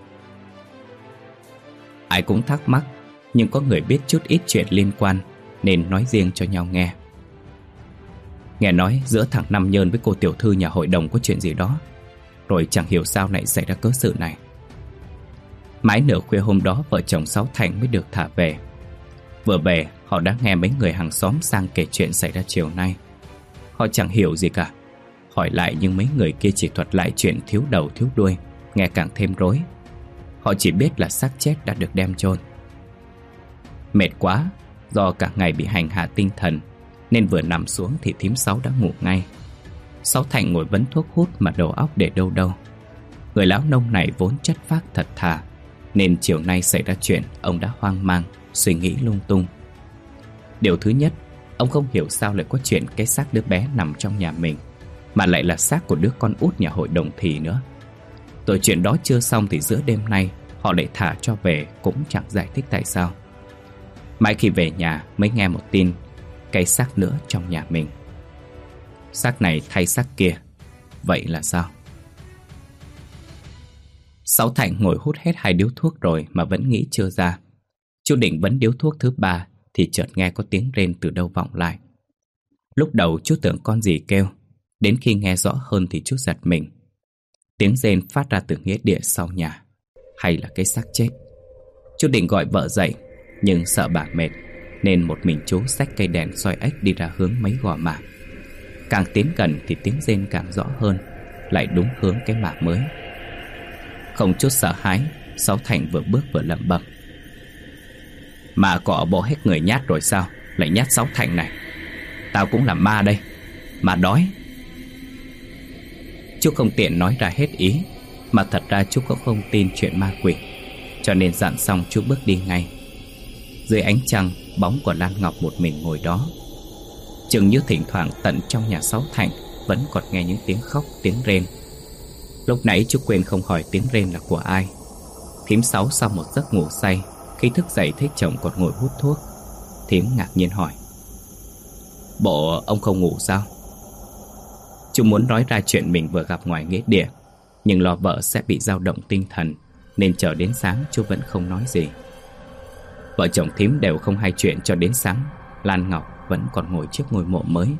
Ai cũng thắc mắc, nhưng có người biết chút ít chuyện liên quan nên nói riêng cho nhau nghe. Nghe nói giữa thằng Năm Nhơn với cô tiểu thư nhà hội đồng có chuyện gì đó, rồi chẳng hiểu sao lại xảy ra cớ sự này. Mãi nửa khuya hôm đó vợ chồng Sáu Thạnh mới được thả về. Vừa về họ đã nghe mấy người hàng xóm sang kể chuyện xảy ra chiều nay. Họ chẳng hiểu gì cả. Hỏi lại nhưng mấy người kia chỉ thuật lại chuyện thiếu đầu thiếu đuôi, nghe càng thêm rối. Họ chỉ biết là xác chết đã được đem chôn. Mệt quá, do cả ngày bị hành hạ tinh thần, nên vừa nằm xuống thì thím Sáu đã ngủ ngay. Sáu Thạnh ngồi vấn thuốc hút mà đầu óc để đâu đâu. Người lão nông này vốn chất phác thật thà, nên chiều nay xảy ra chuyện ông đã hoang mang, suy nghĩ lung tung. Điều thứ nhất, ông không hiểu sao lại có chuyện cái xác đứa bé nằm trong nhà mình, mà lại là xác của đứa con út nhà hội đồng thì nữa. Rồi chuyện đó chưa xong thì giữa đêm nay họ lại thả cho về, cũng chẳng giải thích tại sao. Mãi khi về nhà mới nghe một tin cái xác nữa trong nhà mình. Xác này thay xác kia. Vậy là sao? Sáu Thạnh ngồi hút hết 2 điếu thuốc rồi mà vẫn nghĩ chưa ra. Chú định vấn điếu thuốc thứ 3 thì chợt nghe có tiếng rên từ đâu vọng lại. Lúc đầu chú tưởng con gì kêu, đến khi nghe rõ hơn thì chú giật mình. Tiếng rên phát ra từ nghĩa địa sau nhà. Hay là cái xác chết? Chú định gọi vợ dậy, nhưng sợ bà mệt, nên một mình chú xách cây đèn soi ếch đi ra hướng mấy gò mả. Càng tiến gần thì tiếng rên càng rõ hơn, lại đúng hướng cái mả mới. Không chút sợ hãi, Sáu Thành vừa bước vừa lẩm bẩm: "Mà cọ bỏ hết người nhát rồi sao? Lại nhát Sáu Thành này. Tao cũng là ma đây, mà đói." Chú không tiện nói ra hết ý, mà thật ra chú cũng không tin chuyện ma quỷ, cho nên dặn xong chú bước đi ngay. Dưới ánh trăng, bóng của Lan Ngọc một mình ngồi đó. Chừng như thỉnh thoảng tận trong nhà Sáu Thành vẫn còn nghe những tiếng khóc, tiếng rên. Lúc nãy chú quên không hỏi tiếng rên là của ai. Thím Sáu sau một giấc ngủ say, khi thức dậy thấy chồng còn ngồi hút thuốc. Thím ngạc nhiên hỏi: "Bộ ông không ngủ sao?" Chú muốn nói ra chuyện mình vừa gặp ngoài nghĩa địa, nhưng lo vợ sẽ bị dao động tinh thần, nên chờ đến sáng chú vẫn không nói gì. Vợ chồng thím đều không hay chuyện cho đến sáng. Lan Ngọc vẫn còn ngồi trước ngôi mộ mới.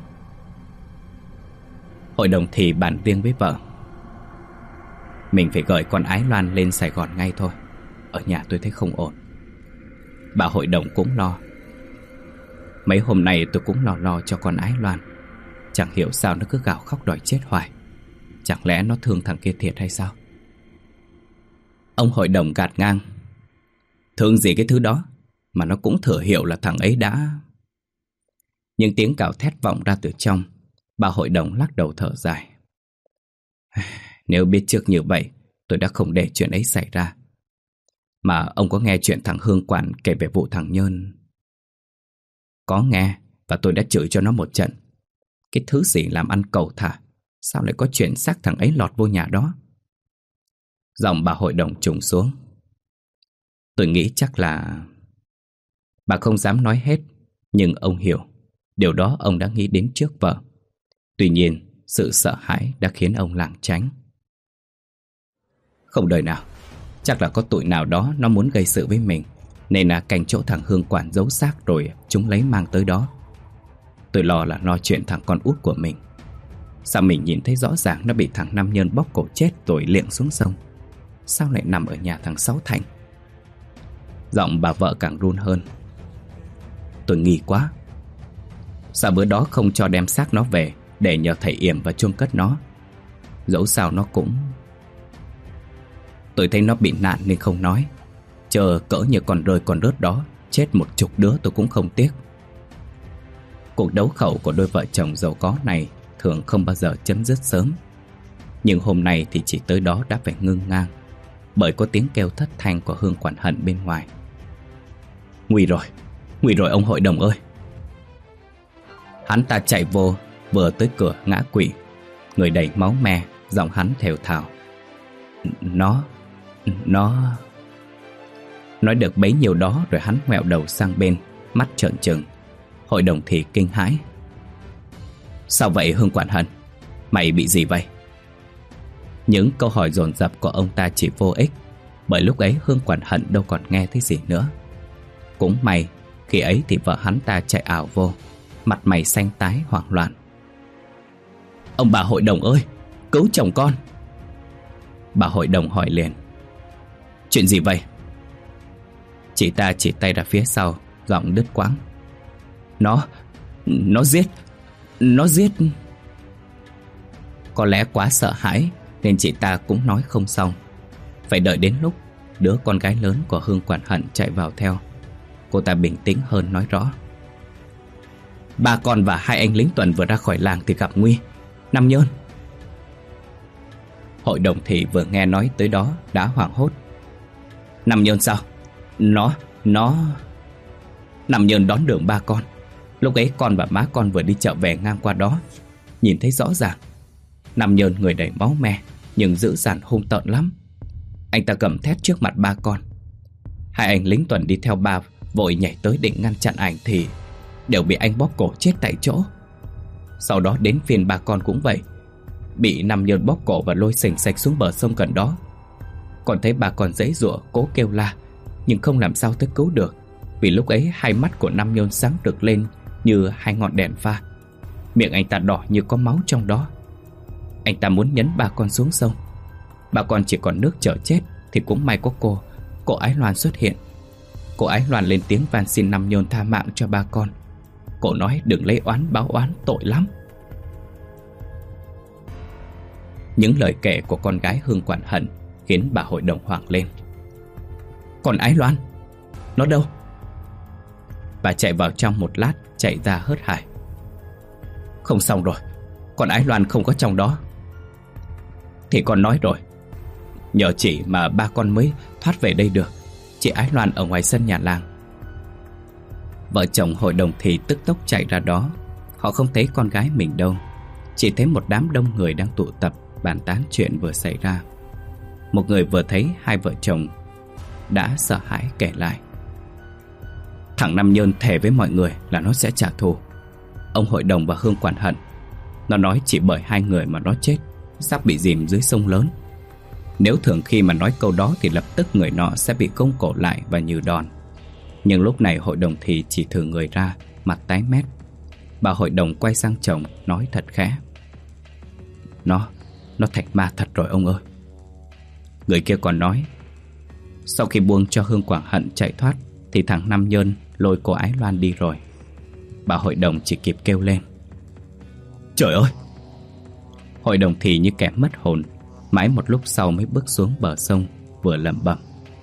Hội đồng thì bàn riêng với vợ: "Mình phải gửi con Ái Loan lên Sài Gòn ngay thôi. Ở nhà tôi thấy không ổn." Bà hội đồng cũng lo: "Mấy hôm nay tôi cũng lo cho con Ái Loan. Chẳng hiểu sao nó cứ gào khóc đòi chết hoài. Chẳng lẽ nó thương thằng kia thiệt hay sao?" Ông hội đồng gạt ngang: "Thương gì cái thứ đó, mà nó cũng thừa hiểu là thằng ấy đã..." Nhưng tiếng cào thét vọng ra từ trong. Bà hội đồng lắc đầu thở dài: "Nếu biết trước như vậy, tôi đã không để chuyện ấy xảy ra. Mà ông có nghe chuyện thằng Hương Quản kể về vụ thằng Nhơn?" "Có nghe, và tôi đã chửi cho nó một trận. Cái thứ gì làm ăn cầu thả, sao lại có chuyện xác thằng ấy lọt vô nhà đó?" Giọng bà hội đồng trùng xuống: "Tôi nghĩ chắc là..." Bà không dám nói hết, nhưng ông hiểu. Điều đó ông đã nghĩ đến trước vợ. Tuy nhiên, sự sợ hãi đã khiến ông lảng tránh. Không đời nào, chắc là có tụi nào đó nó muốn gây sự với mình, nên là canh chỗ thằng Hương Quản giấu xác rồi chúng lấy mang tới đó. Tôi lo là lo chuyện thằng con út của mình. Sao mình nhìn thấy rõ ràng nó bị thằng Nam Nhơn bóp cổ chết rồi liệng xuống sông? Sao lại nằm ở nhà thằng Sáu Thành?" Giọng bà vợ càng run hơn: "Tôi nghi quá. Sao bữa đó không cho đem xác nó về để nhờ thầy yểm và chôn cất nó? Dẫu sao nó cũng... Tôi thấy nó bị nạn nên không nói. Chờ cỡ như con rơi con rớt đó, chết 10 đứa tôi cũng không tiếc." Cuộc đấu khẩu của đôi vợ chồng giàu có này thường không bao giờ chấm dứt sớm. Nhưng hôm nay thì chỉ tới đó đã phải ngưng ngang, bởi có tiếng kêu thất thanh của Hương Quản Hận bên ngoài: Nguy rồi ông hội đồng ơi!" Hắn ta chạy vô, vừa tới cửa ngã quỵ, người đầy máu me, giọng hắn thều thào: Nó... Nói được bấy nhiêu đó rồi hắn ngoẹo đầu sang bên, mắt trợn trừng. Hội đồng thì kinh hãi: "Sao vậy Hương Quản Hận? Mày bị gì vậy?" Những câu hỏi dồn dập của ông ta chỉ vô ích, bởi lúc ấy Hương Quản Hận đâu còn nghe thấy gì nữa. Cũng may, khi ấy thì vợ hắn ta chạy ảo vô, mặt mày xanh tái hoảng loạn: "Ông bà hội đồng ơi, cứu chồng con!" Bà hội đồng hỏi liền: "Chuyện gì vậy?" Chị ta chỉ tay ra phía sau, giọng đứt quãng: Nó giết." Có lẽ quá sợ hãi nên chị ta cũng nói không xong. Phải đợi đến lúc đứa con gái lớn của Hương Quản Hận chạy vào theo, cô ta bình tĩnh hơn nói rõ: "Ba con và 2 anh lính tuần vừa ra khỏi làng thì gặp nguy. Nam Nhơn." Hội đồng thị vừa nghe nói tới đó đã hoảng hốt: "Nam Nhơn sao? Nó... Nam Nhơn đón đường ba con. Lúc ấy con và má con vừa đi chợ về ngang qua đó, nhìn thấy rõ ràng. Nam Nhơn người đầy máu me, nhưng dữ dằn hung tợn lắm. Anh ta gầm thét trước mặt ba con. 2 anh lính tuần đi theo ba vội nhảy tới định ngăn chặn ảnh thì đều bị anh bóp cổ chết tại chỗ. Sau đó đến phiên ba con cũng vậy, bị Nam Nhơn bóp cổ và lôi xềnh xạch xuống bờ sông gần đó. Còn thấy ba con giãy giụa cố kêu la, nhưng không làm sao tới cứu được, vì lúc ấy 2 mắt của Nam Nhơn sáng rực lên như 2 ngọn đèn pha. Miệng anh ta đỏ như có máu trong đó. Anh ta muốn nhấn ba con xuống sông. Bà con chỉ còn nước chờ chết thì cũng may có cô Ái Loan xuất hiện. Cô Ái Loan lên tiếng van xin Năm Nhơn tha mạng cho ba con. Cô nói đừng lấy oán báo oán, tội lắm. Những lời kể của con gái Hương Quản Hận khiến bà hội đồng hoảng lên. Còn Ái Loan, nó đâu? Bà chạy vào trong một lát, chạy ra hớt hải. Không xong rồi, con Ái Loan không có trong đó. Thì con nói rồi, nhờ chị mà ba con mới thoát về đây được. Chị Ái Loan ở ngoài sân nhà làng. Vợ chồng hội đồng thì tức tốc chạy ra đó. Họ không thấy con gái mình đâu, chỉ thấy một đám đông người đang tụ tập bàn tán chuyện vừa xảy ra. Một người vừa thấy hai vợ chồng đã sợ hãi kể lại. Thằng Năm Nhơn thề với mọi người là nó sẽ trả thù ông hội đồng và Hương Quản Hận. Nó nói chỉ bởi hai người mà nó chết, sắp bị dìm dưới sông lớn. Nếu thường khi mà nói câu đó thì lập tức người nọ sẽ bị gông cổ lại và nhừ đòn. Nhưng lúc này hội đồng thì chỉ thử người ra, mặt tái mét. Bà hội đồng quay sang chồng nói thật khẽ. Nó thành ma thật rồi ông ơi. Người kia còn nói, sau khi buông cho Hương Quản Hận chạy thoát thì thằng Năm Nhơn lôi cô Ái Loan đi rồi. Bà hội đồng chỉ kịp kêu lên, trời ơi! Hội đồng thì như kẻ mất hồn, mãi một lúc sau mới bước xuống bờ sông, vừa lẩm bẩm,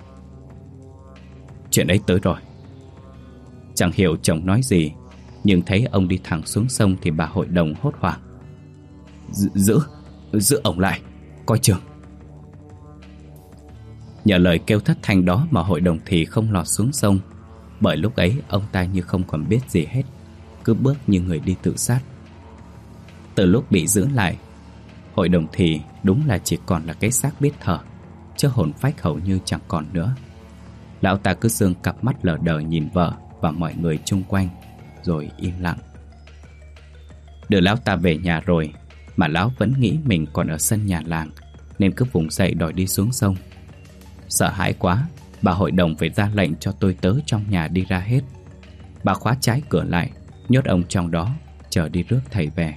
chuyện ấy tới rồi. Chẳng hiểu chồng nói gì, nhưng thấy ông đi thẳng xuống sông thì bà hội đồng hốt hoảng. Giữ ổng lại, coi chừng. Nhờ lời kêu thất thanh đó mà hội đồng thì không lọt xuống sông. Bởi lúc ấy ông ta như không còn biết gì hết, cứ bước như người đi tự sát. Từ lúc bị giữ lại, hội đồng thì đúng là chỉ còn là cái xác biết thở, chứ hồn phách hầu như chẳng còn nữa. Lão ta cứ sương cặp mắt lờ đờ nhìn vợ và mọi người chung quanh, rồi im lặng. Đưa lão ta về nhà rồi mà lão vẫn nghĩ mình còn ở sân nhà làng, nên cứ vùng dậy đòi đi xuống sông. Sợ hãi quá, bà hội đồng phải ra lệnh cho tôi tớ trong nhà đi ra hết. Bà khóa trái cửa lại, nhốt ông trong đó, chờ đi rước thầy về.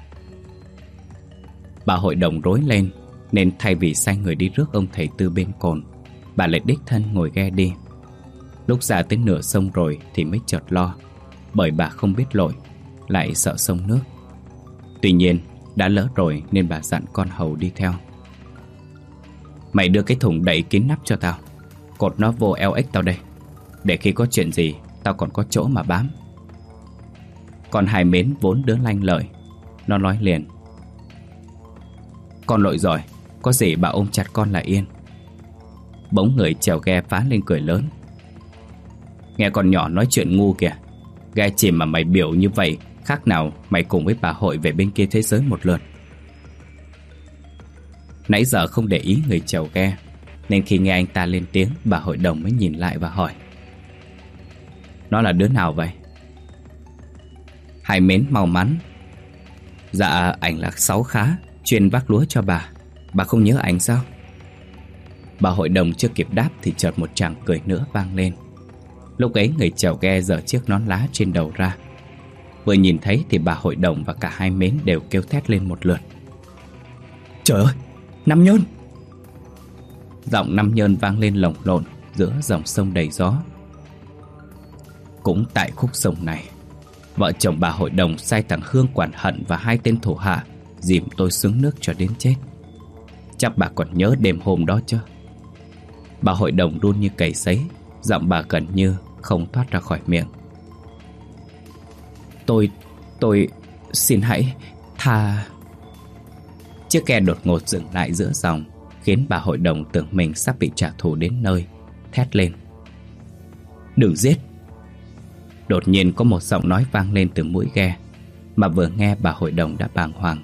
Bà hội đồng rối lên, nên thay vì sai người đi rước ông thầy Tư bên cồn, bà lại đích thân ngồi ghe đi. Lúc ra tới nửa sông rồi thì mới chợt lo, bởi bà không biết lội, lại sợ sông nước. Tuy nhiên đã lỡ rồi nên bà dặn con hầu đi theo. Mày đưa cái thùng đậy kín nắp cho tao, cột nó vô eo ếch tao đây, để khi có chuyện gì tao còn có chỗ mà bám. Con Hai Mến vốn đứa lanh lợi, nó nói liền, con lội rồi, có gì bà ôm chặt con là yên. Bỗng người chèo ghe phá lên cười lớn, nghe con nhỏ nói chuyện ngu kìa. Ghe chìm mà mày biểu như vậy, khác nào mày cùng với bà hội về bên kia thế giới một lượt. Nãy giờ không để ý người chèo ghe, nên khi nghe anh ta lên tiếng, bà hội đồng mới nhìn lại và hỏi, nó là đứa nào vậy? Hai Mến mau mắn, dạ ảnh là Sáu Khá, chuyên vác lúa cho bà không nhớ ảnh sao? Bà hội đồng chưa kịp đáp thì chợt một tràng cười nữa vang lên. Lúc ấy người chèo ghe giở chiếc nón lá trên đầu ra. Vừa nhìn thấy thì bà hội đồng và cả Hai Mến đều kêu thét lên một lượt, trời ơi, Năm Nhơn! Giọng Năm Nhơn vang lên lồng lộn giữa dòng sông đầy gió. Cũng tại khúc sông này, vợ chồng bà hội đồng sai thằng Hương Quản Hận và hai tên thủ hạ dìm tôi xuống nước cho đến chết. Chắc bà còn nhớ đêm hôm đó chứ? Bà hội đồng run như cầy sấy, giọng bà gần như không thoát ra khỏi miệng. Tôi xin hãy tha. Chiếc ghe đột ngột dừng lại giữa dòng, khiến bà hội đồng tưởng mình sắp bị trả thù đến nơi, thét lên, đừng giết. Đột nhiên có một giọng nói vang lên từ mũi ghe, mà vừa nghe bà hội đồng đã bàng hoàng.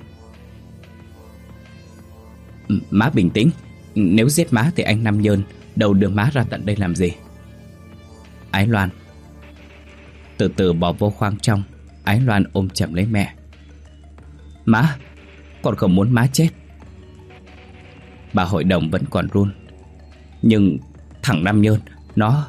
Má bình tĩnh, nếu giết má thì anh Năm Nhơn đâu đưa má ra tận đây làm gì? Ái Loan. Từ từ bỏ vô khoang trong, Ái Loan ôm chầm lấy mẹ. Má, con không muốn má chết. Bà hội đồng vẫn còn run. Nhưng thằng Năm Nhơn, nó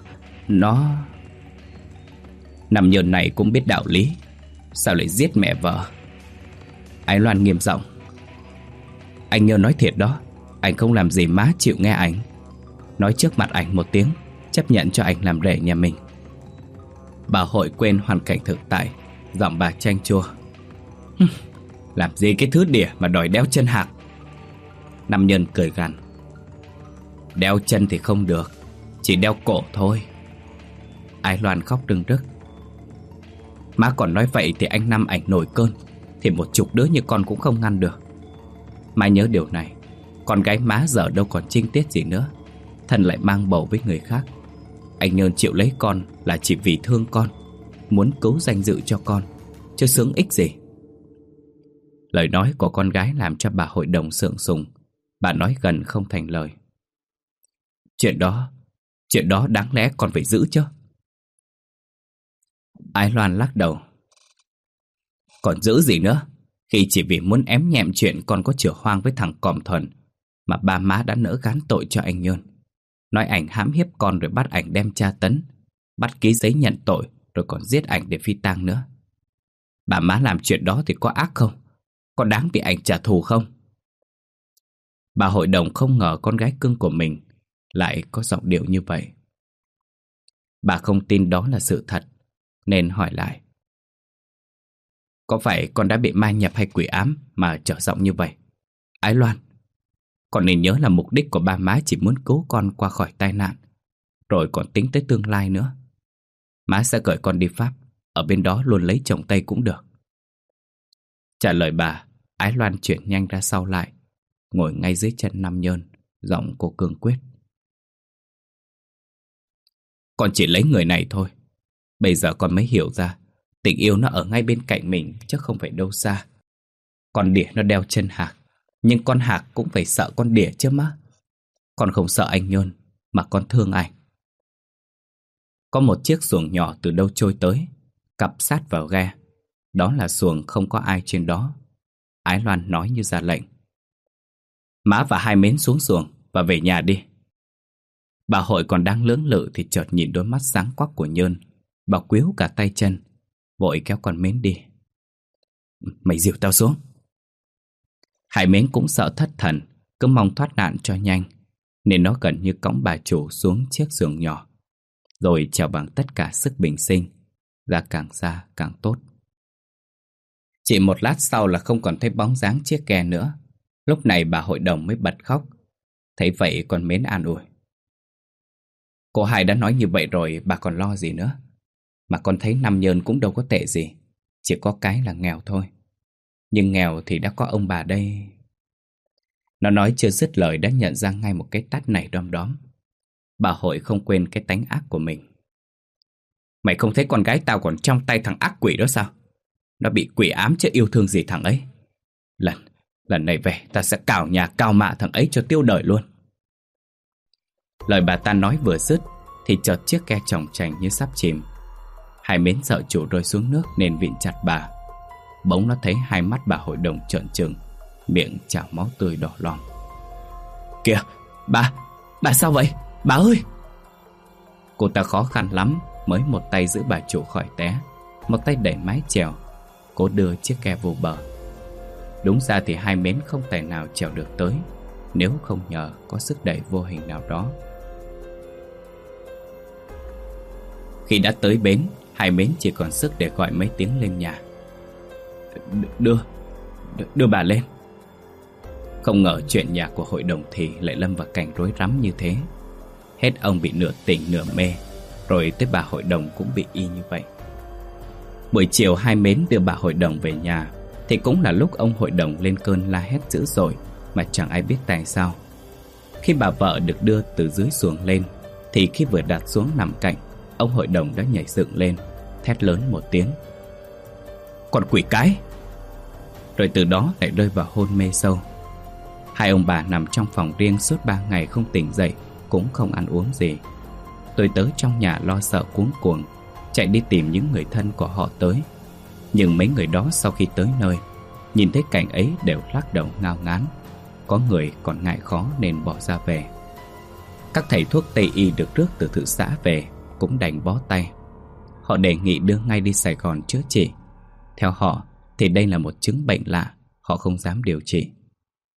Năm Nhơn này cũng biết đạo lý, sao lại giết mẹ vợ? Ái Loan nghiêm giọng, anh Nhơn nói thiệt đó, Anh không làm gì má chịu nghe ảnh. Nói trước mặt ảnh một tiếng, chấp nhận cho ảnh làm rể nhà mình. Bà Hội quên hoàn cảnh thực tại, giọng bà chanh chua. Làm gì cái thứ đỉa mà đòi đeo chân hạc. Nam nhân cười gằn. Đeo chân thì không được, chỉ đeo cổ thôi. Ái Loan khóc rưng rức. Má còn nói vậy thì anh Năm ảnh nổi cơn, thì 10 đứa như con cũng không ngăn được. Má nhớ điều này, con gái má giờ đâu còn trinh tiết gì nữa, thân lại mang bầu với người khác. Anh Nhơn chịu lấy con là chỉ vì thương con, muốn cứu danh dự cho con, chứ sướng ích gì. Lời nói của con gái làm cho bà hội đồng sượng sùng. Bà nói gần không thành lời. Chuyện đó đáng lẽ con phải giữ chứ. Ái Loan lắc đầu. Còn giữ gì nữa, khi chỉ vì muốn ém nhẹm chuyện con có chửa hoang với thằng Còm Thuần mà ba má đã nỡ gán tội cho anh Nhơn. Nói ảnh hãm hiếp con rồi bắt ảnh đem tra tấn, bắt ký giấy nhận tội, rồi còn giết ảnh để phi tang nữa. Bà má làm chuyện đó thì có ác không? Có đáng bị ảnh trả thù không? Bà hội đồng không ngờ con gái cưng của mình lại có giọng điệu như vậy. Bà không tin đó là sự thật, nên hỏi lại. Có phải con đã bị ma nhập hay quỷ ám mà trở giọng như vậy? Ái Loan, con nên nhớ là mục đích của ba má chỉ muốn cứu con qua khỏi tai nạn, rồi còn tính tới tương lai nữa. Má sẽ gửi con đi Pháp, ở bên đó luôn lấy chồng Tây cũng được. Trả lời bà, Ái Loan chuyển nhanh ra sau lại, ngồi ngay dưới chân Nam Nhơn, giọng cô cương quyết. Con chỉ lấy người này thôi. Bây giờ con mới hiểu ra tình yêu nó ở ngay bên cạnh mình chứ không phải đâu xa. Con đỉa nó đeo chân hạc, nhưng con hạc cũng phải sợ con đỉa chứ má. Con không sợ anh Nhơn, mà con thương anh. Có một chiếc xuồng nhỏ từ đâu trôi tới, cặp sát vào ghe. Đó là xuồng không có ai trên đó. Ái Loan nói như ra lệnh. Má và hai mến xuống xuồng và về nhà đi. Bà hội còn đang lưỡng lự thì chợt nhìn đôi mắt sáng quắc của Nhơn. Bà quýu cả tay chân, vội kéo con Mến đi. Mày dìu tao xuống. Hai Mến cũng sợ thất thần, cứ mong thoát nạn cho nhanh, nên nó gần như cõng bà chủ xuống chiếc giường nhỏ, rồi trèo bằng tất cả sức bình sinh, ra càng tốt. Chỉ một lát sau là không còn thấy bóng dáng chiếc ghe nữa. Lúc này bà hội đồng mới bật khóc. Thấy vậy con Mến an ủi. Cô hai đã nói như vậy rồi, bà còn lo gì nữa. Mà con thấy Nam Nhơn cũng đâu có tệ gì, chỉ có cái là nghèo thôi. Nhưng nghèo thì đã có ông bà đây. Nó nói chưa dứt lời đã nhận ra ngay một cái tát này đom đóm. Bà hội không quên cái tánh ác của mình. Mày không thấy con gái tao còn trong tay thằng ác quỷ đó sao? Nó bị quỷ ám chứ yêu thương gì thằng ấy. Lần này về ta sẽ cào nhà cào mạ thằng ấy cho tiêu đời luôn. Lời bà ta nói vừa dứt thì chợt chiếc ghe chòng chành như sắp chìm. Hai Mến sợ chủ rơi xuống nước nên vịn chặt bà. Bỗng nó thấy hai mắt bà hội đồng trợn trừng, miệng trào máu tươi đỏ lòm. Kìa, bà sao vậy? Bà ơi! Cô ta khó khăn lắm mới một tay giữ bà chủ khỏi té, một tay đẩy mái chèo, cố đưa chiếc ghe vô bờ. Đúng ra thì hai Mến không tài nào chèo được tới, nếu không nhờ có sức đẩy vô hình nào đó. Khi đã tới bến, hai Mến chỉ còn sức để gọi mấy tiếng lên nhà. Đưa bà lên. Không ngờ chuyện nhà của hội đồng thì lại lâm vào cảnh rối rắm như thế. Hết ông bị nửa tỉnh nửa mê, rồi tới bà hội đồng cũng bị y như vậy. Buổi chiều hai Mến đưa bà hội đồng về nhà thì cũng là lúc ông hội đồng lên cơn la hét dữ dội mà chẳng ai biết tại sao. Khi bà vợ được đưa từ dưới xuồng lên thì khi vừa đặt xuống nằm cạnh, ông hội đồng đã nhảy dựng lên, thét lớn một tiếng. Còn quỷ cái! Rồi từ đó lại rơi vào hôn mê sâu. Hai ông bà nằm trong phòng riêng suốt 3 ngày không tỉnh dậy, cũng không ăn uống gì. Tôi tới trong nhà lo sợ cuống cuồng, chạy đi tìm những người thân của họ tới. Nhưng mấy người đó sau khi tới nơi, nhìn thấy cảnh ấy đều lắc đầu ngao ngán. Có người còn ngại khó nên bỏ ra về. Các thầy thuốc Tây y được rước từ thị xã về cũng đành bó tay. Họ đề nghị đưa ngay đi Sài Gòn chữa trị. Theo họ thì đây là một chứng bệnh lạ, họ không dám điều trị.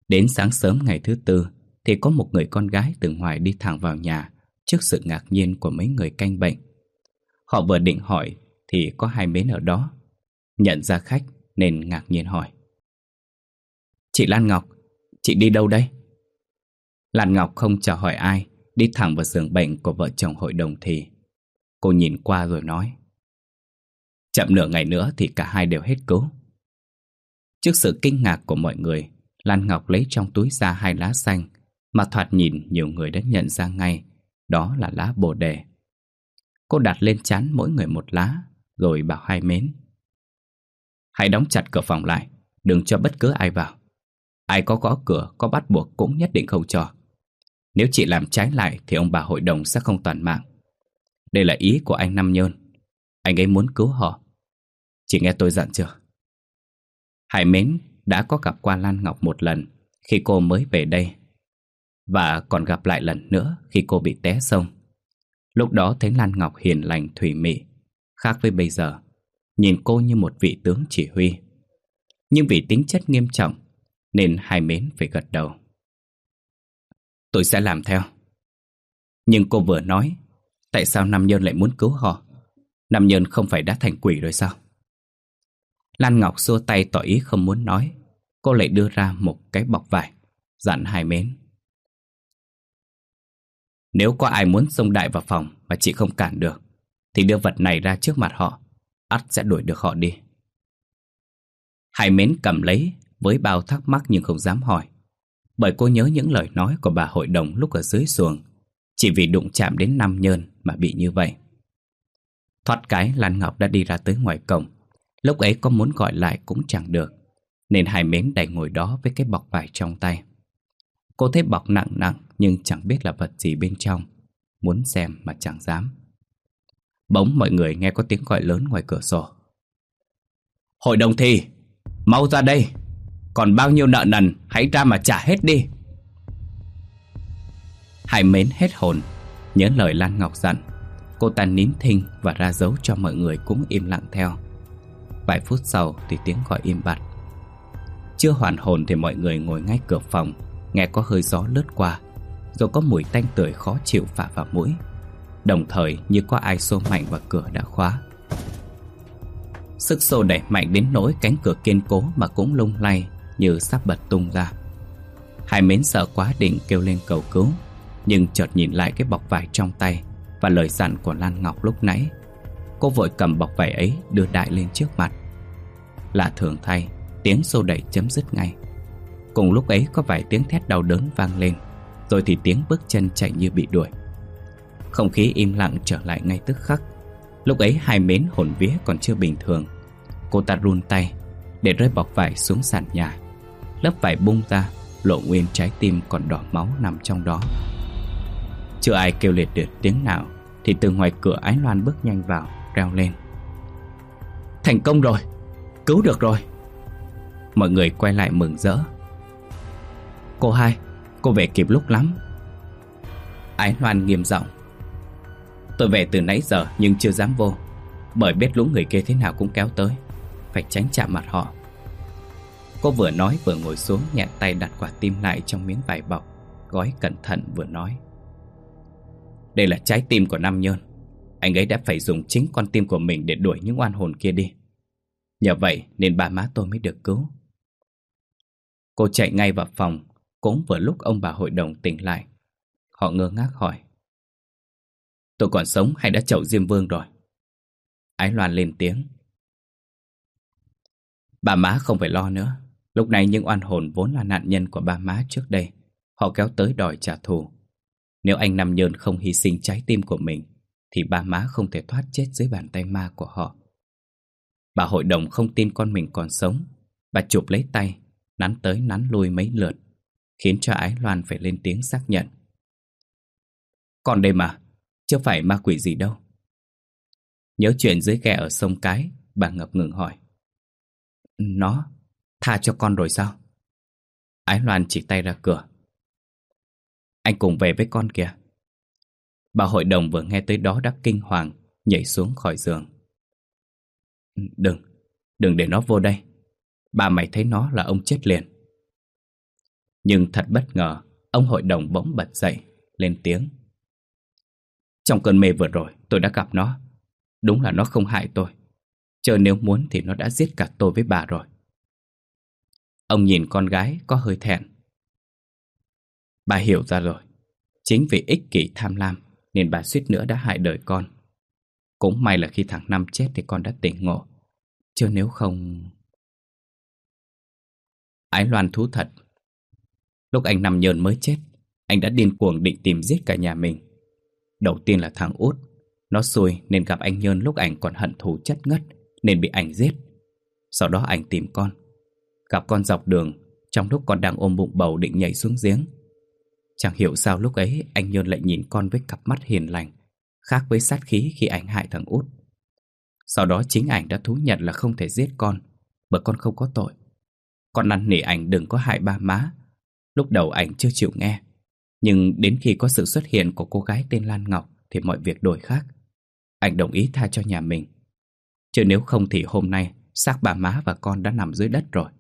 Đến sáng sớm ngày thứ tư thì có một người con gái từ ngoài đi thẳng vào nhà trước sự ngạc nhiên của mấy người canh bệnh. Họ vừa định hỏi thì có hai Mến ở đó. Nhận ra khách nên ngạc nhiên hỏi: "Chị Lan Ngọc, chị đi đâu đây?" Lan Ngọc không chào hỏi ai, đi thẳng vào giường bệnh của vợ chồng hội đồng thì. Cô nhìn qua rồi nói: "Chậm nửa ngày nữa thì cả hai đều hết cứu." Trước sự kinh ngạc của mọi người, Lan Ngọc lấy trong túi ra hai lá xanh mà thoạt nhìn nhiều người đã nhận ra ngay, đó là lá bồ đề. Cô đặt lên trán mỗi người một lá, rồi bảo hai Mến: "Hãy đóng chặt cửa phòng lại, đừng cho bất cứ ai vào. Ai có gõ cửa, có bắt buộc cũng nhất định không cho. Nếu chị làm trái lại thì ông bà hội đồng sẽ không toàn mạng. Đây là ý của anh Năm Nhơn. Anh ấy muốn cứu họ. Chị nghe tôi dặn chưa?" Hải Mến đã có gặp qua Lan Ngọc một lần khi cô mới về đây, và còn gặp lại lần nữa khi cô bị té sông. Lúc đó thấy Lan Ngọc hiền lành thủy mị, khác với bây giờ, nhìn cô như một vị tướng chỉ huy. Nhưng vì tính chất nghiêm trọng nên Hải Mến phải gật đầu: "Tôi sẽ làm theo." Nhưng cô vừa nói, tại sao Nam Nhơn lại muốn cứu họ? Nam Nhơn không phải đã thành quỷ rồi sao? Lan Ngọc xua tay tỏ ý không muốn nói. Cô lại đưa ra một cái bọc vải, dặn Hải Mến: "Nếu có ai muốn xông đại vào phòng mà chị không cản được thì đưa vật này ra trước mặt họ, ắt sẽ đuổi được họ đi." Hải Mến cầm lấy với bao thắc mắc nhưng không dám hỏi, bởi cô nhớ những lời nói của bà hội đồng lúc ở dưới xuồng, chỉ vì đụng chạm đến Nam Nhơn mà bị như vậy. Thoát cái Lan Ngọc đã đi ra tới ngoài cổng. Lúc ấy có muốn gọi lại cũng chẳng được, nên Hải Mến đành ngồi đó với cái bọc vải trong tay. Cô thấy bọc nặng nặng nhưng chẳng biết là vật gì bên trong, muốn xem mà chẳng dám. Bỗng mọi người nghe có tiếng gọi lớn ngoài cửa sổ: "Hội đồng thì, mau ra đây! Còn bao nhiêu nợ nần hãy ra mà trả hết đi!" Hải Mến hết hồn, nhớ lời Lan Ngọc dặn. Cô ta nín thinh và ra dấu cho mọi người cũng im lặng theo. Vài phút sau thì tiếng gọi im bặt. Chưa hoàn hồn thì mọi người ngồi ngay cửa phòng, nghe có hơi gió lướt qua, rồi có mùi tanh tưởi khó chịu phả vào mũi, đồng thời như có ai xô mạnh vào cửa đã khóa. Sức xô đẩy mạnh đến nỗi cánh cửa kiên cố mà cũng lung lay như sắp bật tung ra. Hải Mến sợ quá định kêu lên cầu cứu, nhưng chợt nhìn lại cái bọc vải trong tay và lời dặn của Lan Ngọc lúc nãy. Cô vội cầm bọc vải ấy đưa đại lên trước mặt. Lạ thường thay, tiếng xô đẩy chấm dứt ngay. Cùng lúc ấy có vài tiếng thét đau đớn vang lên, rồi thì tiếng bước chân chạy như bị đuổi. Không khí im lặng trở lại ngay tức khắc. Lúc ấy Hải Mến hồn vía còn chưa bình thường. Cô ta run tay để rơi bọc vải xuống sàn nhà. Lớp vải bung ra, lộ nguyên trái tim còn đỏ máu nằm trong đó. Chưa ai kêu liệt được tiếng nào thì từ ngoài cửa Ái Loan bước nhanh vào, reo lên: "Thành công rồi! Cứu được rồi!" Mọi người quay lại mừng rỡ: "Cô hai, cô về kịp lúc lắm." Ái Loan nghiêm giọng: "Tôi về từ nãy giờ nhưng chưa dám vô, bởi biết lũ người kia thế nào cũng kéo tới, phải tránh chạm mặt họ." Cô vừa nói vừa ngồi xuống, nhẹ tay đặt quả tim lại trong miếng vải bọc, gói cẩn thận vừa nói: "Đây là trái tim của Nam Nhơn. Anh ấy đã phải dùng chính con tim của mình để đuổi những oan hồn kia đi. Nhờ vậy nên ba má tôi mới được cứu." Cô chạy ngay vào phòng, cũng vừa lúc ông bà hội đồng tỉnh lại. Họ ngơ ngác hỏi: "Tôi còn sống hay đã chậu Diêm Vương rồi?" Ái Loan lên tiếng: "Ba má không phải lo nữa. Lúc này những oan hồn vốn là nạn nhân của ba má trước đây, họ kéo tới đòi trả thù. Nếu anh Nam Nhơn không hy sinh trái tim của mình thì ba má không thể thoát chết dưới bàn tay ma của họ." Bà hội đồng không tin con mình còn sống. Bà chụp lấy tay, nắn tới nắn lui mấy lượt, khiến cho Ái Loan phải lên tiếng xác nhận: "Còn đây mà, chứ phải ma quỷ gì đâu." Nhớ chuyện dưới ghe ở sông Cái, bà ngập ngừng hỏi: "Nó tha cho con rồi sao?" Ái Loan chỉ tay ra cửa: "Anh cùng về với con kìa." Bà hội đồng vừa nghe tới đó đã kinh hoàng, nhảy xuống khỏi giường: Đừng để nó vô đây. Ba mày thấy nó là ông chết liền." Nhưng thật bất ngờ, ông hội đồng bỗng bật dậy, lên tiếng. Trong cơn mê vừa rồi, tôi đã gặp nó. Đúng là nó không hại tôi. Chờ nếu muốn thì nó đã giết cả tôi với bà rồi. Ông nhìn con gái có hơi thẹn. Bà hiểu ra rồi. Chính vì ích kỷ tham lam nên bà suýt nữa đã hại đời con. Cũng may là khi thằng Năm chết thì con đã tỉnh ngộ. Chứ nếu không... Ái Loan thú thật. Lúc anh Năm Nhơn mới chết, anh đã điên cuồng định tìm giết cả nhà mình. Đầu tiên là thằng Út. Nó xui nên gặp anh Nhơn lúc ảnh còn hận thù chất ngất nên bị ảnh giết. Sau đó ảnh tìm con. Gặp con dọc đường, trong lúc con đang ôm bụng bầu định nhảy xuống giếng. Chẳng hiểu sao lúc ấy anh Nhơn lại nhìn con với cặp mắt hiền lành, khác với sát khí khi ảnh hại thằng Út. Sau đó chính ảnh đã thú nhận là không thể giết con, bởi con không có tội. Con năn nỉ ảnh đừng có hại ba má. Lúc đầu ảnh chưa chịu nghe, nhưng đến khi có sự xuất hiện của cô gái tên Lan Ngọc thì mọi việc đổi khác. Ảnh đồng ý tha cho nhà mình. Chứ nếu không thì hôm nay xác bà má và con đã nằm dưới đất rồi.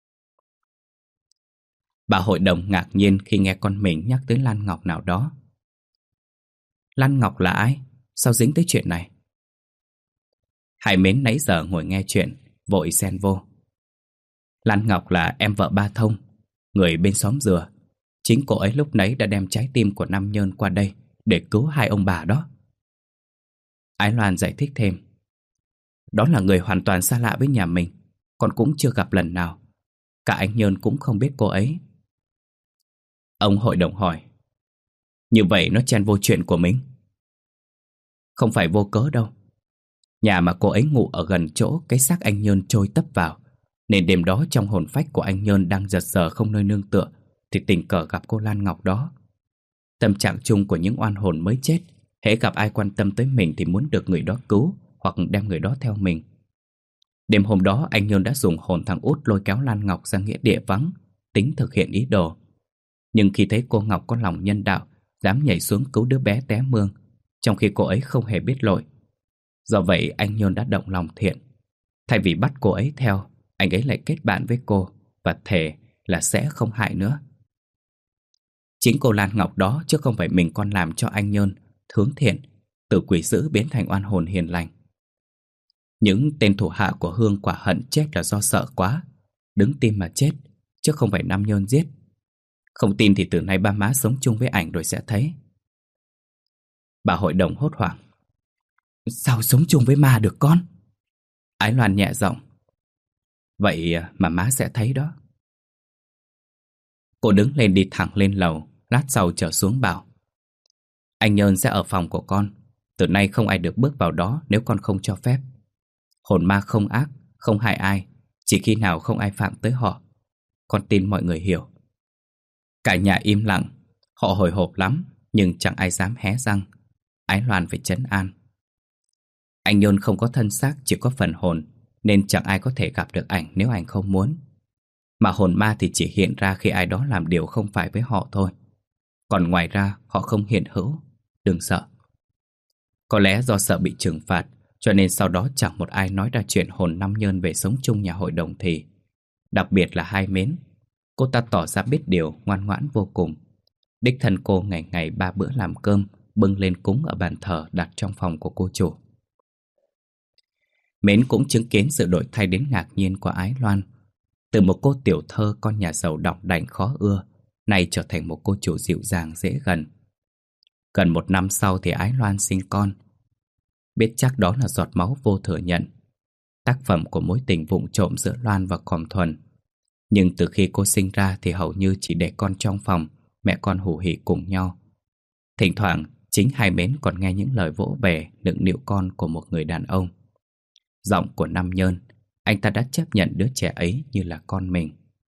Bà hội đồng ngạc nhiên khi nghe con mình nhắc tới Lan Ngọc nào đó. Lan Ngọc là ai? Sao dính tới chuyện này? Hải Mến nãy giờ ngồi nghe chuyện, vội xen vô. Lan Ngọc là em vợ ba Thông, người bên xóm dừa. Chính cô ấy lúc nãy đã đem trái tim của Năm Nhơn qua đây để cứu hai ông bà đó. Ái Loan giải thích thêm. Đó là người hoàn toàn xa lạ với nhà mình, con cũng chưa gặp lần nào. Cả anh Nhơn cũng không biết cô ấy. Ông hội đồng hỏi. Như vậy nó chen vô chuyện của mình? Không phải vô cớ đâu. Nhà mà cô ấy ngủ ở gần chỗ cái xác anh Nhơn trôi tấp vào, nên đêm đó trong hồn phách của anh Nhơn đang giật giờ không nơi nương tựa thì tình cờ gặp cô Lan Ngọc đó. Tâm trạng chung của những oan hồn mới chết, hễ gặp ai quan tâm tới mình thì muốn được người đó cứu hoặc đem người đó theo mình. Đêm hôm đó anh Nhơn đã dùng hồn thằng Út lôi kéo Lan Ngọc ra nghĩa địa vắng, tính thực hiện ý đồ. Nhưng khi thấy cô Ngọc có lòng nhân đạo, dám nhảy xuống cứu đứa bé té mương, trong khi cô ấy không hề biết lỗi. Do vậy anh Nhơn đã động lòng thiện. Thay vì bắt cô ấy theo, anh ấy lại kết bạn với cô và thề là sẽ không hại nữa. Chính cô Lan Ngọc đó chứ không phải mình con làm cho anh Nhơn thướng thiện, từ quỷ dữ biến thành oan hồn hiền lành. Những tên thủ hạ của Hương quả hận chết là do sợ quá, đứng tim mà chết, chứ không phải Năm Nhơn giết. Không tin thì từ nay ba má sống chung với ảnh rồi sẽ thấy. Bà hội đồng hốt hoảng. Sao sống chung với ma được con? Ái Loan nhẹ giọng. Vậy mà má sẽ thấy đó. Cô đứng lên đi thẳng lên lầu, lát sau trở xuống bảo. Anh Nhơn sẽ ở phòng của con. Từ nay không ai được bước vào đó nếu con không cho phép. Hồn ma không ác, không hại ai, chỉ khi nào không ai phạm tới họ. Con tin mọi người hiểu. Cả nhà im lặng. Họ hồi hộp lắm, nhưng chẳng ai dám hé răng. Ái Loan phải trấn an. Anh Nhơn không có thân xác, chỉ có phần hồn, nên chẳng ai có thể gặp được ảnh nếu anh không muốn. Mà hồn ma thì chỉ hiện ra khi ai đó làm điều không phải với họ thôi. Còn ngoài ra họ không hiện hữu. Đừng sợ. Có lẽ do sợ bị trừng phạt, cho nên sau đó chẳng một ai nói ra chuyện hồn Năm Nhơn về sống chung nhà hội đồng thì. Đặc biệt là Hai Mến. Cô ta tỏ ra biết điều, ngoan ngoãn vô cùng. Đích thân cô ngày ngày 3 bữa làm cơm, bưng lên cúng ở bàn thờ đặt trong phòng của cô chủ. Mến cũng chứng kiến sự đổi thay đến ngạc nhiên của Ái Loan. Từ một cô tiểu thơ con nhà giàu đỏng đảnh khó ưa, nay trở thành một cô chủ dịu dàng dễ gần. Gần 1 năm sau thì Ái Loan sinh con. Biết chắc đó là giọt máu vô thừa nhận, tác phẩm của mối tình vụng trộm giữa Loan và Còm Thuần. Nhưng từ khi cô sinh ra thì hầu như chỉ để con trong phòng, mẹ con hủ hỉ cùng nhau. Thỉnh thoảng chính Hai Mến còn nghe những lời vỗ về nựng nịu con của một người đàn ông. Giọng của Năm Nhơn, anh ta đã chấp nhận đứa trẻ ấy như là con mình.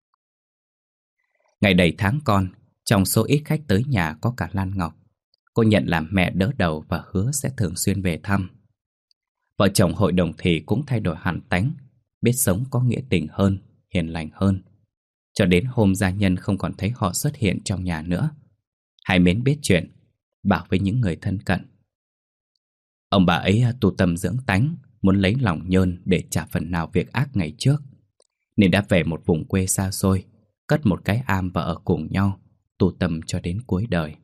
Ngày đầy tháng con, trong số ít khách tới nhà có cả Lan Ngọc. Cô nhận làm mẹ đỡ đầu và hứa sẽ thường xuyên về thăm. Vợ chồng hội đồng thì cũng thay đổi hẳn tánh, biết sống có nghĩa tình hơn, hiền lành hơn. Cho đến hôm gia nhân không còn thấy họ xuất hiện trong nhà nữa. Hai Mến biết chuyện, bảo với những người thân cận. Ông bà ấy tu tâm dưỡng tánh, muốn lấy lòng Nhơn để trả phần nào việc ác ngày trước, nên đã về một vùng quê xa xôi, cất một cái am và ở cùng nhau, tu tâm cho đến cuối đời.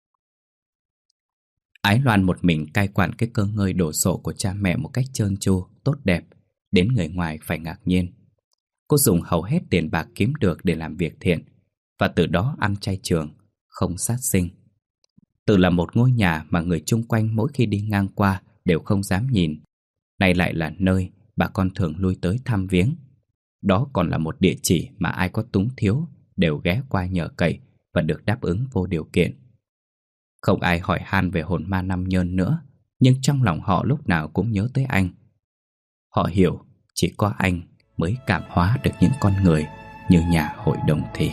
Ái Loan một mình cai quản cái cơ ngơi đồ sộ của cha mẹ một cách trơn tru, tốt đẹp, đến người ngoài phải ngạc nhiên. Cô dùng hầu hết tiền bạc kiếm được để làm việc thiện, và từ đó ăn chay trường, không sát sinh. Tự là một ngôi nhà mà người chung quanh mỗi khi đi ngang qua đều không dám nhìn, nay lại là nơi bà con thường lui tới thăm viếng. Đó còn là một địa chỉ mà ai có túng thiếu đều ghé qua nhờ cậy và được đáp ứng vô điều kiện. Không ai hỏi han về hồn ma Năm Nhơn nữa, nhưng trong lòng họ lúc nào cũng nhớ tới anh. Họ hiểu chỉ có anh mới cảm hóa được những con người như nhà hội đồng thị.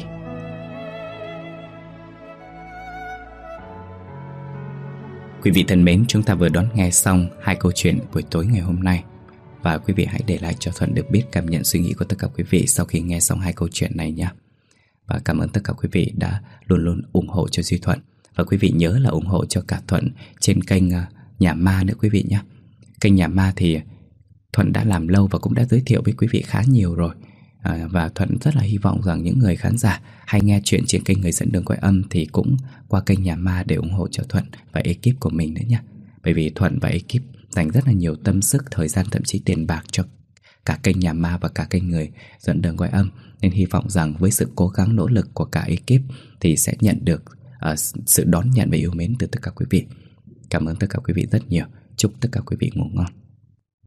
Quý vị thân mến, chúng ta vừa đón nghe xong 2 câu chuyện buổi tối ngày hôm nay. Và quý vị hãy để lại cho Thuận được biết cảm nhận suy nghĩ của tất cả quý vị sau khi nghe xong 2 câu chuyện này nhé. Và cảm ơn tất cả quý vị đã luôn luôn ủng hộ cho Duy Thuận. Và quý vị nhớ là ủng hộ cho cả Thuận trên kênh Nhà Ma nữa quý vị nhé. Kênh Nhà Ma thì Thuận đã làm lâu và cũng đã giới thiệu với quý vị khá nhiều rồi. Và Thuận rất là hy vọng rằng những người khán giả hay nghe chuyện trên kênh Người Dẫn Đường Quay Âm thì cũng qua kênh Nhà Ma để ủng hộ cho Thuận và ekip của mình nữa nhé. Bởi vì Thuận và ekip dành rất là nhiều tâm sức, thời gian, thậm chí tiền bạc cho cả kênh Nhà Ma và cả kênh Người Dẫn Đường Quay Âm. Nên hy vọng rằng với sự cố gắng nỗ lực của cả ekip thì sẽ nhận được sự đón nhận và yêu mến từ tất cả quý vị. Cảm ơn tất cả quý vị rất nhiều. Chúc tất cả quý vị ngủ ngon.